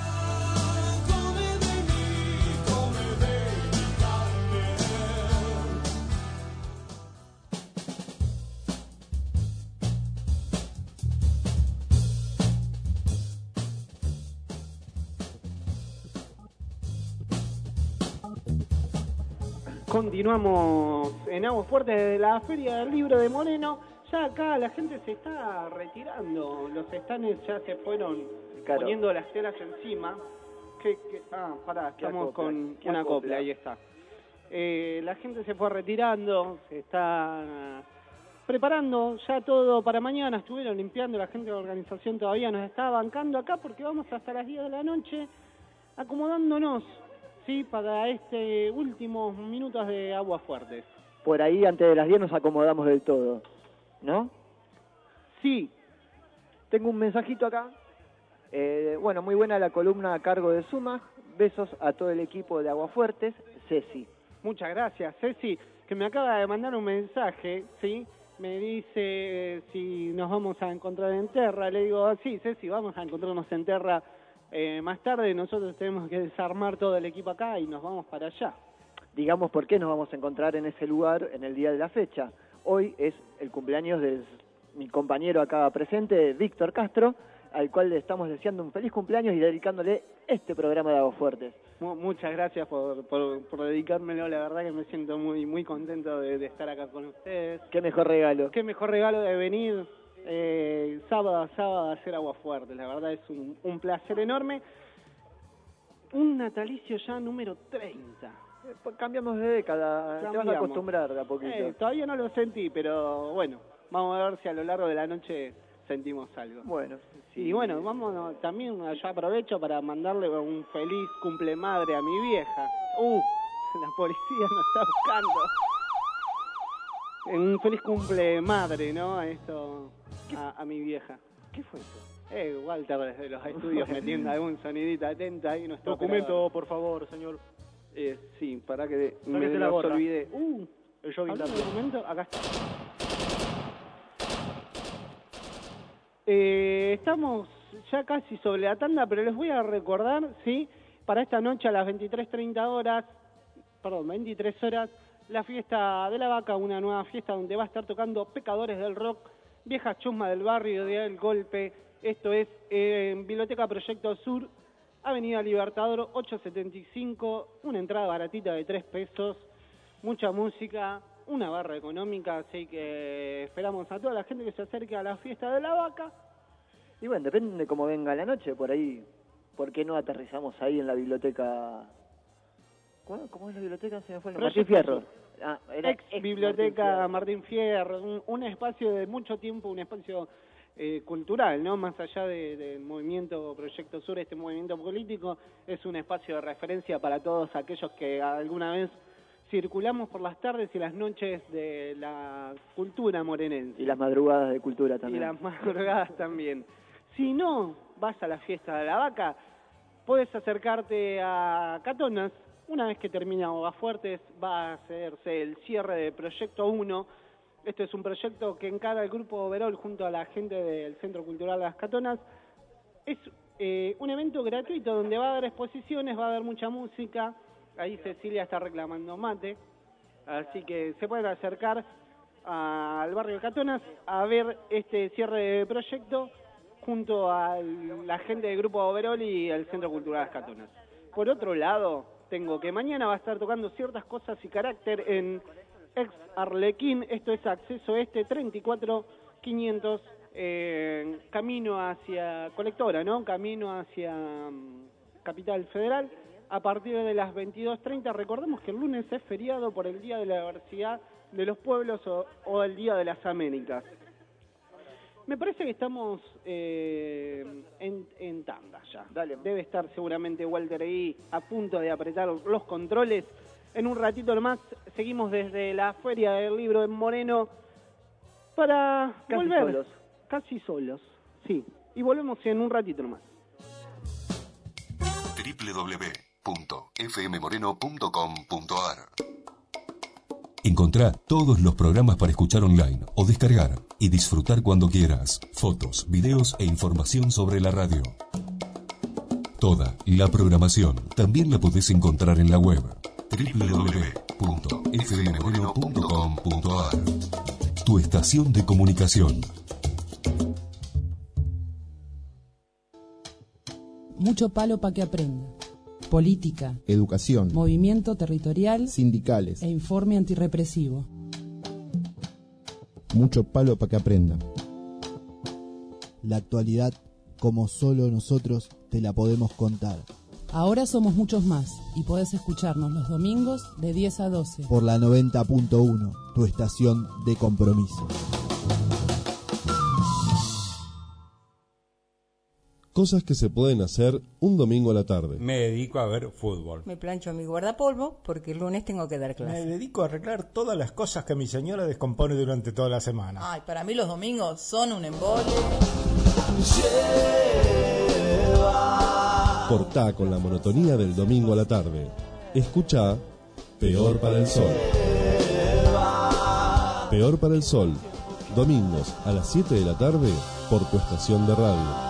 Continuamos en Aguas Fuertes de la Feria del Libro de Moreno. Ya acá la gente se está retirando, los estanes ya se fueron claro. poniendo las telas encima. ¿Qué, qué? Ah, pará, estamos con una copla, ahí está. Eh, la gente se fue retirando, se está preparando ya todo para mañana. Estuvieron limpiando, la gente de la organización todavía nos está bancando acá porque vamos hasta las diez de la noche acomodándonos. Sí, para este últimos minutos de Aguas Fuertes. Por ahí antes de las diez nos acomodamos del todo, ¿no? Sí. Tengo un mensajito acá. Eh, bueno, muy buena la columna a cargo de Suma. Besos a todo el equipo de Aguas Fuertes. Ceci. Muchas gracias, Ceci, que me acaba de mandar un mensaje, ¿sí? Me dice eh, si nos vamos a encontrar en Terra. Le digo, sí, Ceci, vamos a encontrarnos en Terra. Eh, más tarde nosotros tenemos que desarmar todo el equipo acá y nos vamos para allá. Digamos por qué nos vamos a encontrar en ese lugar en el día de la fecha. Hoy es el cumpleaños de mi compañero acá presente, Víctor Castro, al cual le estamos deseando un feliz cumpleaños y dedicándole este programa de Aguas Fuertes. Muchas gracias por, por, por dedicármelo, la verdad que me siento muy muy contento de, de estar acá con ustedes. Qué mejor regalo. Qué mejor regalo de venir eh, sábado a sábado a hacer Aguas Fuertes, la verdad es un, un placer enorme. Un natalicio ya número treinta. Eh, pues cambiamos de década, Cambiamos. Te vas a acostumbrar de a poquito. Eh, todavía no lo sentí, pero bueno, vamos a ver si a lo largo de la noche sentimos algo. Bueno. Sí. Y bueno, vamos también, allá aprovecho para mandarle un feliz cumple madre a mi vieja. Uh, la policía nos está buscando. Un feliz cumple madre, ¿no? A esto, a, a mi vieja. ¿Qué fue eso? Eh, Walter desde los estudios metiendo algún sonidito atenta ahí. Nuestro Documento, operador. por favor, señor. Eh, sí, para que Sáquese me la los gorra. olvidé. Uh, El jogging ¿algún también. documento? Acá está. Eh, estamos ya casi sobre la tanda, pero les voy a recordar, ¿sí? Para esta noche a las veintitrés treinta horas, perdón, veintitrés horas, la fiesta de la vaca, una nueva fiesta donde va a estar tocando Pecadores del Rock, Viejas Chusmas del Barrio de El Golpe. Esto es eh, en Biblioteca Proyecto Sur, Avenida Libertador ochocientos setenta y cinco, una entrada baratita de tres pesos, mucha música, una barra económica, así que esperamos a toda la gente que se acerque a la fiesta de la vaca. Y bueno, depende de cómo venga la noche, por ahí, ¿por qué no aterrizamos ahí en la biblioteca? ¿Cómo, cómo es la biblioteca? Se me fue el nombre. Martín Fierro. Ah, era ex, ex biblioteca Martín Fierro, un, un espacio de mucho tiempo, un espacio eh, cultural, ¿no? Más allá de, del movimiento Proyecto Sur, este movimiento político, es un espacio de referencia para todos aquellos que alguna vez circulamos por las tardes y las noches de la cultura morenense. Y las madrugadas de cultura también. Y las madrugadas también. Si no vas a la fiesta de la vaca, puedes acercarte a Catonas. Una vez que termina Bogafuertes, va a hacerse el cierre de Proyecto uno. Este es un proyecto que encara el Grupo Overol junto a la gente del Centro Cultural Las Catonas. Es eh, un evento gratuito donde va a haber exposiciones, va a haber mucha música. Ahí Cecilia está reclamando mate, así que se pueden acercar al barrio Catonas a ver este cierre de proyecto junto a la gente del Grupo Overol y el Centro Cultural Las Catonas. Por otro lado, tengo que mañana va a estar tocando Ciertas Cosas y Carácter en Ex Arlequín. Esto es Acceso Este treinta y cuatro quinientos, eh, camino hacia Colectora, ¿no? Camino hacia um, Capital Federal. A partir de las veintidós treinta, recordemos que el lunes es feriado por el Día de la Diversidad de los Pueblos o, o el Día de las Américas. Me parece que estamos eh, en, en tanda ya. Dale. Debe estar seguramente Walter ahí a punto de apretar los controles. En un ratito más seguimos desde la Feria del Libro en Moreno para Casi volver. solos. Casi solos, sí. Y volvemos en un ratito nomás. doble u doble u doble u punto f m moreno punto com punto a r Encontrá todos los programas para escuchar online o descargar y disfrutar cuando quieras. Fotos, videos e información sobre la radio. Toda la programación también la podés encontrar en la web doble u doble u doble u punto f m moreno punto com punto a r. Tu estación de comunicación. Mucho palo para que aprenda. Política, educación, movimiento territorial, sindicales e informe antirrepresivo. Mucho palo para que aprenda. La actualidad, como solo nosotros te la podemos contar. Ahora somos muchos más y podés escucharnos los domingos de diez a doce. Por la noventa punto uno, tu estación de compromiso. Cosas que se pueden hacer un domingo a la tarde. Me dedico a ver fútbol. Me plancho mi guardapolvo porque el lunes tengo que dar clase. Me dedico a arreglar todas las cosas que mi señora descompone durante toda la semana. Ay, para mí los domingos son un embole. Cortá con la monotonía del domingo a la tarde. Escuchá Peor para el Sol. Peor para el Sol. Domingos a las siete de la tarde por tu estación de radio.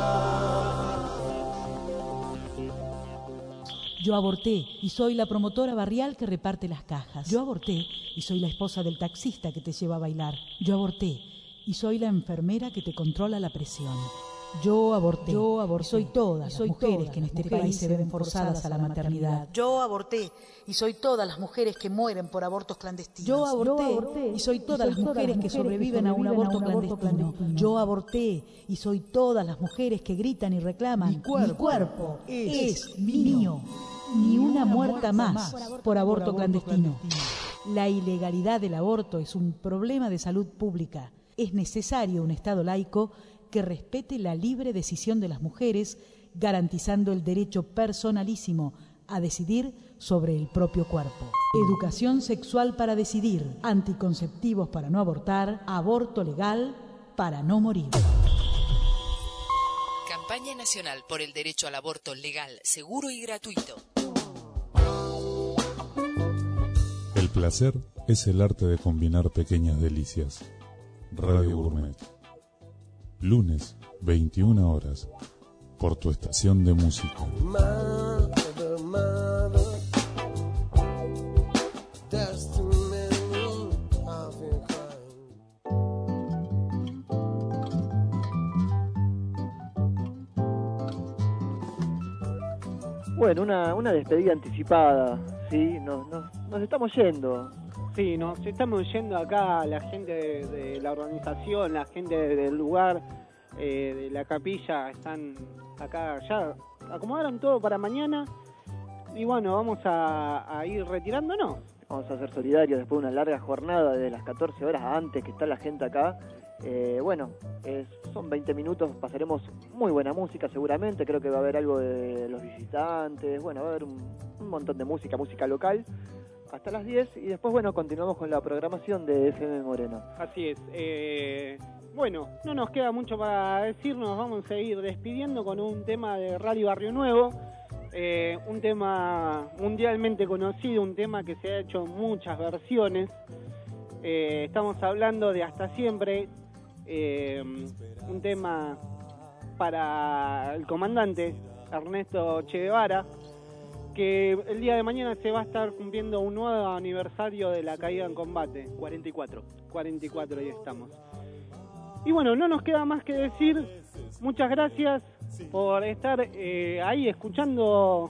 Yo aborté y soy la promotora barrial que reparte las cajas. Yo aborté y soy la esposa del taxista que te lleva a bailar. Yo aborté y soy la enfermera que te controla la presión. Yo aborté. Yo aborté. Soy todas las soy mujeres todas que en este país se ven forzadas a la maternidad. Yo aborté y soy todas las mujeres que mueren por abortos clandestinos. Yo aborté, Yo aborté y soy todas y soy las mujeres, mujeres que sobreviven, que sobreviven a un aborto, a un aborto clandestino. clandestino. Yo aborté y soy todas las mujeres que gritan y reclaman. Mi cuerpo, Mi cuerpo es, es mío. mío. Ni una muerta más por aborto clandestino. La ilegalidad del aborto es un problema de salud pública. Es necesario un Estado laico que respete la libre decisión de las mujeres, garantizando el derecho personalísimo a decidir sobre el propio cuerpo. Educación sexual para decidir, anticonceptivos para no abortar, aborto legal para no morir. Campaña Nacional por el Derecho al Aborto Legal, Seguro y Gratuito. El placer es el arte de combinar pequeñas delicias. Radio Gourmet. Lunes, veintiuna horas, por tu estación de música. Mother, mother, there's too many of your Bueno, una, una despedida anticipada, ¿sí? Nos, nos, nos estamos yendo. Sí, nos estamos yendo acá, la gente de, de la organización, la gente de, del lugar, eh, de la capilla, están acá, ya acomodaron todo para mañana y bueno, vamos a, a ir retirándonos. Vamos a ser solidarios después de una larga jornada de las catorce horas antes que está la gente acá. Eh, bueno, eh, son veinte minutos, pasaremos muy buena música seguramente, creo que va a haber algo de los visitantes, bueno, va a haber un, un montón de música, música local. hasta las diez y después, bueno, continuamos con la programación de F M Moreno. Así es. Eh, bueno, no nos queda mucho para decir, nos vamos a ir despidiendo con un tema de Rally Barrio Nuevo, eh, un tema mundialmente conocido, un tema que se ha hecho en muchas versiones. Eh, estamos hablando de Hasta Siempre, eh, un tema para el comandante Ernesto Che Guevara, que el día de mañana se va a estar cumpliendo un nuevo aniversario de la caída en combate. cuarenta y cuatro. cuarenta y cuatro, ahí estamos. Y bueno, no nos queda más que decir, muchas gracias por estar eh, ahí escuchando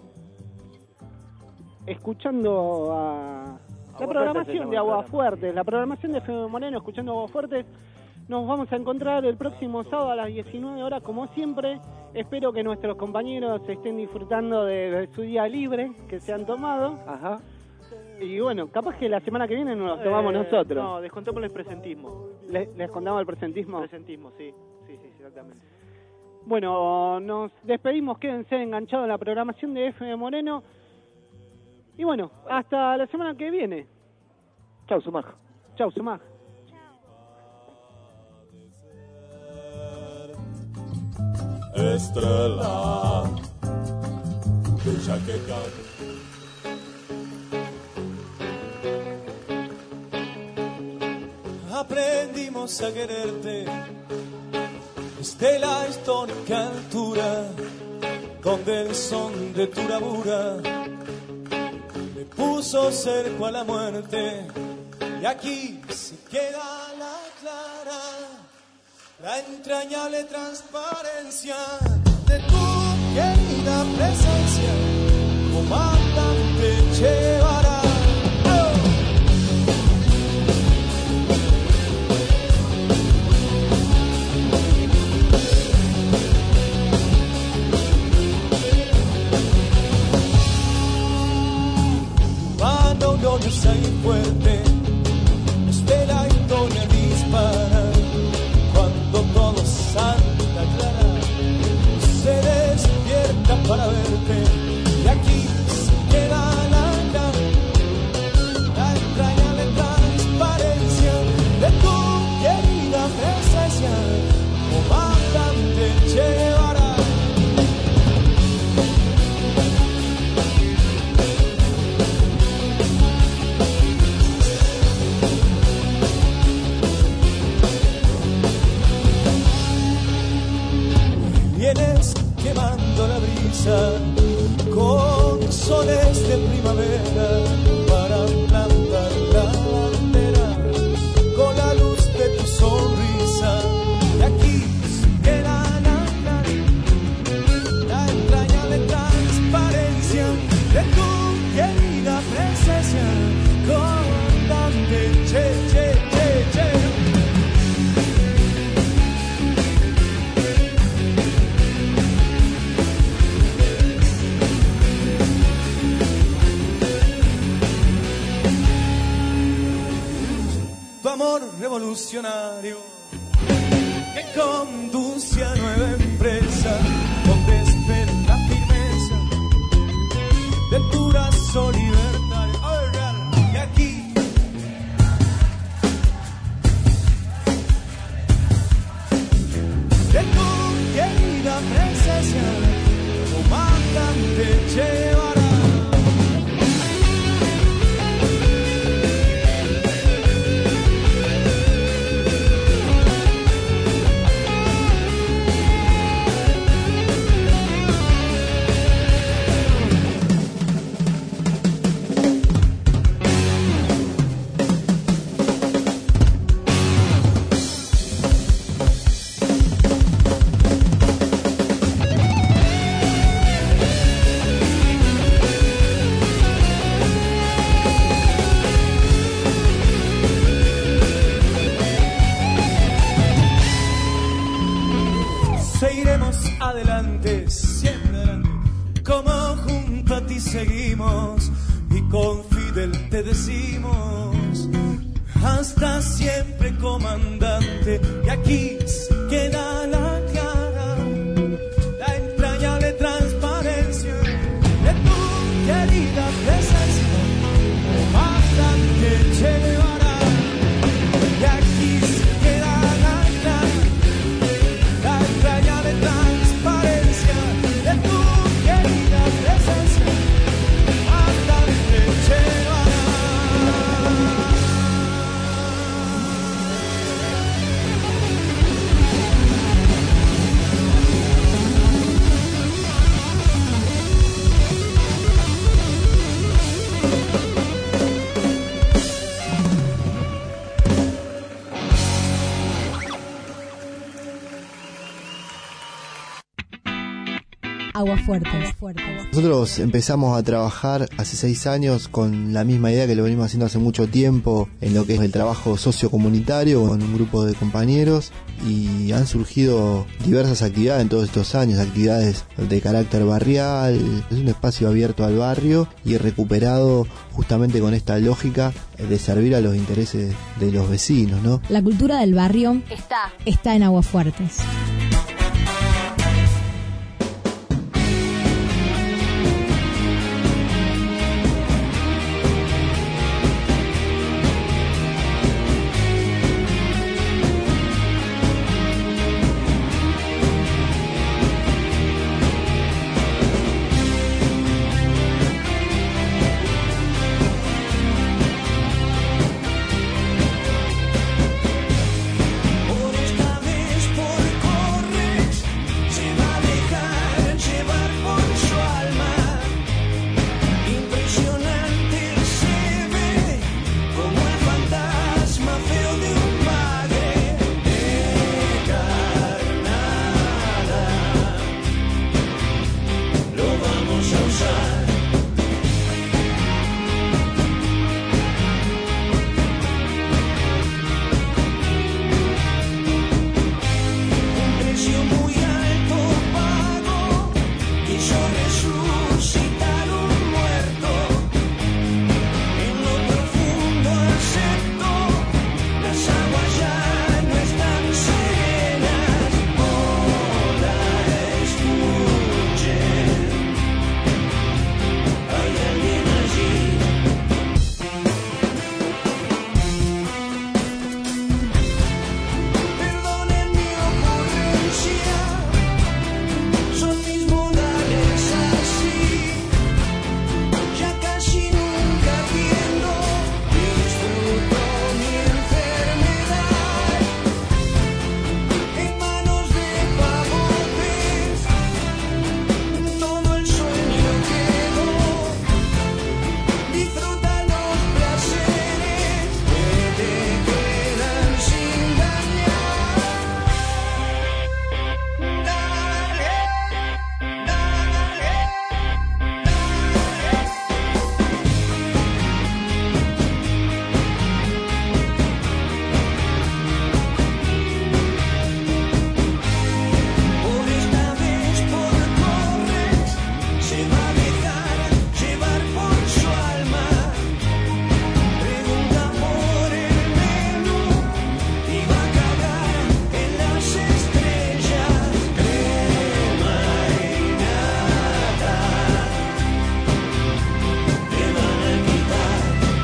escuchando a la programación de Aguafuertes, la programación de F M Moreno, escuchando Aguafuertes. Nos vamos a encontrar el próximo sábado a las diecinueve horas, como siempre. Espero que nuestros compañeros estén disfrutando de, de su día libre que se han tomado. Ajá. Y bueno, capaz que la semana que viene nos los tomamos Eh, nosotros. No, descontemos el presentismo. ¿Les, les contamos el presentismo? Presentismo, sí. Sí, sí, exactamente. Bueno, nos despedimos, quédense enganchados en la programación de F M Moreno. Y bueno, hasta la semana que viene. Chau, Sumaj. Chau, Sumaj. Estrella, bella que canta. Aprendimos a quererte desde la histórica altura, donde el son de tu bravura me puso cerco a la muerte. Y aquí se queda la clara, la entrañable transparencia de tu querida presencia, comandante Che Guevara. ¡Oh! Mano gloriosa y fuerte, desde la historia dispara. Cuando todo Santa Clara se despierta para verte, y aquí se queda la gran, la entrañable transparencia de tu querida presencia, comandante Che Guevara. Vienes quemando la brisa con soles de primavera para plantar la bandera con la luz de tu sonrisa. Y aquí se queda la, la, la entrañable transparencia de tu querida presencia, comandante Che, Che, Che, Che. Tu amor revolucionario que conduce a nueva empresa, donde espera la firmeza de tu brazo libertario. Oh, real. Y aquí de tu querida presencia, comandante Che Guevara. Seguiremos adelante, siempre adelante, como junto a ti seguimos y con Fidel te decimos hasta siempre, comandante. Y aquí se queda la clara, la entrañable transparencia de tu querida presencia, comandante. Aguafuertes. Nosotros empezamos a trabajar hace seis años con la misma idea que lo venimos haciendo hace mucho tiempo en lo que es el trabajo sociocomunitario con un grupo de compañeros, y han surgido diversas actividades en todos estos años, actividades de carácter barrial. Es un espacio abierto al barrio y recuperado justamente con esta lógica de servir a los intereses de los vecinos, ¿no? La cultura del barrio Está. está en Aguafuertes. Por esta vez por correr se va a dejar llevar por su alma. Impresionante se ve como el fantasma feo de un padre de carnada. Lo vamos a usar. Un precio muy alto pago, quiso resucitar un muerto. En lo profundo acepto, las aguas ya no están serenas. Hola, escuchen, hay alguien allí. Perdonen mi ocurrencia, son mis modales así. Ya casi nunca atiendo, disfruto mi enfermedad. En manos de pavotes, todo el sueño quedó. Disfruta los placeres que te quedan sin dañar. Dale, por esta vez por correr se va a dejar llevar por su alma. Pregunta por el menú y va a cagar en las estrellas. Crema y nata te van a quitar.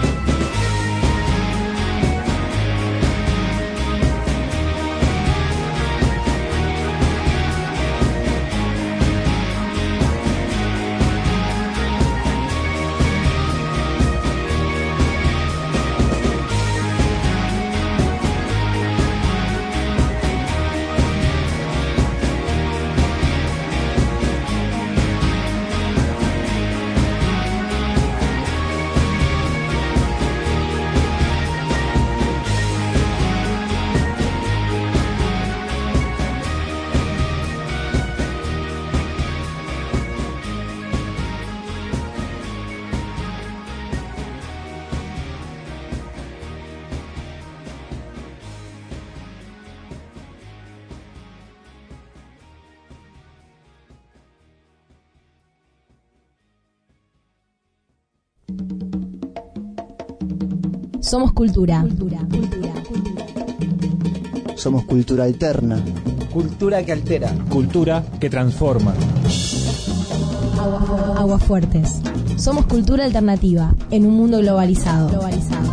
Somos cultura. Somos cultura alterna. Cultura que altera. Cultura que transforma. Aguafuertes. Somos cultura alternativa en un mundo globalizado. Globalizado.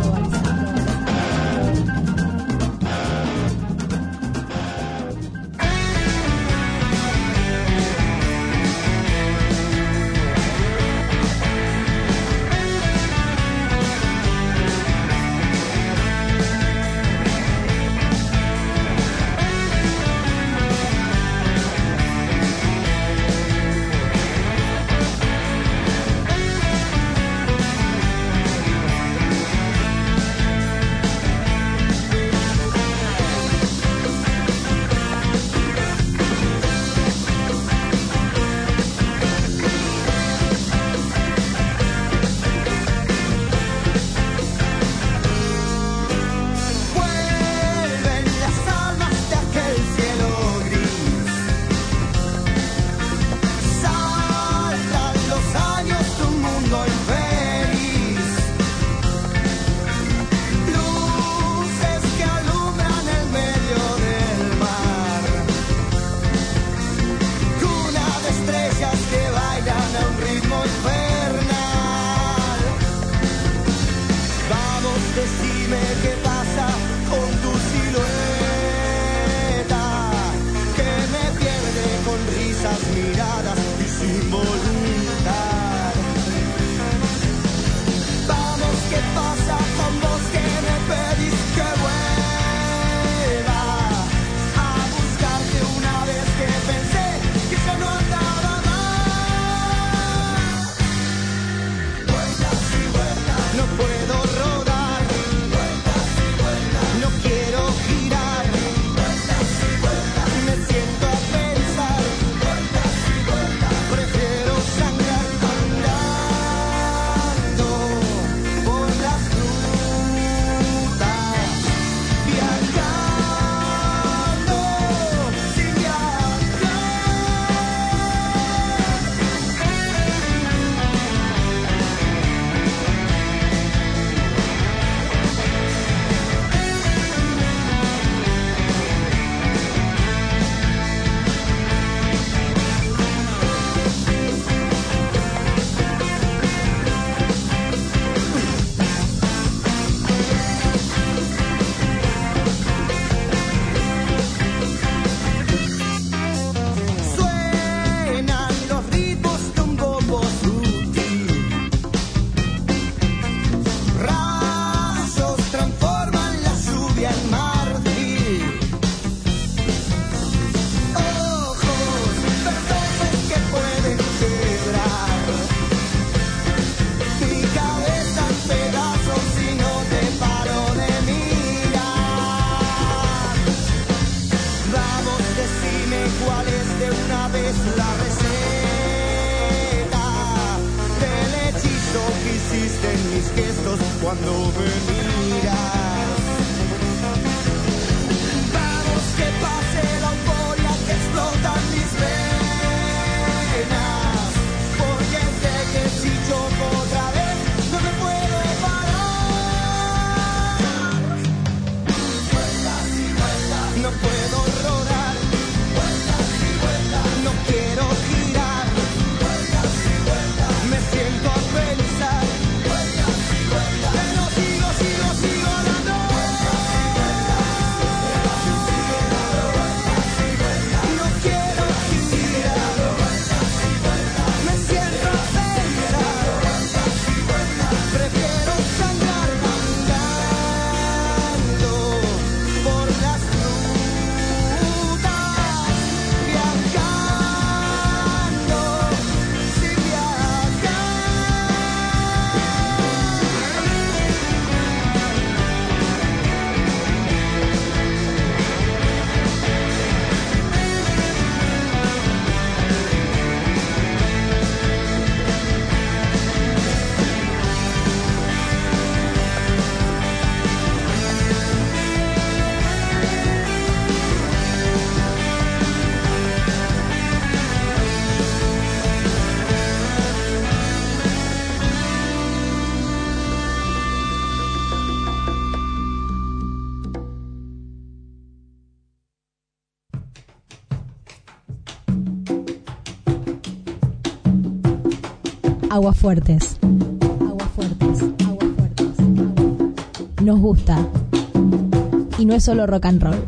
Aguafuertes. Aguafuertes. Aguafuertes. Nos gusta. Y no es solo rock and roll.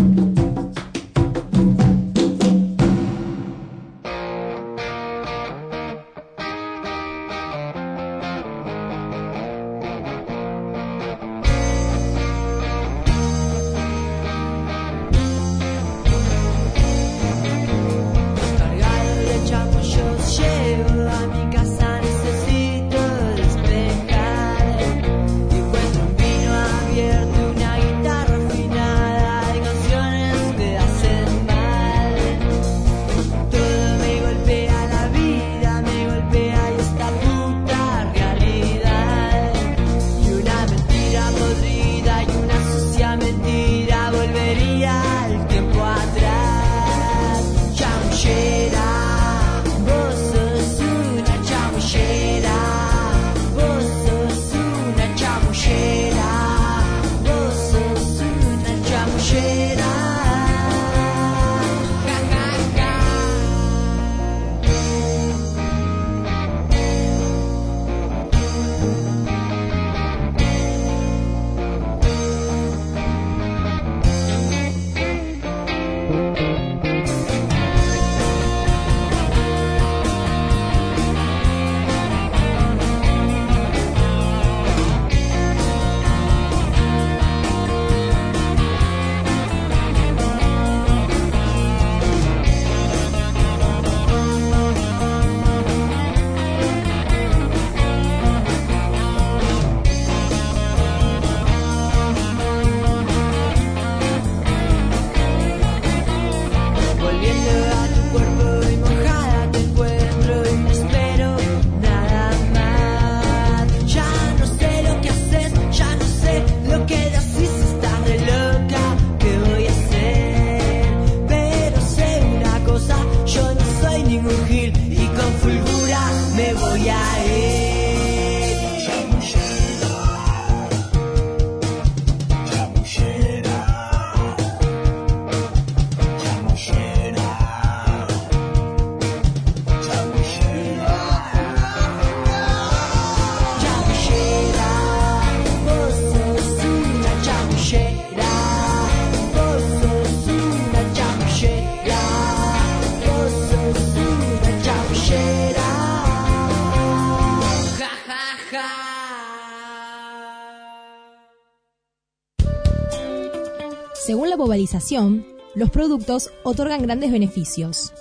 Según la globalización, los productos otorgan grandes beneficios.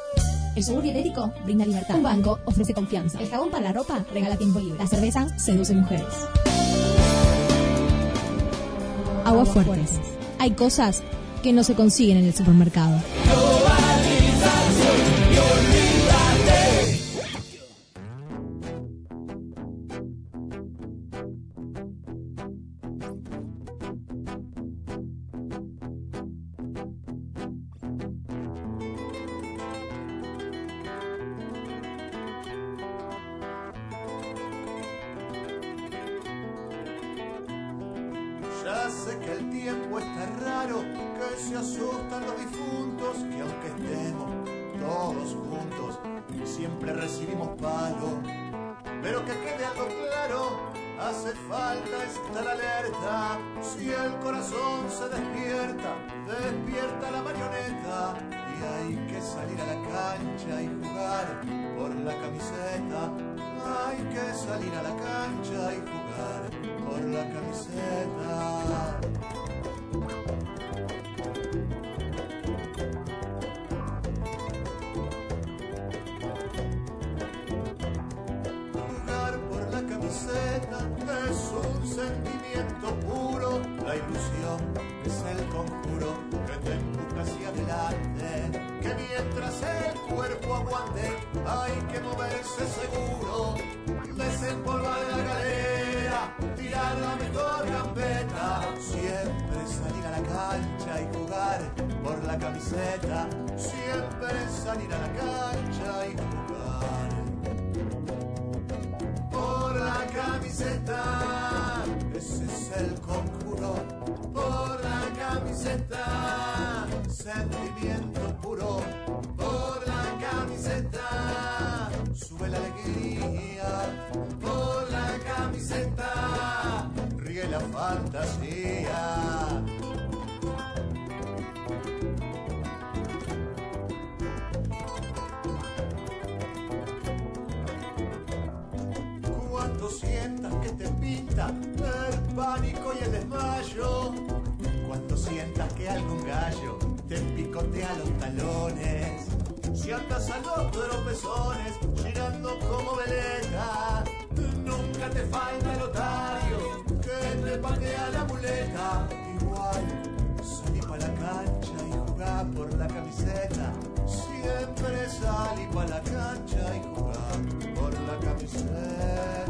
El yogur dietético brinda libertad. Un banco ofrece confianza. El jabón para la ropa regala tiempo libre. La cerveza seduce mujeres. Aguafuertes. Hay cosas que no se consiguen en el supermercado. Ya sé que el tiempo está raro, que se asustan los difuntos, que aunque estemos todos juntos, siempre recibimos palo. Pero que quede algo claro, hace falta estar alerta. Si el corazón se despierta, despierta la marioneta. Y hay que salir a la cancha y jugar por la camiseta. Hay que salir a la cancha y jugar por la camiseta. Jugar por la camiseta es un sentimiento puro. La ilusión es el conjuro que te empuja hacia adelante. Que mientras el cuerpo aguante hay que moverse seguro. Desempolvar la galera, tirar la mejor gambeta. Siempre salir a la cancha y jugar por la camiseta. Siempre salir a la cancha y jugar por la camiseta. Ese es el conjuro. Por la camiseta. Sentimiento puro. Por la camiseta. Sube la alegría. fantasía. Cuando sientas que te pinta el pánico y el desmayo, cuando sientas que algún gallo te picotea los talones, si andas a los tropezones girando como veleta, nunca te falta el otario que te patea la muleta. Igual salí pa' la cancha y jugá por la camiseta, siempre salí pa' la cancha y jugá por la camiseta.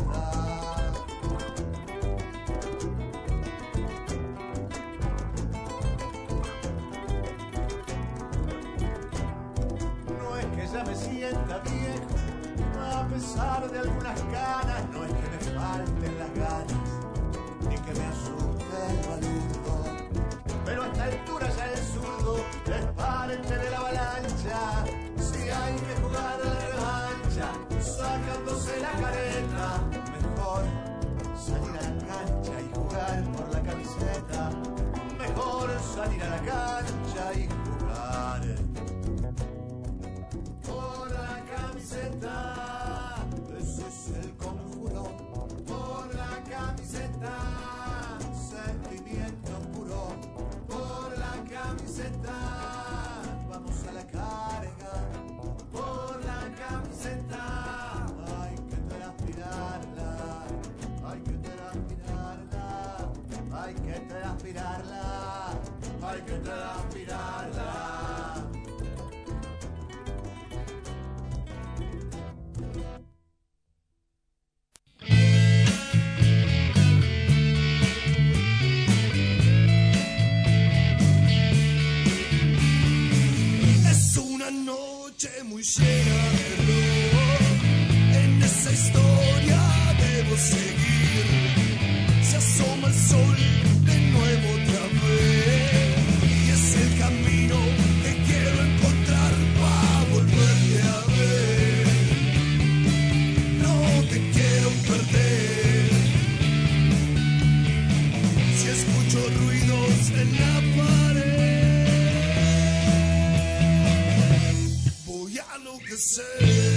No es que ya me sienta viejo, a pesar de algunas ganas, no es que me falten las ganas, ni que me asuste el balurdo, pero a esta altura ya el zurdo es parte de la avalancha. Si hay que jugar a la revancha, sacándose la careta, mejor salir a la cancha y jugar por la camiseta, mejor salir a la cancha y jugar por la camiseta. Ese es el conjuro, por la camiseta, sentimiento puro, por la camiseta, vamos a la carga, por la camiseta, hay que transpirarla, hay que transpirarla, hay que transpirarla, hay que transpirarla. Es una noche muy llena de error, en esa historia debo seguir. Se asoma el sol de nuevo otra vez, y es el camino que quiero encontrar para volverte a ver. No te quiero perder, si escucho ruidos en la pared, voy a enloquecer.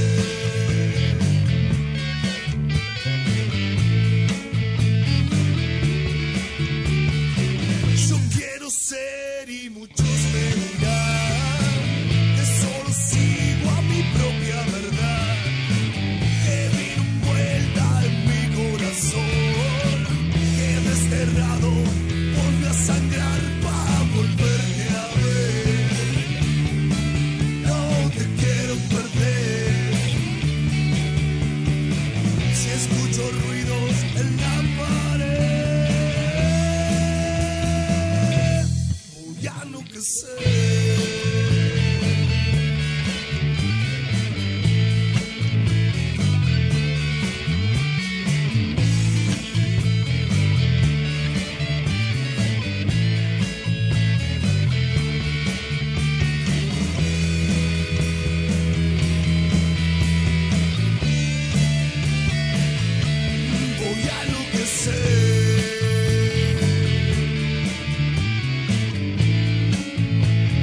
Yo quiero ser y muchos me dirán que solo sigo a mi propia verdad, que vino vuelta en mi corazón, que desterrado volví a sangrar para volverte a ver. No te quiero perder, si escucho ruidos en la pared, voy a enloquecer. Voy a enloquecer.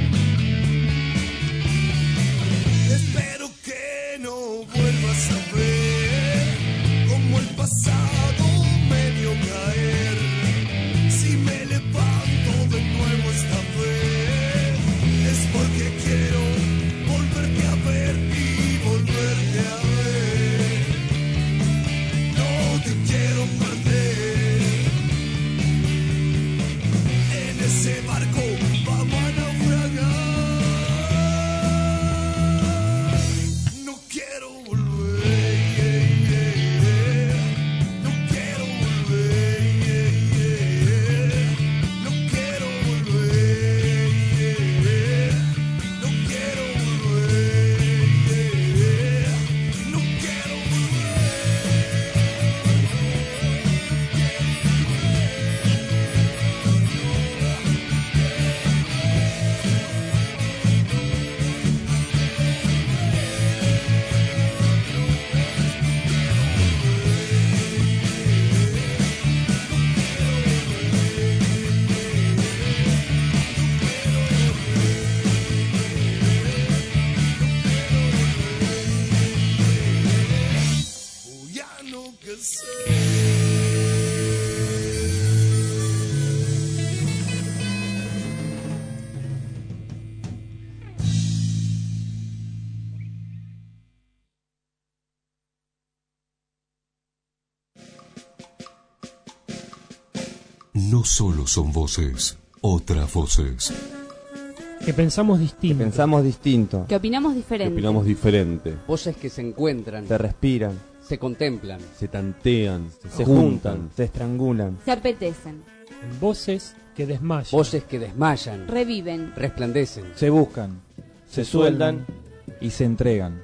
No solo son voces, otras voces. Que pensamos distinto. Que pensamos distinto. Que opinamos diferente. Que opinamos diferente. Voces que se encuentran. Se respiran. Se contemplan. Se tantean. Se, se juntan, juntan. Se estrangulan. Se apetecen. Voces que desmayan. Voces que desmayan. Reviven. Resplandecen. Se buscan. Se, se sueldan. Y se entregan.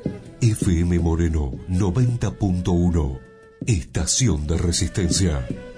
F M Moreno noventa punto uno. Estación de Resistencia.